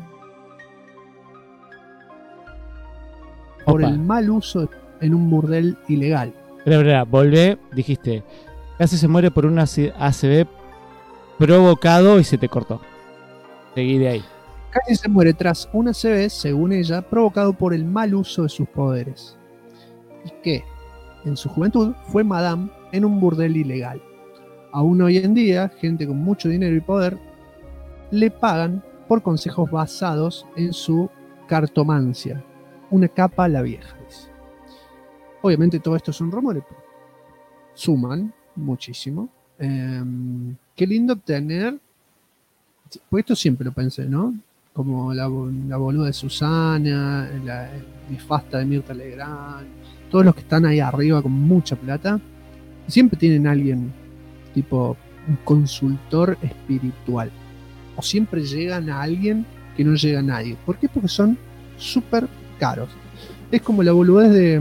por el mal uso en un burdel ilegal. Espera, volvé, dijiste, casi se muere por un ACV provocado y se te cortó. Seguí de ahí. Casi se muere tras un ACV, según ella, provocado por el mal uso de sus poderes. Y que, en su juventud, fue madame en un burdel ilegal. Aún hoy en día, gente con mucho dinero y poder le pagan por consejos basados en su cartomancia. Una capa a la vieja, dice. Obviamente todo esto son rumores, pero suman muchísimo. Qué lindo tener, porque esto siempre lo pensé, ¿no? Como la boluda de Susana, la nefasta de Mirta Legrand, todos los que están ahí arriba con mucha plata, siempre tienen a alguien tipo un consultor espiritual. O siempre llegan a alguien que no llega a nadie. ¿Por qué? Porque son súper caros. Es como la boludez de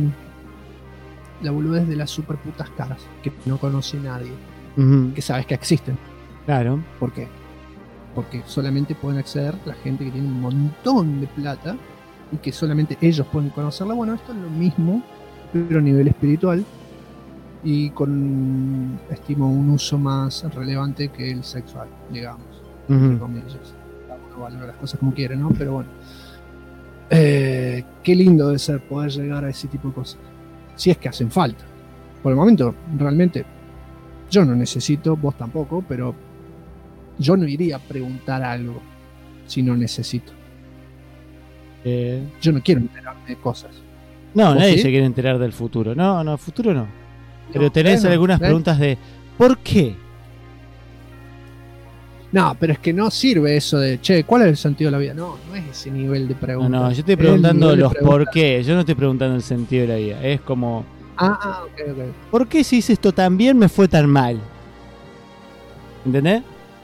las super putas caras que no conoce nadie, que sabes que existen. Claro. ¿Por qué? Porque solamente pueden acceder la gente que tiene un montón de plata y que solamente ellos pueden conocerla. Bueno, esto es lo mismo, pero a nivel espiritual y con, estimo, un uso más relevante que el sexual, digamos, entre comillas. Cada uno valora las cosas como quiere, ¿no? Pero bueno. Qué lindo debe ser poder llegar a ese tipo de cosas. Si es que hacen falta. Por el momento, realmente, yo no necesito, vos tampoco, pero yo no iría a preguntar algo si no necesito. Yo no quiero enterarme de cosas. No, ¿Vos nadie sí? se quiere enterar del futuro. No, el futuro no. Pero No, tenés bueno, algunas preguntas de ¿por qué? No, pero es que no sirve eso de, che, ¿cuál es el sentido de la vida? No, no es ese nivel de No, pregunta. no, yo estoy Es el preguntando nivel de los pregunta. por qué. Yo no estoy preguntando el sentido de la vida. Es como, Ok. ¿por qué si hice esto tan bien me fue tan mal? ¿Entendés?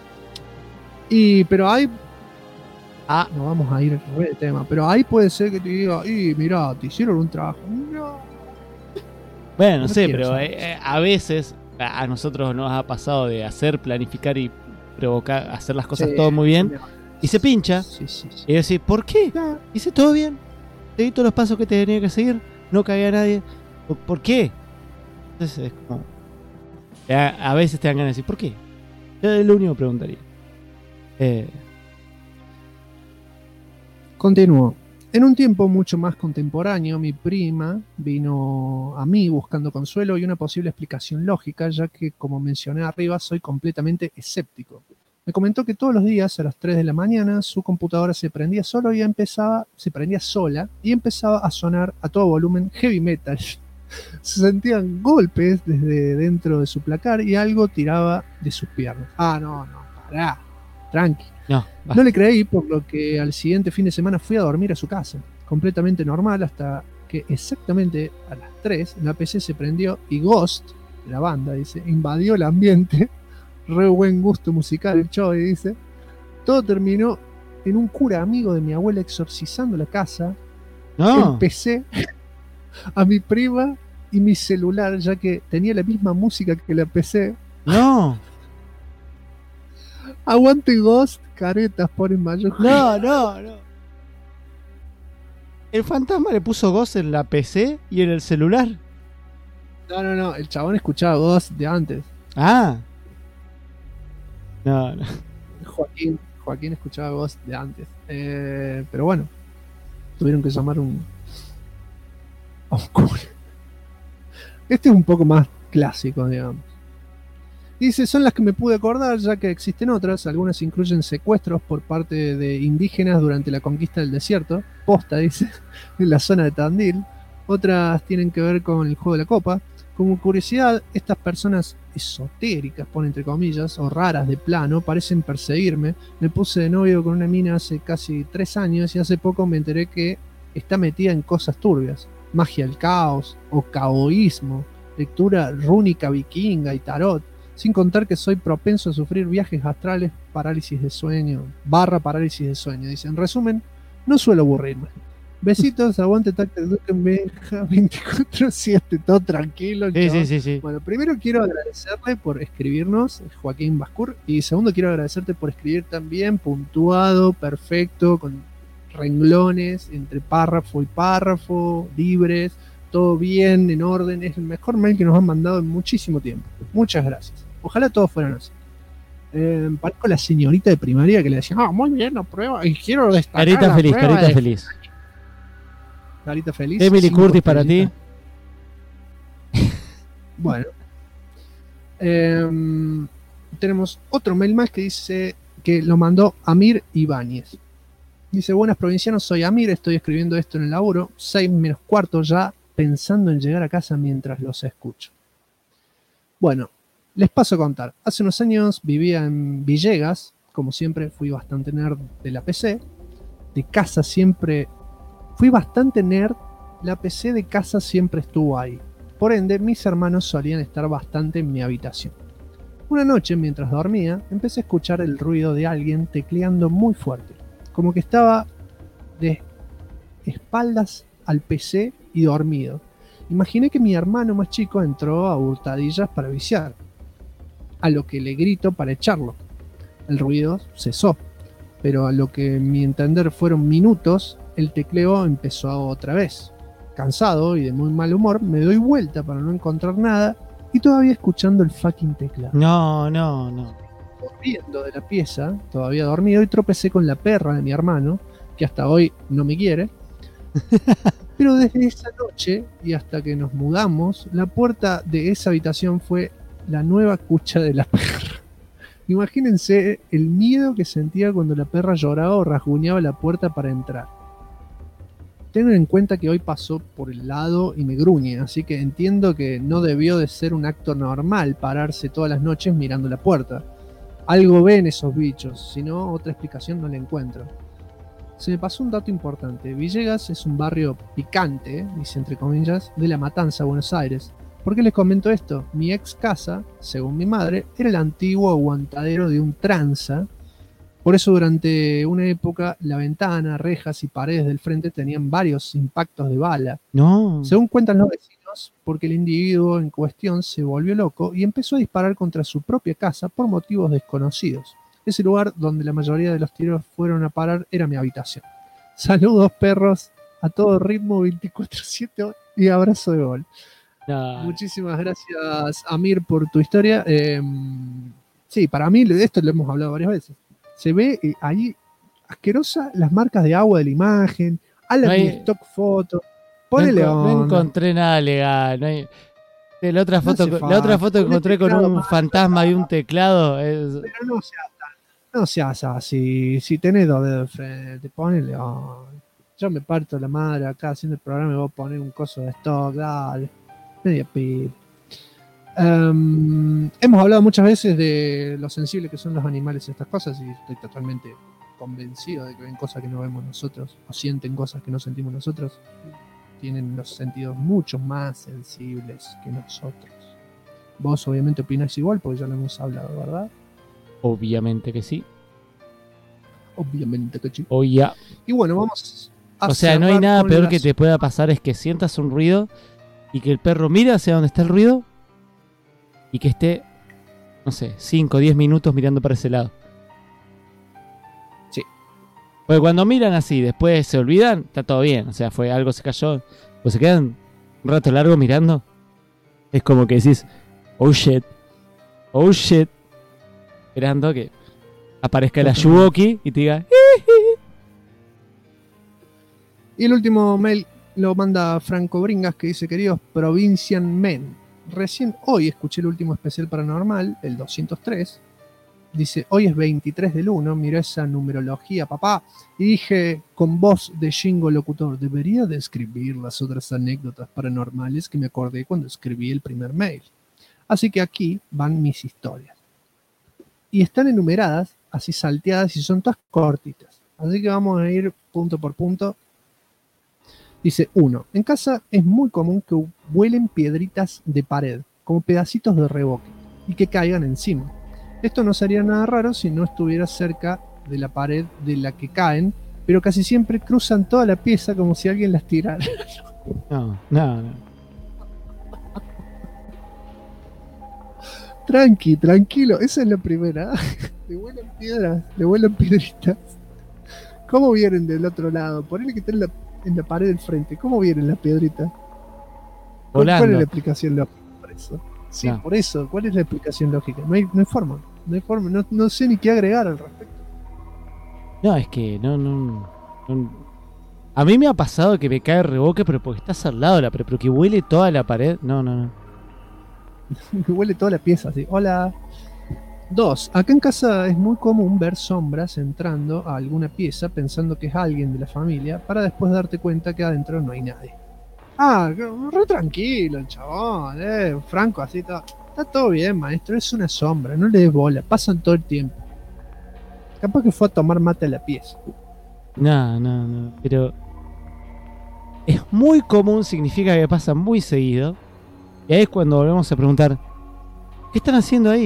Pero hay. No vamos a ir re de tema, pero ahí puede ser que te diga, mirá, te hicieron un trabajo. No. Bueno, no No sé, quiero pero saber. a veces a nosotros nos ha pasado de hacer, planificar y provocar, hacer las cosas Sí, todo muy bien y se pincha. Sí. Y decir, ¿por qué? Hice todo bien. Seguí todos los pasos que tenía que seguir. No cagué a nadie. ¿Por qué? Entonces es como. A veces te dan ganas de decir, ¿por qué? Yo es lo único que preguntaría. Continúo. En un tiempo mucho más contemporáneo, mi prima vino a mí buscando consuelo y una posible explicación lógica, ya que, como mencioné arriba, soy completamente escéptico. Me comentó que todos los días a las 3 de la mañana su computadora se prendía se prendía sola y empezaba a sonar a todo volumen heavy metal. Se sentían golpes desde dentro de su placar y algo tiraba de sus piernas. No, pará, tranqui. No le creí, por lo que al siguiente fin de semana fui a dormir a su casa, completamente normal, hasta que exactamente a las 3 la PC se prendió y Ghost, la banda, dice, invadió el ambiente. Re buen gusto musical el show, y dice. Todo terminó en un cura amigo de mi abuela exorcizando la casa. No. Empecé a mi prima y mi celular, ya que tenía la misma música que la PC. No. Aguante Ghost, caretas ponen mayúsculas. No. El fantasma le puso Ghost en la PC y en el celular. No, el chabón escuchaba Ghost de antes. No. Joaquín escuchaba Ghost de antes. Pero bueno, tuvieron que llamar a un cura. Este es un poco más clásico, digamos. Dice, son las que me pude acordar, ya que existen otras. Algunas incluyen secuestros por parte de indígenas durante la conquista del desierto. Posta, dice, en la zona de Tandil. Otras tienen que ver con el juego de la copa. Como curiosidad, estas personas esotéricas, pone entre comillas, o raras de plano, parecen perseguirme. Me puse de novio con una mina hace casi 3 años y hace poco me enteré que está metida en cosas turbias. Magia del caos, o caoísmo, lectura rúnica vikinga y tarot. Sin contar que soy propenso a sufrir viajes astrales, parálisis de sueño, parálisis de sueño. Dice, en resumen, no suelo aburrirme. Besitos, aguante Tacte Duque, Meja 24/7, todo tranquilo. Sí. Bueno, primero quiero agradecerle por escribirnos, Joaquín Bascur, y segundo quiero agradecerte por escribir también, puntuado, perfecto, con renglones entre párrafo y párrafo, libres, todo bien, en orden. Es el mejor mail que nos han mandado en muchísimo tiempo. Muchas gracias. Ojalá todos fueran así. Parezco la señorita de primaria que le decía, muy bien, la prueba, y quiero destacar Carita feliz, carita feliz. Carita feliz. Emily 5 Curtis para ti. Bueno. Tenemos otro mail más que dice que lo mandó Amir Ibáñez. Dice, buenas provincianos, soy Amir, estoy escribiendo esto en el laburo, 6:45 ya, pensando en llegar a casa mientras los escucho. Bueno, les paso a contar. Hace unos años vivía en Villegas, como siempre fui bastante nerd de la PC. De casa siempre fui bastante nerd, la PC de casa siempre estuvo ahí. Por ende, mis hermanos solían estar bastante en mi habitación. Una noche, mientras dormía, empecé a escuchar el ruido de alguien tecleando muy fuerte, como que estaba de espaldas al PC y dormido. Imaginé que mi hermano más chico entró a hurtadillas para viciar, a lo que le grito para echarlo. El ruido cesó, pero a lo que en mi entender fueron minutos, el tecleo empezó otra vez. Cansado y de muy mal humor, me doy vuelta para no encontrar nada y todavía escuchando el fucking teclado. No. Corriendo de la pieza, todavía dormido, y tropecé con la perra de mi hermano, que hasta hoy no me quiere, Pero desde esa noche y hasta que nos mudamos, la puerta de esa habitación fue la nueva cucha de la perra. Imagínense el miedo que sentía cuando la perra lloraba o rasguñaba la puerta para entrar. Tengan en cuenta que hoy pasó por el lado y me gruñe, así que entiendo que no debió de ser un acto normal pararse todas las noches mirando la puerta. Algo ven esos bichos, si no, otra explicación no la encuentro. Se me pasó un dato importante. Villegas es un barrio picante, dice entre comillas, de La Matanza, Buenos Aires. ¿Por qué les comento esto? Mi ex casa, según mi madre, era el antiguo aguantadero de un tranza. Por eso durante una época la ventana, rejas y paredes del frente tenían varios impactos de bala. No. Según cuentan los vecinos, porque el individuo en cuestión se volvió loco y empezó a disparar contra su propia casa por motivos desconocidos. Ese lugar donde la mayoría de los tiros fueron a parar era mi habitación. Saludos, perros, a todo ritmo 24/7 y abrazo de gol. No. Muchísimas gracias, Amir, por tu historia. Sí, para mí de esto lo hemos hablado varias veces. Se ve ahí asquerosa las marcas de agua de la imagen, Alan No hay- stock foto. No, Ponele no onda. encontré nada legal. No hay- La otra No foto, hace la falta. otra foto que Ponle encontré con teclado un más, fantasma y un teclado. Es... Pero no seas así. Si tenés dos dedos de frente, ponele onda. Yo me parto la madre acá haciendo el programa y voy a poner un coso de stock, dale. Media pip. Hemos hablado muchas veces de lo sensibles que son los animales y estas cosas, y estoy totalmente convencido de que ven cosas que no vemos nosotros, o sienten cosas que no sentimos nosotros. Tienen los sentidos mucho más sensibles que nosotros. Vos obviamente opinás igual, porque ya lo hemos hablado, ¿verdad? Obviamente que sí. Obviamente que sí. O ya. Y bueno, vamos a O sea, no hay cerrar nada con peor las- que te pueda pasar es que sientas un ruido y que el perro mire hacia donde está el ruido y que esté, no sé, 5 o 10 minutos mirando para ese lado. Sí. Porque cuando miran así, después se olvidan, está todo bien. O sea, fue algo, se cayó. O se quedan un rato largo mirando. Es como que decís, oh shit, esperando que aparezca la Yuwoki y te diga, Y el último mail lo manda Franco Bringas, que dice: queridos Provincian Men, recién hoy escuché el último especial paranormal, el 203. Dice: hoy es 23 del 1, miró esa numerología, papá, y dije con voz de Shingo locutor: debería de escribir las otras anécdotas paranormales que me acordé cuando escribí el primer mail. Así que aquí van mis historias. Y están enumeradas, así salteadas, y son todas cortitas. Así que vamos a ir punto por punto. Dice: 1. En casa es muy común que vuelen piedritas de pared, como pedacitos de reboque, y que caigan encima. Esto no sería nada raro si no estuviera cerca de la pared de la que caen, pero casi siempre cruzan toda la pieza como si alguien las tirara. no. Tranquilo, esa es la primera. Le vuelan piedras, le vuelan piedritas. ¿Cómo vienen del otro lado? Ponele que está en la pared del frente. ¿Cómo vienen las piedritas? ¿Cuál es Volando. la explicación lógica por eso? Sí, No. por eso. ¿Cuál es la explicación lógica? No hay forma. No sé ni qué agregar al respecto. No, es que no. A mí me ha pasado que me cae el reboque, pero porque estás al lado de la pared, pero que huele toda la pared. No. Me huele toda la pieza así. Hola. 2. Acá en casa es muy común ver sombras entrando a alguna pieza pensando que es alguien de la familia, para después darte cuenta que adentro no hay nadie. Ah, re tranquilo el chabón, Franco, así está todo bien, maestro, es una sombra, no le des bola, pasan todo el tiempo. Capaz que fue a tomar mate a la pieza. No, pero es muy común, significa que pasa muy seguido. Y ahí es cuando volvemos a preguntar, ¿qué están haciendo ahí?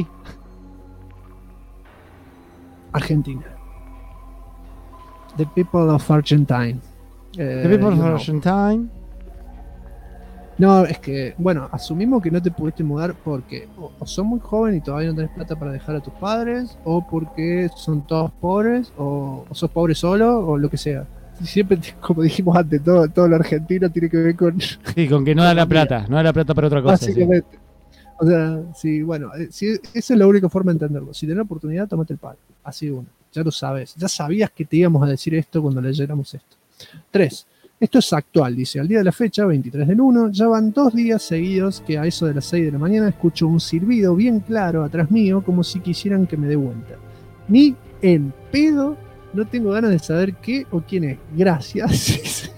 Argentina. The people of Argentine. The people of you know. Argentine. No, es que, bueno, asumimos que no te pudiste mudar porque o sos muy joven y todavía no tenés plata para dejar a tus padres, o porque son todos pobres, o sos pobre solo, o lo que sea. Siempre, como dijimos antes, todo lo argentino tiene que ver con... Sí, con que no da la plata, no da la plata para otra cosa. Sí. Básicamente. O sea, sí, bueno, esa es la única forma de entenderlo. Si tenés la oportunidad, tomate el palo. Así uno. Ya lo sabes. Ya sabías que te íbamos a decir esto cuando leyéramos esto. 3. Esto es actual, dice, al día de la fecha, 23 del 1, ya van 2 días seguidos que a eso de las 6 de la mañana escucho un silbido bien claro atrás mío, como si quisieran que me dé vuelta. Ni en pedo, no tengo ganas de saber qué o quién es. Gracias.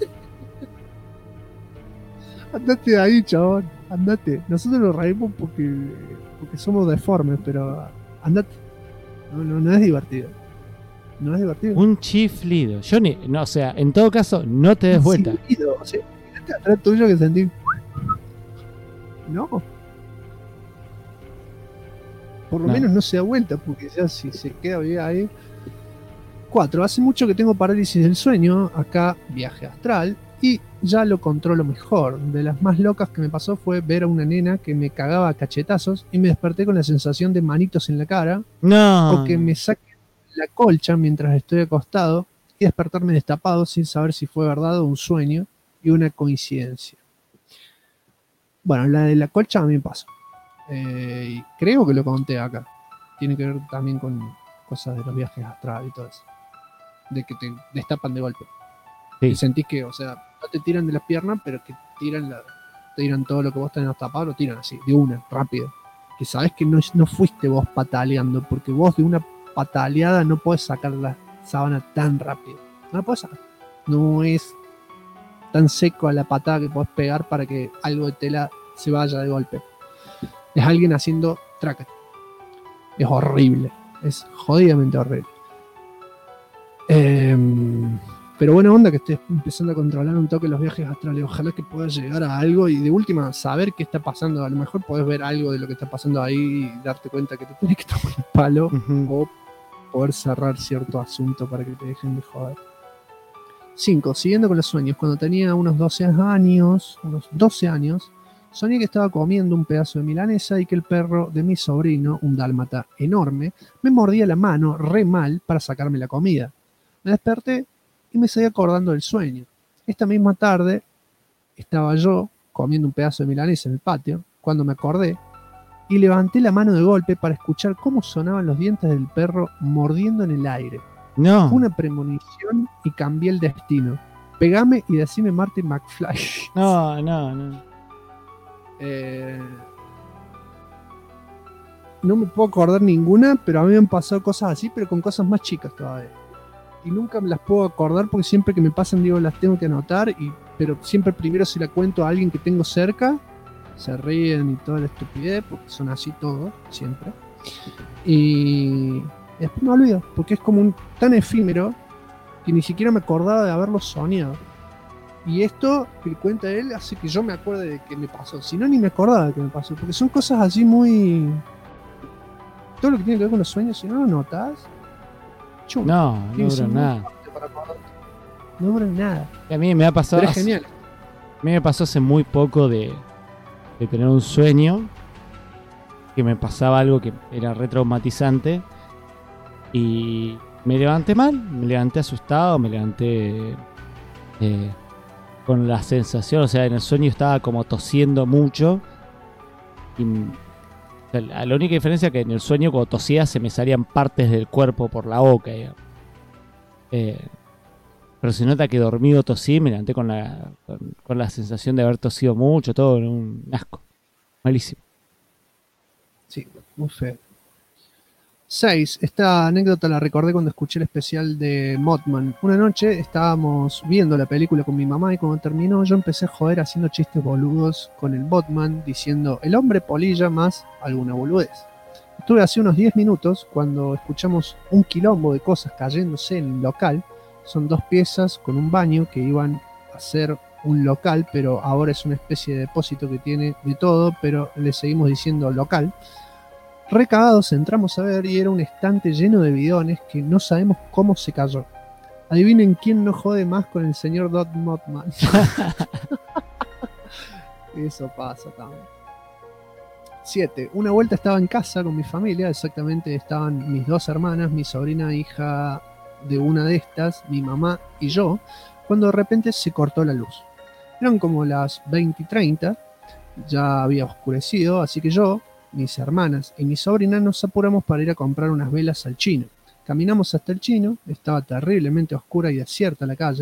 Andate de ahí, chabón, andate. Nosotros nos reímos porque somos deformes, pero andate. No es divertido. No es divertido. Un chiflido. Yo no, o sea, en todo caso, no te des vuelta. Silbido, o sea, fíjate atrás tuyo que sentí. No. Por lo No. menos no se da vuelta, porque ya si se queda bien ahí. 4. Hace mucho que tengo parálisis del sueño, acá viaje astral, y ya lo controlo mejor. De las más locas que me pasó fue ver a una nena que me cagaba a cachetazos y me desperté con la sensación de manitos en la cara, No. o que me saque la colcha mientras estoy acostado y despertarme destapado sin saber si fue verdad o un sueño y una coincidencia. Bueno, la de la colcha a mí me pasó. Y creo que lo conté acá. Tiene que ver también con cosas de los viajes astrales y todo eso. De que te destapan de golpe. Sí. Y sentís que, o sea, no te tiran de las piernas, pero que tiran todo lo que vos tenés tapado, lo tiran así, de una, rápido. Que sabés que no fuiste vos pataleando, porque vos de una pataleada no podés sacar la sábana tan rápido. No la podés sacar. No es tan seco a la patada que podés pegar para que algo de tela se vaya de golpe. Es alguien haciendo traca. Es horrible. Es jodidamente horrible. Pero buena onda que estés empezando a controlar un toque los viajes astrales. Ojalá que puedas llegar a algo y de última saber qué está pasando. A lo mejor podés ver algo de lo que está pasando ahí y darte cuenta que te tienes que tomar un palo Ujú. o poder cerrar cierto asunto para que te dejen de joder. 5. Siguiendo con los sueños. Cuando tenía unos 12 años, soñé que estaba comiendo un pedazo de milanesa y que el perro de mi sobrino, un dálmata enorme, me mordía la mano re mal para sacarme la comida. Me desperté y me seguí acordando del sueño. Esta misma tarde estaba yo comiendo un pedazo de milanesa en el patio cuando me acordé y levanté la mano de golpe para escuchar cómo sonaban los dientes del perro mordiendo en el aire. No. Una premonición y cambié el destino. Pegame y decime Marty McFly. No. No me puedo acordar ninguna, pero a mí me han pasado cosas así, pero con cosas más chicas todavía. Y nunca me las puedo acordar porque siempre que me pasan, digo, las tengo que anotar, pero siempre primero se la cuento a alguien que tengo cerca, se ríen y toda la estupidez, porque son así todos, siempre. Y después me olvido, porque es como tan efímero que ni siquiera me acordaba de haberlo soñado. Y esto que cuenta él hace que yo me acuerde de que me pasó. Si no, ni me acordaba de que me pasó. Porque son cosas así muy... Todo lo que tiene que ver con los sueños, si no lo notas, chum. No Tiene que dura ser muy nada. fuerte para acordarte. No dura nada. A mí me ha pasado. Pero es genial. A mí me pasó hace muy poco de tener un sueño que me pasaba algo que era re traumatizante y me levanté mal, me levanté asustado, me levanté con la sensación, o sea, en el sueño estaba como tosiendo mucho y o sea, la única diferencia es que en el sueño cuando tosía se me salían partes del cuerpo por la boca, digamos. Pero se nota que dormido tosí, me levanté con la sensación de haber tosido mucho, todo en un asco. Malísimo. Sí, muy feo. 6. Esta anécdota la recordé cuando escuché el especial de Mothman. Una noche estábamos viendo la película con mi mamá y cuando terminó yo empecé a joder haciendo chistes boludos con el Mothman diciendo el hombre polilla más alguna boludez. Estuve hace unos 10 minutos cuando escuchamos un quilombo de cosas cayéndose en el local. Son 2 piezas con un baño que iban a ser un local, pero ahora es una especie de depósito que tiene de todo, pero le seguimos diciendo local. Recagados entramos a ver y era un estante lleno de bidones que no sabemos cómo se cayó. Adivinen quién no jode más con el señor Dot Mothman. Eso pasa también. 7. Una vuelta estaba en casa con mi familia, exactamente estaban mis 2 hermanas, mi sobrina hija de una de estas, mi mamá y yo, cuando de repente se cortó la luz. Eran como las 20:30, ya había oscurecido, así que yo, mis hermanas y mi sobrina nos apuramos para ir a comprar unas velas al chino. Caminamos hasta el chino, estaba terriblemente oscura y desierta la calle,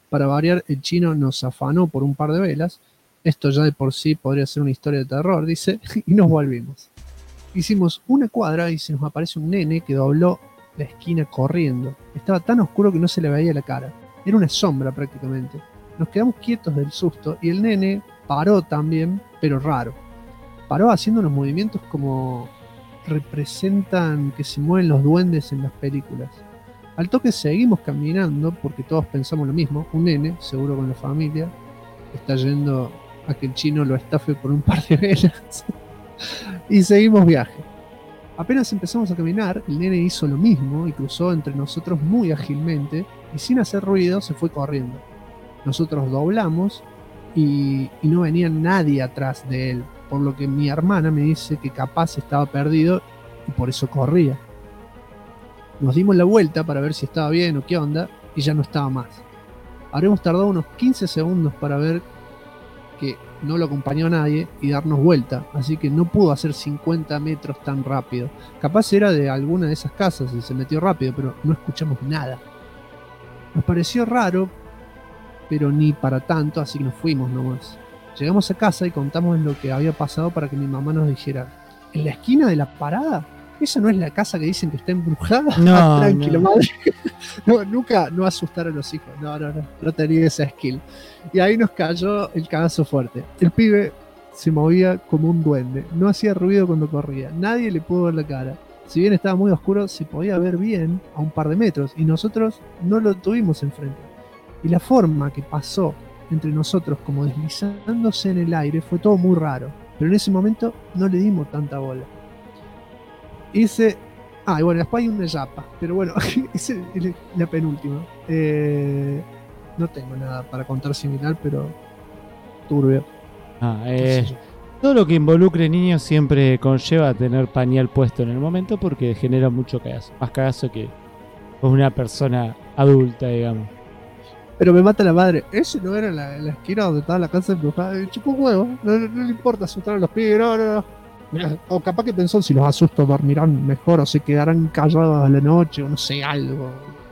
Para variar, el chino nos afanó por un par de velas. Esto ya de por sí podría ser una historia de terror, dice, y nos volvimos. Hicimos una cuadra y se nos aparece un nene que dobló la esquina corriendo. Estaba tan oscuro que no se le veía la cara. Era una sombra prácticamente. Nos quedamos quietos del susto y el nene paró también, pero raro. Paró haciendo unos movimientos como representan que se mueven los duendes en las películas. Al toque seguimos caminando porque todos pensamos lo mismo. Un nene, seguro con la familia, está yendo a que el chino lo estafe por un par de velas. Y seguimos viaje. Apenas empezamos a caminar, el nene hizo lo mismo y cruzó entre nosotros muy ágilmente y sin hacer ruido se fue corriendo. Nosotros doblamos y no venía nadie atrás de él, por lo que mi hermana me dice que capaz estaba perdido y por eso corría. Nos dimos la vuelta para ver si estaba bien o qué onda y ya no estaba más. Habremos tardado unos 15 segundos para ver que no lo acompañó nadie y darnos vuelta, así que no pudo hacer 50 metros tan rápido. Capaz era de alguna de esas casas y se metió rápido, pero no escuchamos nada. Nos pareció raro, pero ni para tanto, así que nos fuimos nomás. Llegamos a casa y contamos lo que había pasado para que mi mamá nos dijera: ¿en la esquina de la parada? ¿Esa no es la casa que dicen que está embrujada? No, tranquilo, no. madre. No, nunca no asustar a los hijos. No tenía esa skill. Y ahí nos cayó el cagazo fuerte. El pibe se movía como un duende. No hacía ruido cuando corría. Nadie le pudo ver la cara. Si bien estaba muy oscuro, se podía ver bien a un par de metros. Y nosotros no lo tuvimos enfrente. Y la forma que pasó entre nosotros, como deslizándose en el aire, fue todo muy raro. Pero en ese momento no le dimos tanta bola. Hice... y bueno, después hay una yapa. Pero bueno, esa es la penúltima. No tengo nada para contar similar, pero turbio. Todo lo que involucre niños siempre conlleva tener pañal puesto en el momento porque genera mucho cagazo. Más cagazo que una persona adulta, digamos. Pero me mata la madre. Ese no era la esquina donde estaba la casa embrujada. Chupó un huevo. No le importa asustar a los pibes. No. Mirá, o capaz que pensó, si los asusto dormirán mejor o se quedarán callados a la noche o no sé, algo.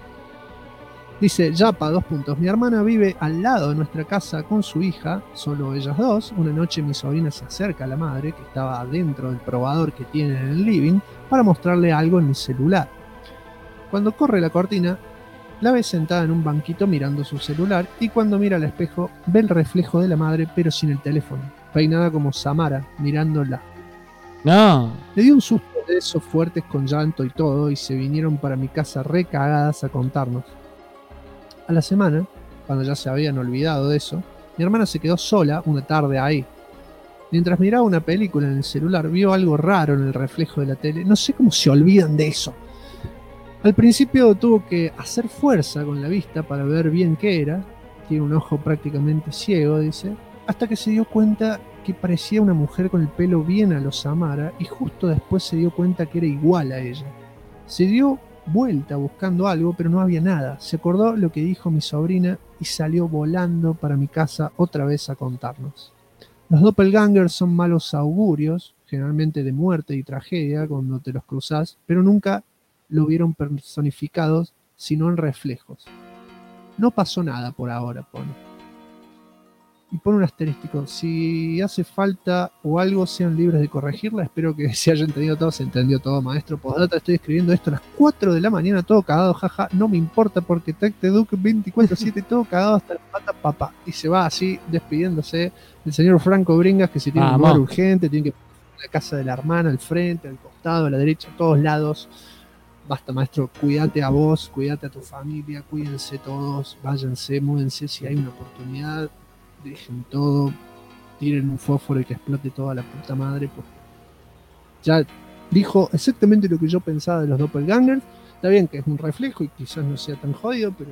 Dice Yapa, 2 puntos. Mi hermana vive al lado de nuestra casa con su hija, solo ellas dos. Una noche mi sobrina se acerca a la madre, que estaba dentro del probador que tiene en el living, para mostrarle algo en el celular. Cuando corre la cortina, la ve sentada en un banquito mirando su celular y cuando mira al espejo ve el reflejo de la madre pero sin el teléfono, peinada como Samara, mirándola. No. Le dio un susto de esos fuertes con llanto y todo y se vinieron para mi casa recagadas a contarnos. A la semana, cuando ya se habían olvidado de eso, mi hermana se quedó sola una tarde ahí. Mientras miraba una película en el celular, vio algo raro en el reflejo de la tele. No sé cómo se olvidan de eso. Al principio tuvo que hacer fuerza con la vista para ver bien qué era. Tiene un ojo prácticamente ciego, dice. Hasta que se dio cuenta que parecía una mujer con el pelo bien a lo Samara y justo después se dio cuenta que era igual a ella. Se dio vuelta buscando algo, pero no había nada. Se acordó lo que dijo mi sobrina y salió volando para mi casa otra vez a contarnos. Los doppelgangers son malos augurios, generalmente de muerte y tragedia cuando te los cruzás, pero nunca lo vieron personificados, sino en reflejos. No pasó nada por ahora, pone. Y pone un asterístico. Si hace falta o algo, sean libres de corregirla. Espero que se haya entendido todo. Se entendió todo, maestro. Postdata, estoy escribiendo esto a las 4 de la mañana, todo cagado, jaja. No me importa porque TechTeduc 24/7, todo cagado hasta la pata, papá. Y se va así, despidiéndose del señor Franco Bringas, que si tiene un lugar urgente, tiene que poner la casa de la hermana, al frente, al costado, a la derecha, a todos lados. Basta, maestro, cuídate a vos, cuídate a tu familia, cuídense todos, váyanse, múdense si hay una oportunidad. Dejen todo, tiren un fósforo y que explote toda la puta madre, porque ya dijo exactamente lo que yo pensaba de los doppelgangers. Está bien que es un reflejo y quizás no sea tan jodido, pero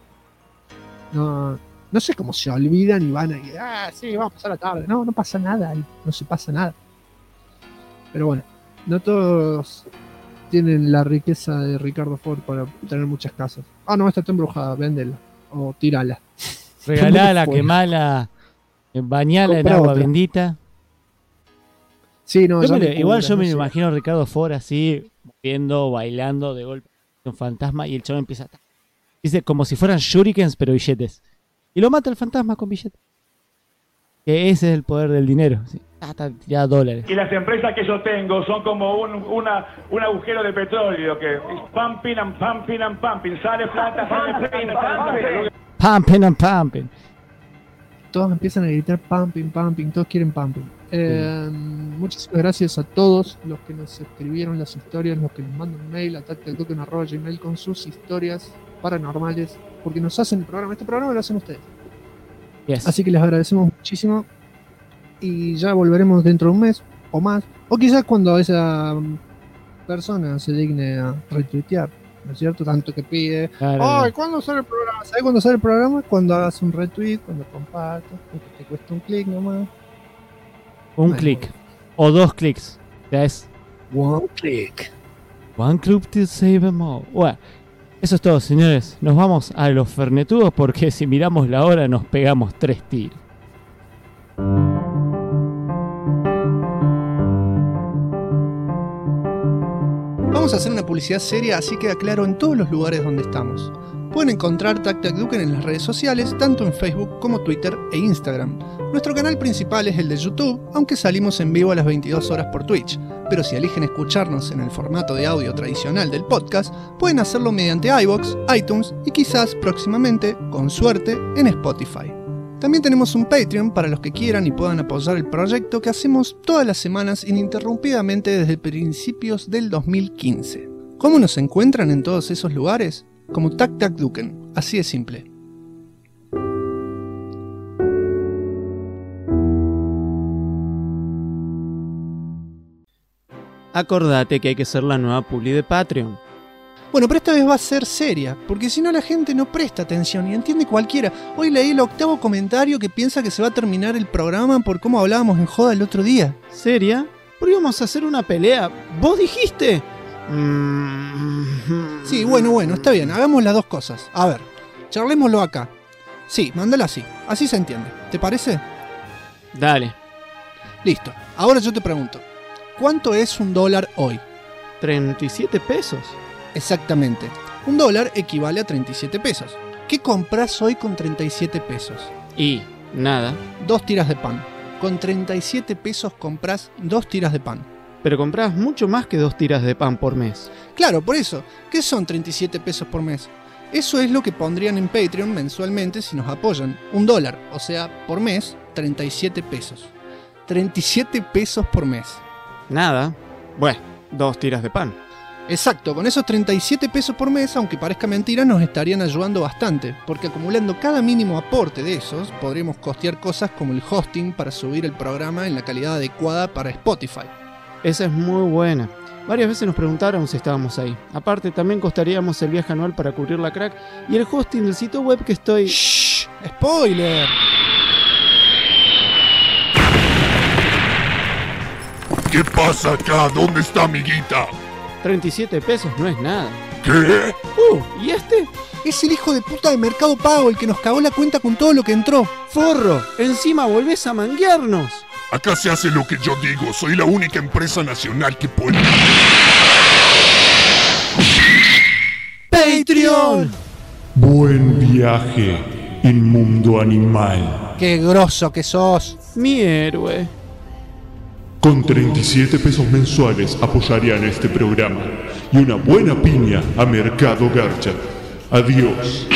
no sé cómo se olvidan y van a sí, vamos a pasar la tarde. No pasa nada, no se pasa nada. Pero bueno, no todos tienen la riqueza de Ricardo Ford para tener muchas casas. No, esta está embrujada, véndela o tírala. Regalala, quemala, bañala en agua bendita. Sí, no, igual yo me imagino a Ricardo Ford así, moviendo, bailando, de golpe un fantasma y el chavo empieza dice como si fueran shurikens pero billetes. Y lo mata el fantasma con billetes. Que ese es el poder del dinero. ¿Sí? Hasta tirar dólares. Y las empresas que yo tengo son como un agujero de petróleo que pumping and pumping and pumping, sale plata, sale plata. Pumping and pumping. Todos empiezan a gritar pumping, pumping, todos quieren pumping. Muchísimas gracias a todos los que nos escribieron las historias, los que nos mandan mail a tactacduken@gmail con sus historias paranormales, porque nos hacen el programa. Este programa lo hacen ustedes. Yes. Así que les agradecemos muchísimo y ya volveremos dentro de un mes o más, o quizás cuando esa persona se digne a retuitear, ¿no es cierto? Tanto que pide. Claro. ¡Ay! ¿Cuándo sale el programa? ¿Sabes cuándo sale el programa? Cuando hagas un retweet, cuando compartas, porque te cuesta un clic nomás. Un Ay, clic. O 2 clics. Ya es One click. one click to save them all. Bueno, eso es todo, señores. Nos vamos a los fernetudos porque si miramos la hora nos pegamos 3 tiros. Vamos a hacer una publicidad seria, así queda claro en todos los lugares donde estamos. Pueden encontrar Tactacduken en las redes sociales, tanto en Facebook como Twitter e Instagram. Nuestro canal principal es el de YouTube, aunque salimos en vivo a las 22 horas por Twitch. Pero si eligen escucharnos en el formato de audio tradicional del podcast, pueden hacerlo mediante iVoox, iTunes y quizás próximamente, con suerte, en Spotify. También tenemos un Patreon para los que quieran y puedan apoyar el proyecto que hacemos todas las semanas ininterrumpidamente desde principios del 2015. ¿Cómo nos encuentran en todos esos lugares? Como Tactacduken, así de simple. Acordate que hay que ser la nueva publi de Patreon. Bueno, pero esta vez va a ser seria, porque si no la gente no presta atención y entiende cualquiera. Hoy leí el 8º comentario que piensa que se va a terminar el programa por cómo hablábamos en joda el otro día. ¿Seria? ¿Por qué íbamos a hacer una pelea? ¿Vos dijiste? Sí, bueno, está bien, hagamos las dos cosas. A ver, charlémoslo acá. Sí, mándala así se entiende. ¿Te parece? Dale. Listo, ahora yo te pregunto, ¿cuánto es $1 hoy? 37 pesos. Exactamente, $1 equivale a 37 pesos. ¿Qué compras hoy con 37 pesos? Y nada. 2 tiras de pan. Con 37 pesos compras 2 tiras de pan. Pero comprás mucho más que 2 tiras de pan por mes. Claro, por eso. ¿Qué son 37 pesos por mes? Eso es lo que pondrían en Patreon mensualmente si nos apoyan. $1, o sea, por mes, 37 pesos. 37 pesos por mes. Nada. Bueno, 2 tiras de pan. Exacto, con esos 37 pesos por mes, aunque parezca mentira, nos estarían ayudando bastante, porque acumulando cada mínimo aporte de esos, podríamos costear cosas como el hosting para subir el programa en la calidad adecuada para Spotify. Esa es muy buena. Varias veces nos preguntaron si estábamos ahí. Aparte, también costaríamos el viaje anual para cubrir la crack y el hosting del sitio web que estoy... ¡Shh! ¡Spoiler! ¿Qué pasa acá? ¿Dónde está mi guita? 37 pesos no es nada. ¿Qué? ¿Y este? Es el hijo de puta de Mercado Pago el que nos cagó la cuenta con todo lo que entró. ¡Forro! Encima volvés a manguearnos. Acá se hace lo que yo digo. Soy la única empresa nacional que puede... ¡Patreon! Buen viaje, inmundo animal. ¡Qué grosso que sos! Mi héroe. Con 37 pesos mensuales apoyarían este programa y una buena piña a Mercado Garcha. Adiós.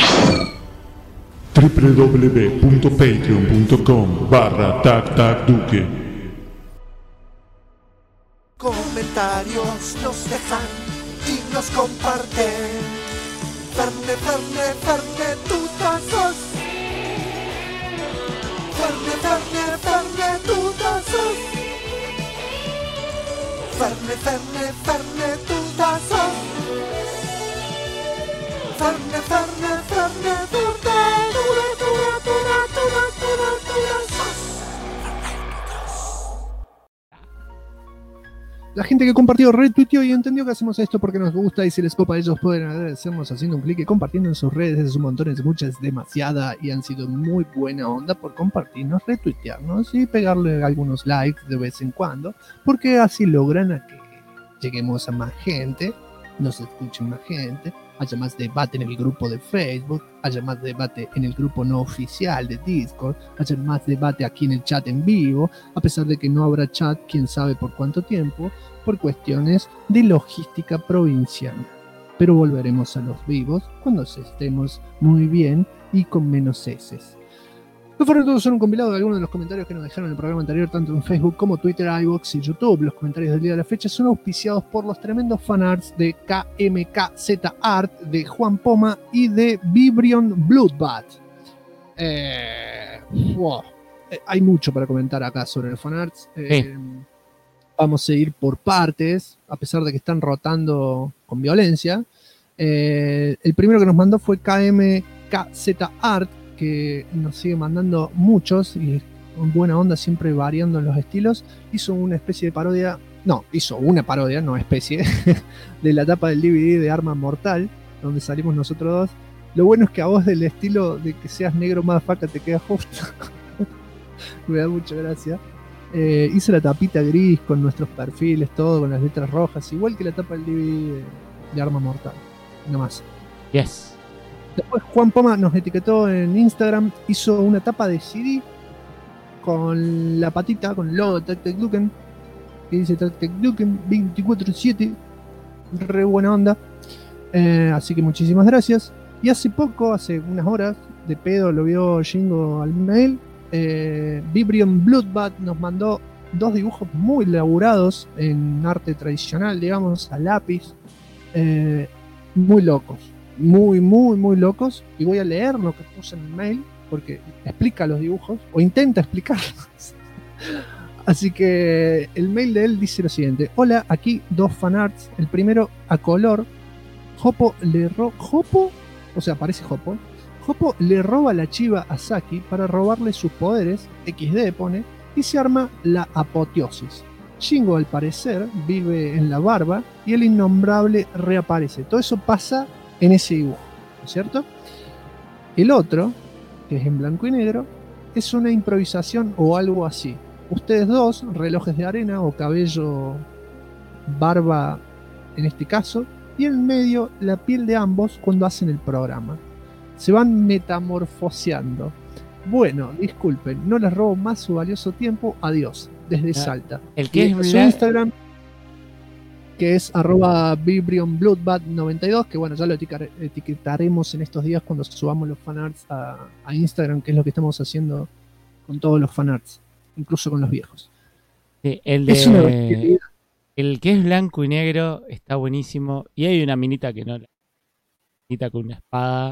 www.patreon.com/tactacduken. Comentarios nos dejan y nos comparten. Ferne, tutazos. Ferne, tutazos. Ferne, tutazos. Ferne, La gente que compartió retuiteó y entendió que hacemos esto porque nos gusta y si les copa ellos pueden agradecernos haciendo un clic y compartiendo en sus redes. Es un montón, es muchas, demasiada y han sido muy buena onda por compartirnos, retuitearnos y pegarle algunos likes de vez en cuando porque así logran a que lleguemos a más gente, nos escuchen más gente haya más debate en el grupo de Facebook, haya más debate en el grupo no oficial de Discord, haya más debate aquí en el chat en vivo, a pesar de que no habrá chat, quién sabe por cuánto tiempo, por cuestiones de logística provincial. Pero volveremos a los vivos cuando estemos muy bien y con menos heces. Los fueron todos son un compilado de algunos de los comentarios que nos dejaron en el programa anterior, tanto en Facebook como Twitter, iVoox y YouTube. Los comentarios del día de la fecha son auspiciados por los tremendos fanarts de KMKZ Art, de Juan Poma y de Vibrion Bloodbath. Hay mucho para comentar acá sobre los fanarts. Vamos a ir por partes, a pesar de que están rotando con violencia. El primero que nos mandó fue KMKZ Art, que nos sigue mandando muchos y con buena onda, siempre variando en los estilos. Hizo una especie de parodia, no especie, de la tapa del DVD de Arma Mortal, donde salimos nosotros dos. Lo bueno es que a vos del estilo de que seas negro motherfucker te queda justo. Me da mucha gracia. Hice la tapita gris con nuestros perfiles, todo con las letras rojas, igual que la tapa del DVD de Arma Mortal. Nada más. Yes. Después Juan Poma nos etiquetó en Instagram, hizo una tapa de CD con la patita, con el logo de Tactic Duken, que dice Tactic Duken 24/7, re buena onda. Así que muchísimas gracias. Y hace poco, hace unas horas, de pedo lo vio Jingo al mail, Vibrion Bloodbath nos mandó 2 dibujos muy elaborados en arte tradicional, digamos, a lápiz, muy locos. Muy locos, y voy a leer lo que puse en el mail porque explica los dibujos o intenta explicarlos. Así que el mail de él dice lo siguiente: hola, aquí 2 fanarts. El primero a color. Jopo le roba la chiva a Saki para robarle sus poderes, XD pone, y se arma la apoteosis. Jingo al parecer vive en la barba y el innombrable reaparece. Todo eso pasa en ese dibujo, ¿no es cierto? El otro, que es en blanco y negro, es una improvisación o algo así. Ustedes dos, relojes de arena o cabello, barba en este caso, y en el medio la piel de ambos cuando hacen el programa. Se van metamorfoseando. Bueno, disculpen, no les robo más su valioso tiempo. Adiós, desde Salta. El que es su Instagram, que es @VibrionBloodbath92, que bueno, ya lo etiquetaremos en estos días cuando subamos los fanarts a Instagram, que es lo que estamos haciendo con todos los fanarts, incluso con los viejos. Sí, el que es blanco y negro está buenísimo, y hay una minita que no, minita con una espada,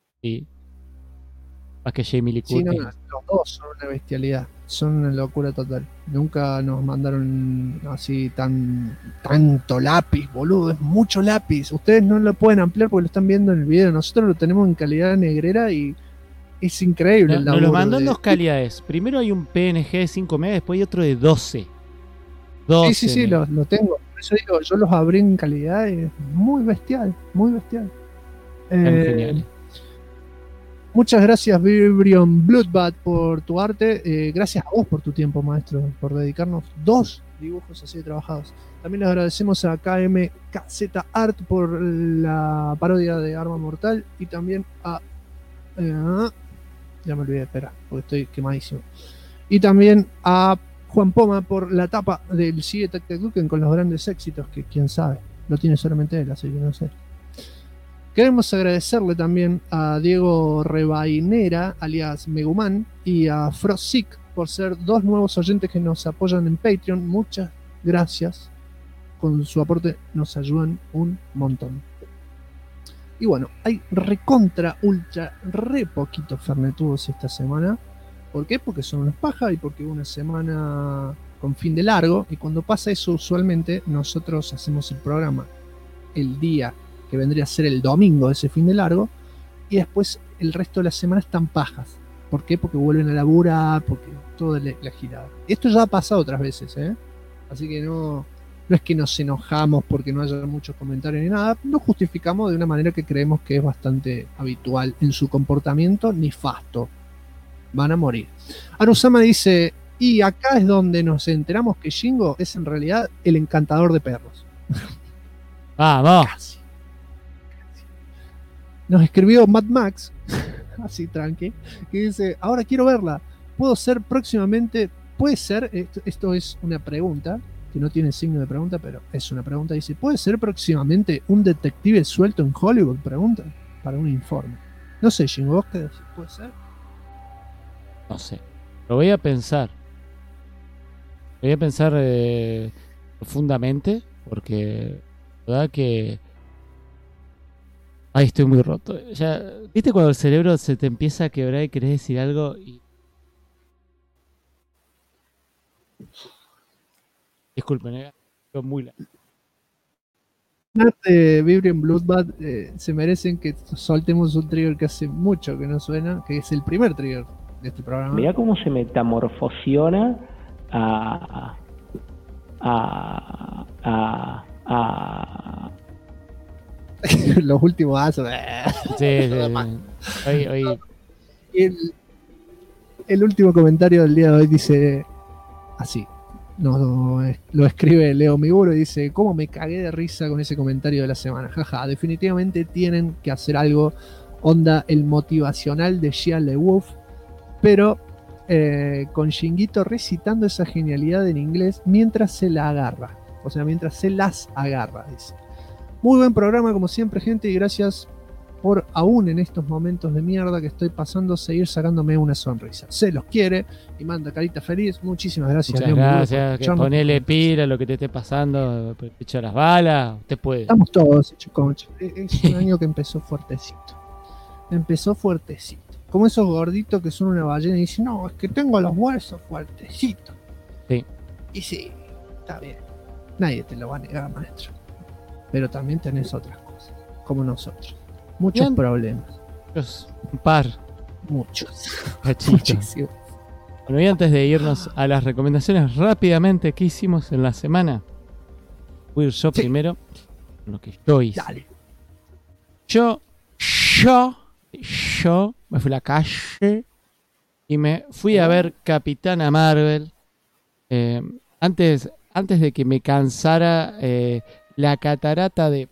más que Jamie Lee Curtis. Sí, no, los dos son una bestialidad, son una locura total. Nunca nos mandaron así tanto lápiz, boludo, es mucho lápiz. Ustedes no lo pueden ampliar porque lo están viendo en el video. Nosotros lo tenemos en calidad negrera y es increíble. Nos lo mandó en 2 calidades. Primero hay un PNG de 5 megas, después hay otro de 12. Sí, lo tengo. Por eso digo, yo los abrí en calidad y es muy bestial, muy bestial. Genial. Muchas gracias, Vibrion Bloodbath, por tu arte. Gracias a vos por tu tiempo, maestro, por dedicarnos 2 dibujos así trabajados. También le agradecemos a KMKZ Art por la parodia de Arma Mortal y también a... ya me olvidé, espera, porque estoy quemadísimo. Y también a Juan Poma por la tapa del CD Tactic Duken con los grandes éxitos que quién sabe, lo tiene solamente él, así que no sé. Queremos agradecerle también a Diego Rebainera, alias Meguman, y a Frostsick por ser 2 nuevos oyentes que nos apoyan en Patreon. Muchas gracias. Con su aporte nos ayudan un montón. Y bueno, hay recontra, ultra, re poquitos fernetudos esta semana. ¿Por qué? Porque son unas pajas y porque hubo una semana con fin de largo. Y cuando pasa eso, usualmente nosotros hacemos el programa el día que vendría a ser el domingo de ese fin de largo, y después el resto de la semana están pajas. ¿Por qué? Porque vuelven a laburar, porque toda la girada. Esto ya ha pasado otras veces, así que no es que nos enojamos porque no haya muchos comentarios ni nada, lo justificamos de una manera que creemos que es bastante habitual en su comportamiento nefasto. Van a morir. Arusama dice, y acá es donde nos enteramos que Jingo es en realidad el encantador de perros. ¡Vamos! Casi. nos escribió Mad Max, así tranqui, que dice, ahora quiero verla, ¿puedo ser próximamente? Puede ser, esto es una pregunta, que no tiene signo de pregunta, pero es una pregunta, dice, ¿puede ser próximamente un detective suelto en Hollywood? Pregunta, para un informe. No sé, Jim, ¿vos qué decís? ¿Puede ser? No sé. Lo voy a pensar. Lo voy a pensar profundamente, porque la verdad que... Ay, estoy muy roto. Ya, ¿viste cuando el cerebro se te empieza a quebrar y querés decir algo? Disculpen, estoy muy largo. De Vibrant Bloodbath se merecen que soltemos un trigger que hace mucho que no suena, que es el primer trigger de este programa. Mirá cómo se metamorfosiona a los últimos asos. Sí. Hoy. El último comentario del día de hoy dice así. Lo escribe Leo Miguro y dice: ¿cómo me cagué de risa con ese comentario de la semana? Jaja, definitivamente tienen que hacer algo onda el motivacional de Shia LaBeouf, pero con Shinguito recitando esa genialidad en inglés mientras se la agarra. O sea, mientras se las agarra, dice. Muy buen programa como siempre, gente, y gracias por aún en estos momentos de mierda que estoy pasando seguir sacándome una sonrisa. Se los quiere y manda carita feliz. Muchísimas gracias. Muchas gracias. Que ponele pila a lo que te esté pasando, echa las balas, usted puede. Estamos todos hechos concha. Es un año que empezó fuertecito. Como esos gorditos que son una ballena y dicen, no, es que tengo los huesos fuertecitos. Sí. Y sí, está bien. Nadie te lo va a negar, maestro. Pero también tenés otras cosas, como nosotros. Muchos Bien. problemas. Un par. Muchos. Muchísimos. Bueno, y antes de irnos a las recomendaciones rápidamente que hicimos en la semana, voy a ir yo primero con lo que yo hice. Dale. Yo me fui a la calle y me fui a ver Capitana Marvel. Antes de que me cansara la catarata de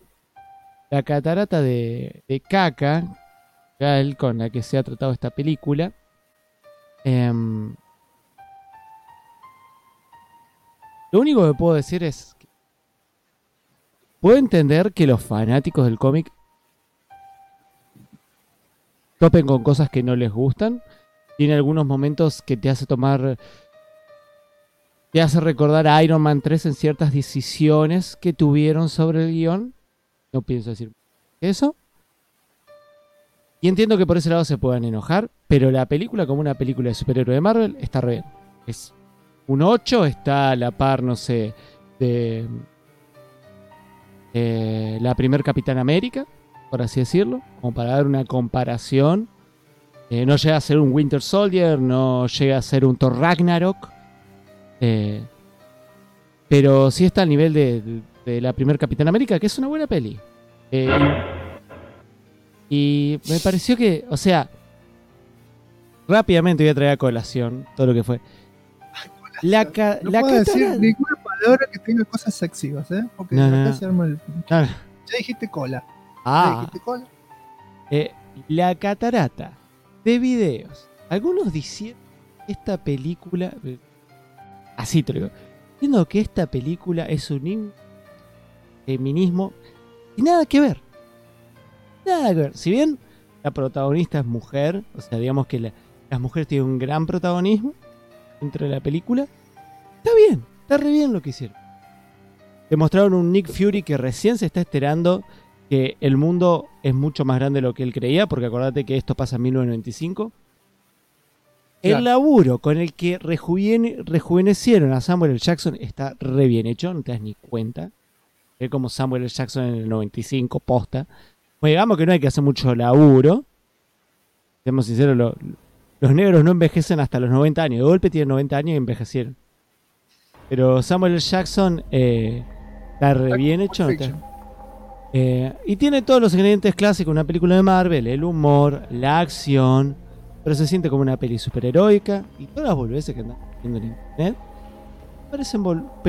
caca con la que se ha tratado esta película. Lo único que puedo decir es que puedo entender que los fanáticos del cómic topen con cosas que no les gustan. Tiene algunos momentos que te hace recordar a Iron Man 3 en ciertas decisiones que tuvieron sobre el guión. No pienso decir eso. Y entiendo que por ese lado se puedan enojar, pero la película, como una película de superhéroe de Marvel, está re bien. Es un 8, está a la par, no sé, de la primer Capitán América, por así decirlo, como para dar una comparación. No llega a ser un Winter Soldier, no llega a ser un Thor Ragnarok, pero sí está al nivel de la primer Capitán América, que es una buena peli. Y me pareció que, o sea, rápidamente voy a traer a colación todo lo que fue. No puedo decir ninguna palabra que tenga cosas sexivas, ¿eh? Porque acá se arma el... Ya dijiste cola. La catarata de videos. Algunos dicen que esta película, así te lo digo, diciendo que esta película es un feminismo y nada que ver. Si bien la protagonista es mujer, o sea, digamos que las mujeres tienen un gran protagonismo dentro de la película, está re bien lo que hicieron. Demostraron un Nick Fury que recién se está enterando que el mundo es mucho más grande de lo que él creía, porque acordate que esto pasa en 1995. Claro. El laburo con el que rejuvenecieron a Samuel L. Jackson está re bien hecho, no te das ni cuenta. Es como Samuel L. Jackson en el 95, posta. Pues digamos que no hay que hacer mucho laburo. Seamos sinceros, los negros no envejecen hasta los 90 años. De golpe tienen 90 años y envejecieron. Pero Samuel L. Jackson está re bien hecho. Y tiene todos los ingredientes clásicos de una película de Marvel. El humor, la acción. Pero se siente como una peli superheroica. Y todas las boludeces que andan viendo en internet parecen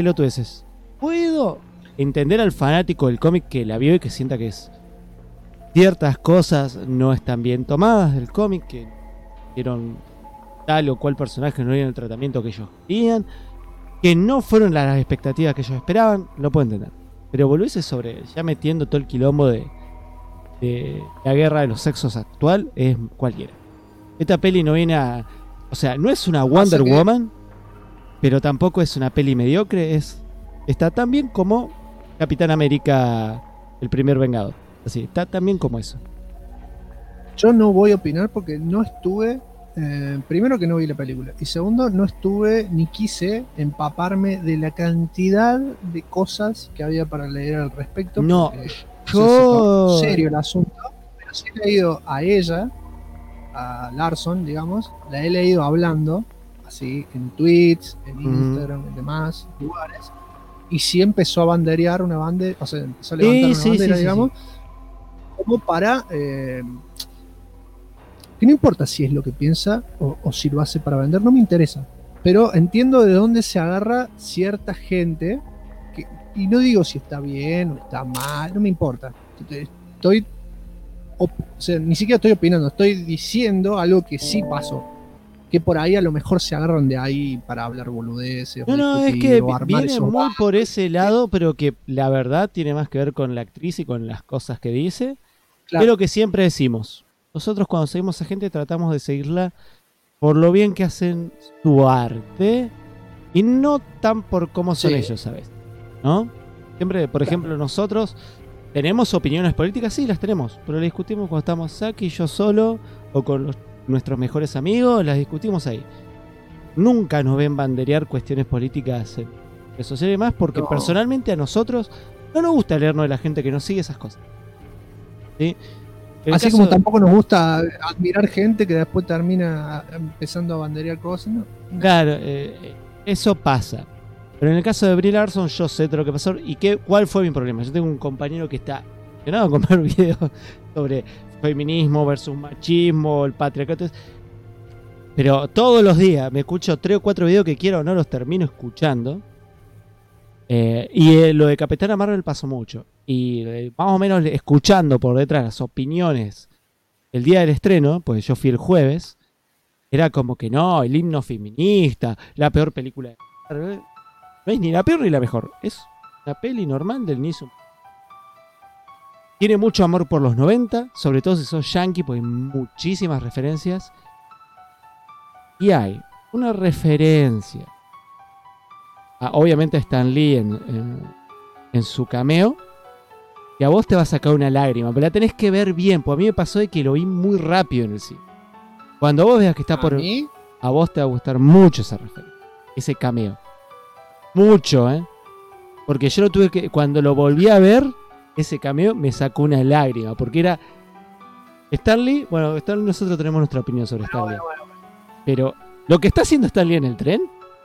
pelotudeces. Puedo entender al fanático del cómic que la vio y que sienta que ciertas cosas no están bien tomadas del cómic, que dieron tal o cual personaje no dieron el tratamiento que ellos querían, que no fueron las expectativas que ellos esperaban, lo puedo entender. Pero volverse sobre ya metiendo todo el quilombo de la guerra de los sexos actual es cualquiera. Esta peli no viene a... O sea, no es una Wonder Woman, pero tampoco es una peli mediocre, está tan bien como Capitán América, el primer Vengador. Así, está tan bien como eso. Yo no voy a opinar porque no estuve, primero que no vi la película, y segundo, no estuve ni quise empaparme de la cantidad de cosas que había para leer al respecto. No, yo... serio el asunto, pero sí he leído a ella, a Larson, digamos, la he leído hablando, así, en tweets, en Instagram, en demás lugares, y sí empezó a banderear una bandera, o sea, empezó a levantar una bandera, digamos, como para... que no importa si es lo que piensa o si lo hace para vender, no me interesa. Pero entiendo de dónde se agarra cierta gente, y no digo si está bien o está mal, no me importa. O sea, ni siquiera estoy opinando, estoy diciendo algo que sí pasó. Que por ahí a lo mejor se agarran de ahí para hablar boludeces. No, es que viene muy por ese lado, pero que la verdad tiene más que ver con la actriz y con las cosas que dice. Claro. Es lo que siempre decimos. Nosotros cuando seguimos a gente tratamos de seguirla por lo bien que hacen su arte y no tan por cómo son ellos, ¿sabes? ¿No? Siempre, por ejemplo, nosotros tenemos opiniones políticas, sí, las tenemos, pero las discutimos cuando estamos Saki y yo solo o con nuestros mejores amigos, las discutimos ahí. Nunca nos ven banderear cuestiones políticas en redes sociales y demás porque personalmente a nosotros no nos gusta leernos de la gente que nos sigue esas cosas. ¿Sí? Así como tampoco nos gusta admirar gente que después termina empezando a banderear cosas, ¿no? Claro, eso pasa. Pero en el caso de Brie Larson, yo sé todo lo que pasó. ¿Y cuál fue mi problema? Yo tengo un compañero que está emocionado con ver videos sobre feminismo versus machismo, el patriarcado. Pero todos los días me escucho 3 o 4 videos que quiero o no los termino escuchando. Y lo de Capitana Marvel pasó mucho. Y más o menos escuchando por detrás las opiniones el día del estreno, pues yo fui el jueves, era como que no, el himno feminista, la peor película de Marvel. No es ni la peor ni la mejor, es una peli normal del inicio. Tiene mucho amor por los 90, sobre todo si sos yankee, porque hay muchísimas referencias. Y hay una referencia obviamente a Stan Lee en su cameo, y a vos te va a sacar una lágrima, pero la tenés que ver bien, porque a mí me pasó de que lo vi muy rápido en el cine. Cuando vos veas que está por... A vos te va a gustar mucho esa referencia, ese cameo. Mucho, porque yo lo tuve que... Cuando lo volví a ver, ese cameo me sacó una lágrima, porque era... Stan Lee, bueno, Stan Lee, nosotros tenemos nuestra opinión sobre Stan Lee. Pero lo que está haciendo Stan Lee en el tren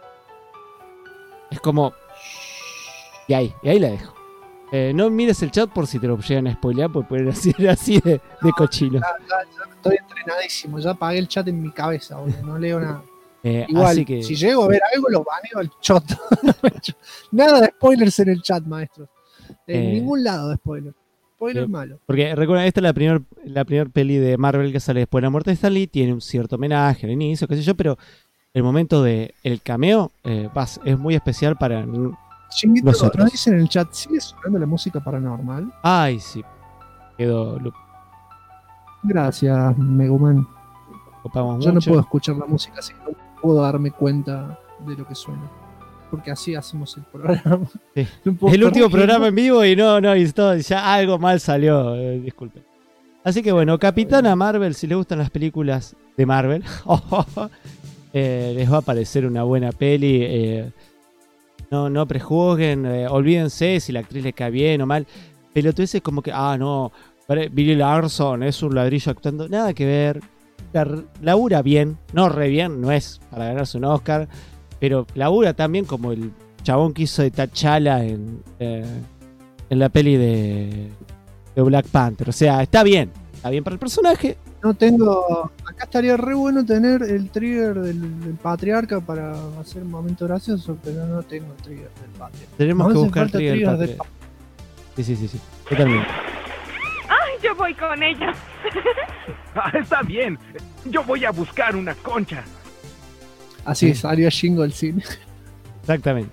es como... Y ahí la dejo. No mires el chat por si te lo llegan a spoilear, porque pueden ser así de cochino. Ya estoy entrenadísimo, ya apagué el chat en mi cabeza, boludo, no leo nada. Igual, así que... si llego a ver algo, lo baneo al choto. Nada de spoilers en el chat, maestros. En ningún lado de spoilers. Spoiler malo. Porque recuerda, esta es la primer peli de Marvel que sale después de la muerte de Stan Lee. Tiene un cierto homenaje al inicio, qué sé yo, pero el momento del cameo es muy especial para nosotros. Nos dicen en el chat, ¿sigue sonando la música paranormal? Ay, sí. Quedó... Gracias, Meguman. Yo no puedo escuchar la música así, no puedo darme cuenta de lo que suena. Porque así hacemos el programa. Sí. El último programa en vivo y ya algo mal salió. Disculpen. Así que bueno, Capitana Marvel, si les gustan las películas de Marvel, les va a parecer una buena peli. No prejuzguen, olvídense si la actriz le cae bien o mal. Pero tú dices como que, no, Brie Larson es un ladrillo actuando. Nada que ver. Labura bien, no re bien, no es para ganarse un Oscar. Pero labura también como el chabón que hizo de T'Challa en la peli de Black Panther. O sea, está bien para el personaje. No tengo... Acá estaría re bueno tener el trigger del patriarca para hacer un momento gracioso, pero no tengo el trigger del patriarca. Tenemos que buscar el trigger del patriarca. Sí, totalmente. ¡Ay, Yo voy con ella. Está bien. Yo voy a buscar una concha. Así salió Shingo del cine. Exactamente.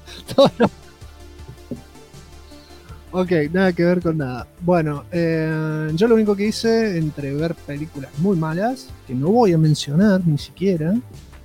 Ok, nada que ver con nada. Bueno, yo lo único que hice entre ver películas muy malas, que no voy a mencionar ni siquiera,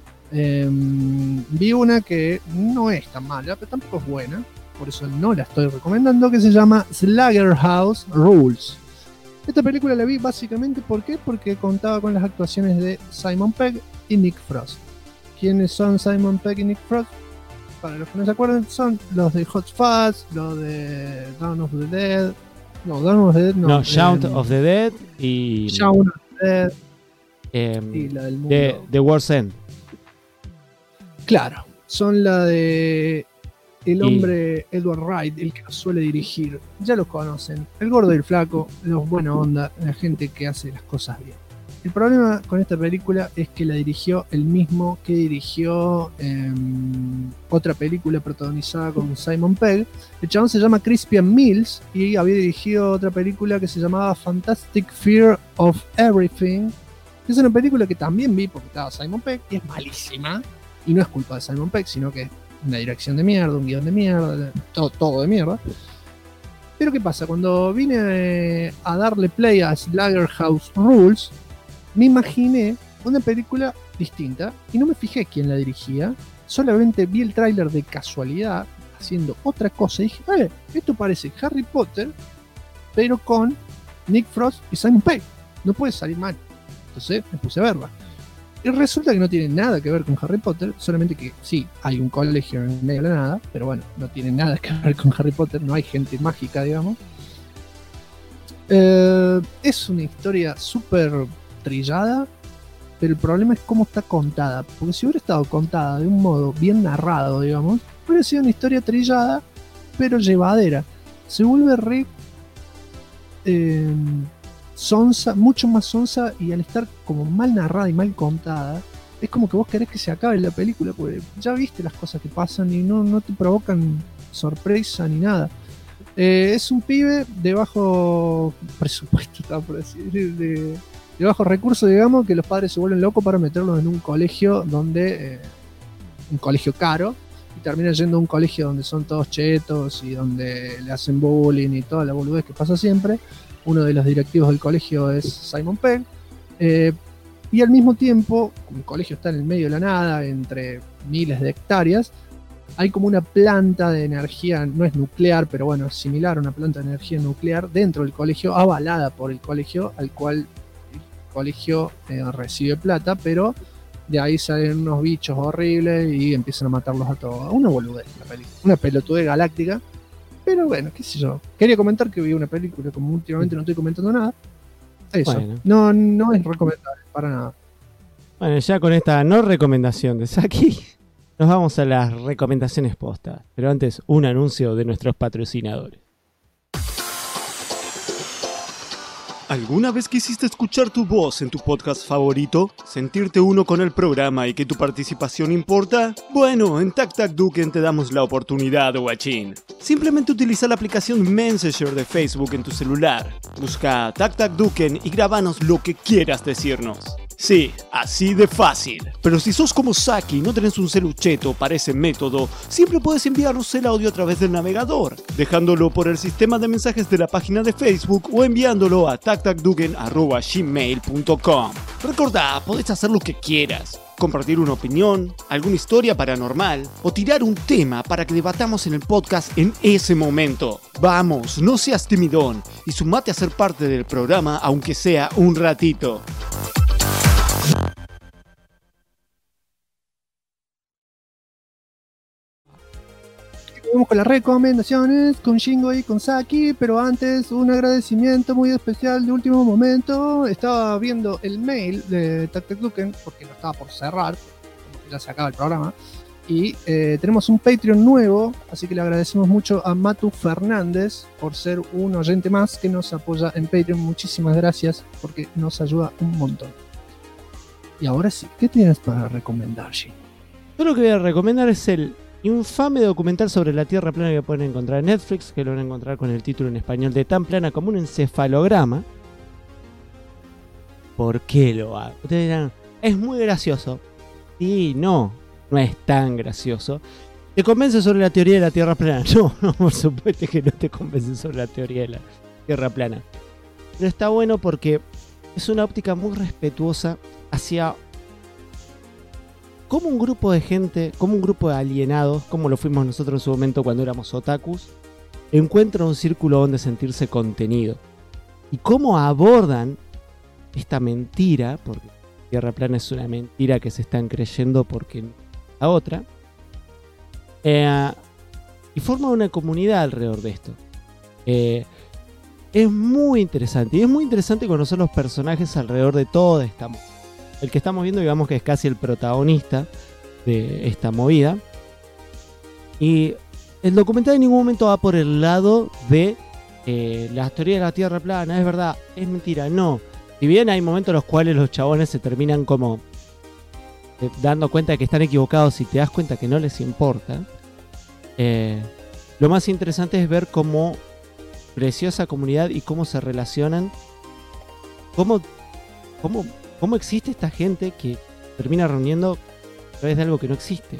vi una que no es tan mala, pero tampoco es buena, por eso no la estoy recomendando, que se llama Slaughterhouse Rules. Esta película la vi básicamente, ¿por qué? Porque contaba con las actuaciones de Simon Pegg y Nick Frost. ¿Quiénes son Simon Pegg y Nick Frost? Para los que no se acuerdan, son los de Hot Fuzz, los de Dawn of the Dead. No, Dawn of the Dead no. No, Shaun of the Dead y. Shaun of the Dead. Y la del mundo. The World's End. Claro, son la de el hombre Edward Wright, el que los suele dirigir. Ya los conocen. El gordo y el flaco, los buena onda, la gente que hace las cosas bien. El problema con esta película es que la dirigió el mismo que dirigió otra película protagonizada con Simon Pegg. El chabón se llama Crispian Mills y había dirigido otra película que se llamaba Fantastic Fear of Everything. Es una película que también vi porque estaba Simon Pegg y es malísima. Y no es culpa de Simon Pegg, sino que es una dirección de mierda, un guión de mierda, todo de mierda. Pero ¿qué pasa? Cuando vine a darle play a Slaughterhouse Rules, me imaginé una película distinta y no me fijé quién la dirigía. Solamente vi el tráiler de casualidad haciendo otra cosa y dije, esto parece Harry Potter, pero con Nick Frost y Simon Pegg. No puede salir mal. Entonces me puse a verla. Y resulta que no tiene nada que ver con Harry Potter, solamente que sí, hay un colegio en medio de la nada, pero bueno, no tiene nada que ver con Harry Potter, no hay gente mágica, digamos. Es una historia súper trillada, pero el problema es cómo está contada, porque si hubiera estado contada de un modo bien narrado, digamos, hubiera sido una historia trillada, pero llevadera. Se vuelve re sonsa, mucho más sonsa, y al estar como mal narrada y mal contada, es como que vos querés que se acabe la película, porque ya viste las cosas que pasan y no te provocan sorpresa ni nada. Es un pibe de bajo presupuesto, por decir, de bajo recursos, digamos, que los padres se vuelven locos para meterlos en un colegio donde un colegio caro, y termina yendo a un colegio donde son todos chetos y donde le hacen bullying y toda la boludez que pasa siempre. Uno de los directivos del colegio es Simon Pegg, y al mismo tiempo, como el colegio está en el medio de la nada, entre miles de hectáreas, hay como una planta de energía, no es nuclear, pero bueno, es similar a una planta de energía nuclear dentro del colegio, avalada por el colegio, al cual el colegio recibe plata, pero de ahí salen unos bichos horribles y empiezan a matarlos a todos. Una boludez la película, una pelotudez galáctica, pero bueno, qué sé yo. Quería comentar que vi una película, como últimamente no estoy comentando nada. Eso, bueno. No es recomendable para nada. Bueno, ya con esta no recomendación de Saki, nos vamos a las recomendaciones postas. Pero antes, un anuncio de nuestros patrocinadores. ¿Alguna vez quisiste escuchar tu voz en tu podcast favorito? ¿Sentirte uno con el programa y que tu participación importa? Bueno, en Tac Tac Duken te damos la oportunidad, guachín. Simplemente utiliza la aplicación Messenger de Facebook en tu celular. Busca Tac Tac Duken y grábanos lo que quieras decirnos. Sí, así de fácil. Pero si sos como Saki y no tenés un celucheto para ese método, siempre puedes enviarnos el audio a través del navegador, dejándolo por el sistema de mensajes de la página de Facebook o enviándolo a tactacduken@gmail.com. Recordá, podés hacer lo que quieras. Compartir una opinión, alguna historia paranormal o tirar un tema para que debatamos en el podcast en ese momento. Vamos, no seas timidón y sumate a ser parte del programa aunque sea un ratito. Vamos con las recomendaciones con Shingo y con Saki, pero antes un agradecimiento muy especial de último momento. Estaba viendo el mail de Tac Tac Duken porque lo estaba por cerrar, porque ya se acaba el programa, y tenemos un Patreon nuevo, así que le agradecemos mucho a Matu Fernández por ser un oyente más que nos apoya en Patreon. Muchísimas gracias porque nos ayuda un montón. Y ahora sí, ¿qué tienes para recomendar, Shingo? Yo lo que voy a recomendar es el infame documental sobre la Tierra plana que pueden encontrar en Netflix, que lo van a encontrar con el título en español de Tan plana como un encefalograma. ¿por qué lo hago? Ustedes dirán, es muy gracioso. Y no es tan gracioso. ¿Te convence sobre la teoría de la Tierra plana? No, por supuesto que no te convence sobre la teoría de la Tierra plana. Pero está bueno porque es una óptica muy respetuosa hacia cómo un grupo de gente, como un grupo de alienados, como lo fuimos nosotros en su momento cuando éramos otakus, encuentra un círculo donde sentirse contenido. Y cómo abordan esta mentira, porque la Tierra plana es una mentira que se están creyendo porque la otra, y forman una comunidad alrededor de esto. Es muy interesante, y es muy interesante conocer los personajes alrededor de toda esta movida. El que estamos viendo, digamos que es casi el protagonista de esta movida. Y el documental en ningún momento va por el lado de la teoría de la Tierra plana, es verdad, es mentira, no. Si bien hay momentos en los cuales los chabones se terminan como dando cuenta de que están equivocados y te das cuenta que no les importa, lo más interesante es ver cómo creció esa comunidad y cómo se relacionan, cómo existe esta gente que termina reuniendo a través de algo que no existe.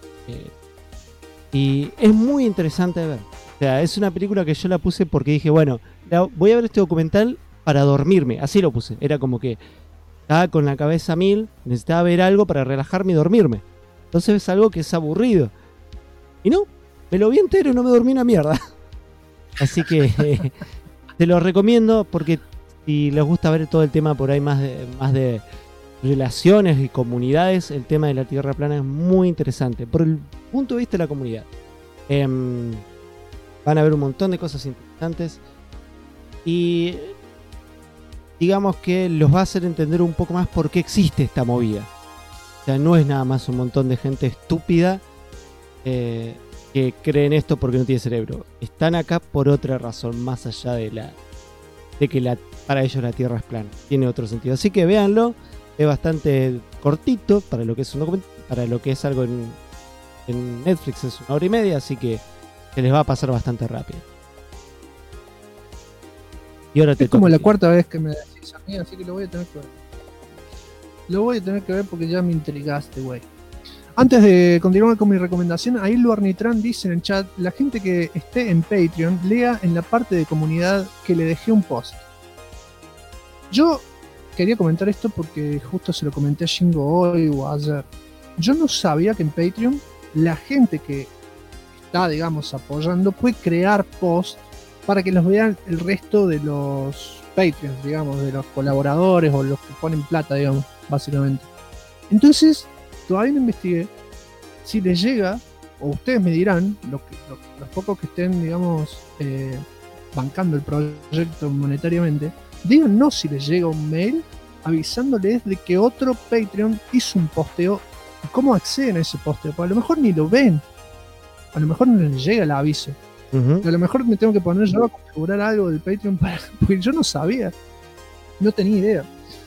Y es muy interesante de ver. O sea, es una película que yo la puse porque dije, bueno, voy a ver este documental para dormirme. Así lo puse. Era como que estaba con la cabeza a mil, necesitaba ver algo para relajarme y dormirme. Entonces es algo que es aburrido. Y no, me lo vi entero y no me dormí una mierda. Así que te lo recomiendo porque si les gusta ver todo el tema por ahí más de relaciones y comunidades, el tema de la Tierra plana es muy interesante por el punto de vista de la comunidad. Van a ver un montón de cosas interesantes y digamos que los va a hacer entender un poco más por qué existe esta movida. O sea, no es nada más un montón de gente estúpida que creen esto porque no tiene cerebro. Están acá por otra razón, más allá de que para ellos la Tierra es plana. Tiene otro sentido. Así que véanlo. Es bastante cortito para lo que es un documental, para lo que es algo en Netflix es 1 hora y media, así que se les va a pasar bastante rápido. Y ahora es como la cuarta vez que me decís a mí, así que lo voy a tener que ver. Lo voy a tener que ver porque ya me intrigaste, güey. Antes de continuar con mi recomendación, ahí Luar Nitran dice en el chat, la gente que esté en Patreon, lea en la parte de comunidad que le dejé un post. Yo quería comentar esto porque justo se lo comenté a Shingo hoy o ayer. Yo no sabía que en Patreon la gente que está, digamos, apoyando puede crear posts para que los vean el resto de los Patreons, digamos, de los colaboradores o los que ponen plata, digamos, básicamente. Entonces, todavía no investigué si les llega, o ustedes me dirán, los pocos que estén, digamos, bancando el proyecto monetariamente, díganos si les llega un mail avisándoles de que otro Patreon hizo un posteo y cómo acceden a ese posteo. Porque a lo mejor ni lo ven, a lo mejor no les llega el aviso. A lo mejor me tengo que poner yo a configurar algo del Patreon porque yo no sabía, no tenía idea.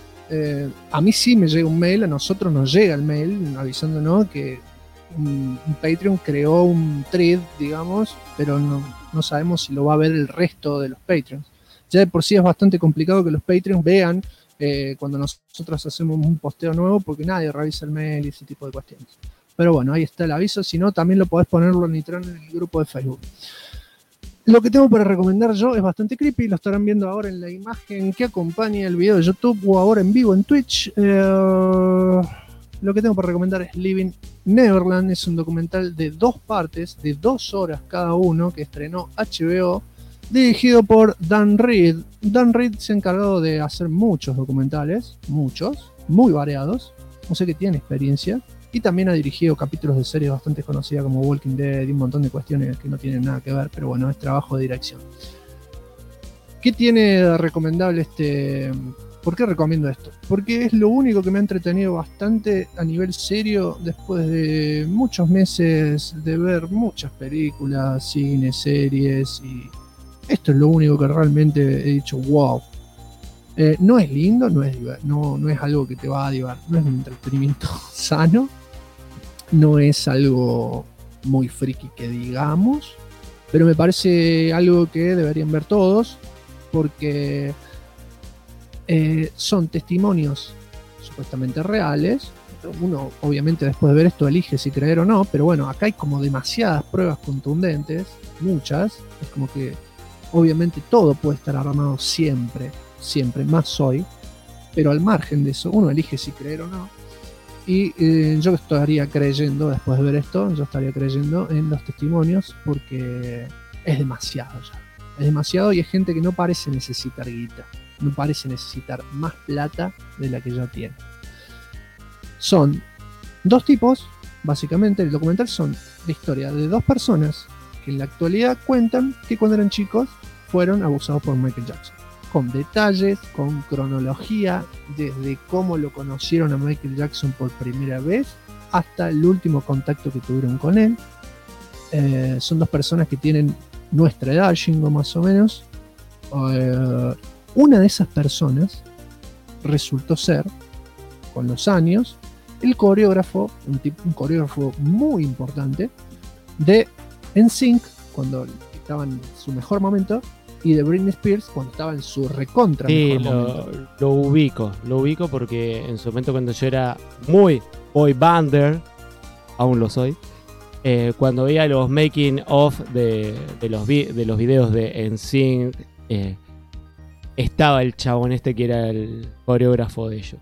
A mí sí me llega un mail, a nosotros nos llega el mail avisándonos que un Patreon creó un thread, digamos, pero no sabemos si lo va a ver el resto de los Patreons. Ya de por sí es bastante complicado que los Patreons vean cuando nosotros hacemos un posteo nuevo porque nadie revisa el mail y ese tipo de cuestiones. Pero bueno, ahí está el aviso. Si no, también lo podés ponerlo en Nitran en el grupo de Facebook. Lo que tengo para recomendar yo es bastante creepy. Lo estarán viendo ahora en la imagen que acompaña el video de YouTube o ahora en vivo en Twitch. Lo que tengo para recomendar es Living Neverland. Es un documental de 2 partes, de 2 horas cada uno, que estrenó HBO, dirigido por Dan Reed. Dan Reed se ha encargado de hacer muchos documentales, muchos, muy variados. No sé que tiene experiencia. Y también ha dirigido capítulos de series bastante conocidas como Walking Dead y un montón de cuestiones que no tienen nada que ver, pero bueno, es trabajo de dirección. ¿Qué tiene de recomendable este? ¿Por qué recomiendo esto? Porque es lo único que me ha entretenido bastante a nivel serio después de muchos meses de ver muchas películas, cine, series, y esto es lo único que realmente he dicho, wow. No es lindo, no es algo que te va a divertir, no es un entretenimiento sano, no es algo muy friki que digamos, pero me parece algo que deberían ver todos, porque son testimonios supuestamente reales. Uno obviamente después de ver esto elige si creer o no, pero bueno, acá hay como demasiadas pruebas contundentes, muchas. Es como que obviamente todo puede estar armado siempre, más hoy, pero al margen de eso uno elige si creer o no. Y yo estaría creyendo, después de ver esto, yo estaría creyendo en los testimonios, porque es demasiado ya. Es demasiado, y es gente que no parece necesitar guita, no parece necesitar más plata de la que ya tiene. Son dos tipos, básicamente el documental son la historia de dos personas que en la actualidad cuentan que cuando eran chicos fueron abusados por Michael Jackson. Con detalles, con cronología, desde cómo lo conocieron a Michael Jackson por primera vez hasta el último contacto que tuvieron con él. Son dos personas que tienen nuestra edad, Shingo, más o menos. Una de esas personas resultó ser, con los años, el coreógrafo, un coreógrafo muy importante de NSYNC cuando estaba en su mejor momento, y de Britney Spears cuando estaba en su recontra mejor momento. Lo ubico porque en su momento, cuando yo era muy boy bander, aún lo soy, cuando veía los making of de los videos de NSYNC, estaba el chabón este que era el coreógrafo de ellos.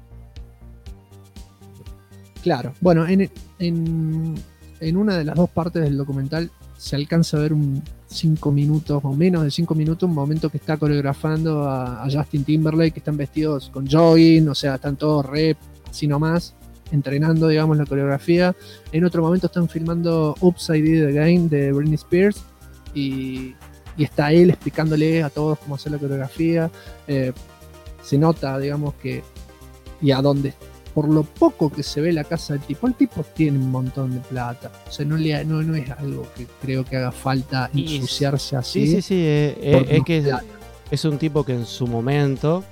Claro, bueno, en una de las dos partes del documental se alcanza a ver 5 minutos o menos de 5 minutos, un momento que está coreografando a Justin Timberlake, que están vestidos con jogging, o sea, están todos así nomás, entrenando, digamos, la coreografía. En otro momento están filmando Oops, I Did It Again de Britney Spears, y está él explicándole a todos cómo hacer la coreografía. Se nota, digamos, que y a dónde, por lo poco que se ve la casa del tipo, el tipo tiene un montón de plata. O sea, no es algo que creo que haga falta ensuciarse así. Sí, es que es un tipo que en su momento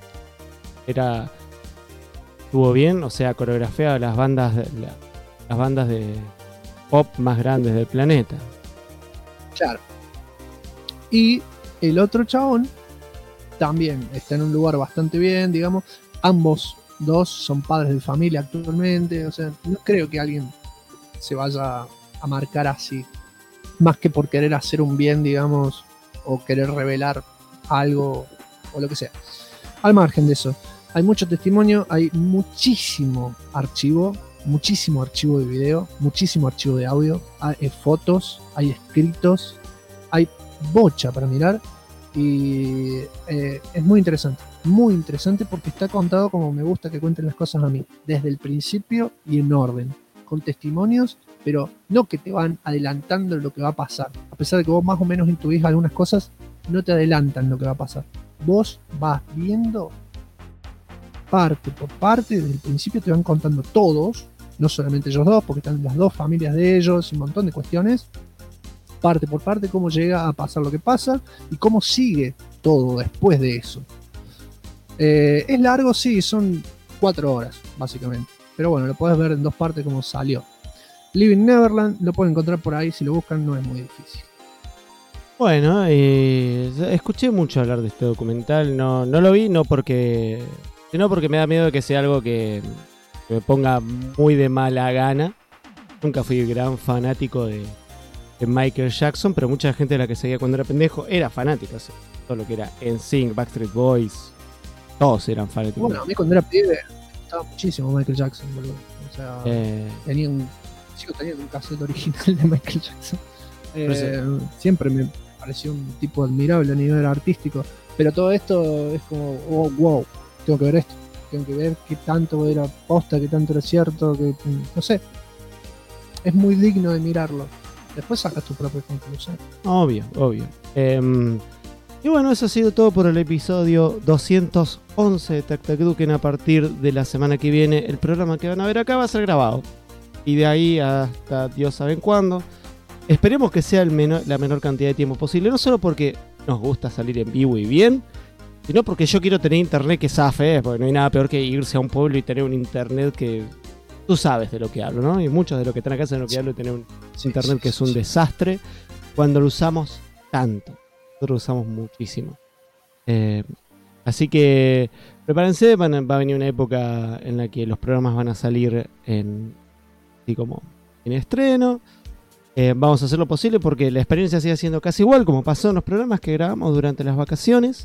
estuvo bien, o sea, coreografiaba las bandas de pop más grandes del planeta. Claro. Y el otro chabón también está en un lugar bastante bien, digamos. Ambos dos son padres de familia actualmente. O sea, no creo que alguien se vaya a marcar así, más que por querer hacer un bien, digamos, o querer revelar algo o lo que sea. Al margen de eso, hay mucho testimonio, hay muchísimo archivo de video, muchísimo archivo de audio, hay fotos, hay escritos, hay bocha para mirar, y es muy interesante porque está contado como me gusta que cuenten las cosas a mí, desde el principio y en orden, con testimonios, pero no que te van adelantando lo que va a pasar. A pesar de que vos más o menos intuís algunas cosas, no te adelantan lo que va a pasar. Vos vas viendo parte por parte, desde el principio te van contando todos, no solamente ellos dos, porque están las dos familias de ellos y un montón de cuestiones, parte por parte, cómo llega a pasar lo que pasa y cómo sigue todo después de eso. Es largo, sí, son 4 horas, básicamente. Pero bueno, lo podés ver en 2 partes como salió. Living Neverland, lo pueden encontrar por ahí, si lo buscan no es muy difícil. Bueno, escuché mucho hablar de este documental, no lo vi, sino porque me da miedo de que sea algo que me ponga muy de mala gana. Nunca fui gran fanático de Michael Jackson, pero mucha gente de la que seguía cuando era pendejo era fanática. O sea, todo lo que era NSYNC, Backstreet Boys, todos eran fanáticos. Bueno, a mí cuando era pibe me gustaba muchísimo Michael Jackson, boludo. O sea, sigo teniendo un cassette original de Michael Jackson. Siempre me pareció un tipo admirable a nivel artístico, pero todo esto es como, oh, wow, tengo que ver esto, tengo que ver qué tanto era posta, qué tanto era cierto, que no sé, es muy digno de mirarlo. Después sacas tu propia conclusión. Obvio. Y bueno, eso ha sido todo por el episodio 211 de Tac Tac Duken. A partir de la semana que viene, el programa que van a ver acá va a ser grabado, y de ahí hasta Dios saben cuándo. Esperemos que sea la menor cantidad de tiempo posible, no solo porque nos gusta salir en vivo y bien, sino porque yo quiero tener internet que zafe, porque no hay nada peor que irse a un pueblo y tener un internet que... Tú sabes de lo que hablo, ¿no? Y muchos de los que están acá saben de lo que hablo, y tener un internet que es un desastre cuando lo usamos tanto. Nosotros lo usamos muchísimo. Así que prepárense, va a venir una época en la que los programas van a salir así como en estreno. Vamos a hacer lo posible porque la experiencia sigue siendo casi igual como pasó en los programas que grabamos durante las vacaciones.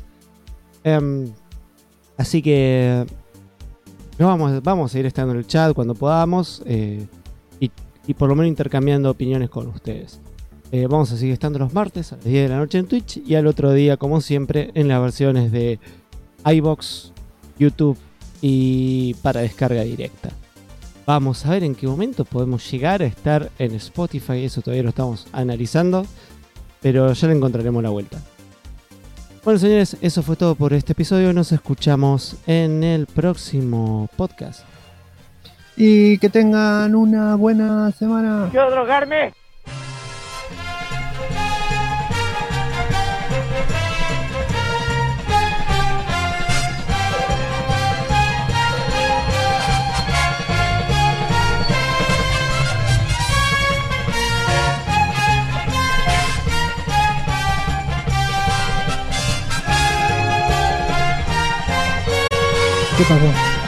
Así que vamos a seguir estando en el chat cuando podamos y por lo menos intercambiando opiniones con ustedes. Vamos a seguir estando los martes a las 10 de la noche en Twitch y al otro día, como siempre, en las versiones de iVoox, YouTube y para descarga directa. Vamos a ver en qué momento podemos llegar a estar en Spotify. Eso todavía lo estamos analizando, pero ya le encontraremos la vuelta. Bueno, señores, eso fue todo por este episodio. Nos escuchamos en el próximo podcast. Y que tengan una buena semana. ¡Quiero drogarme! ¿Qué pasó?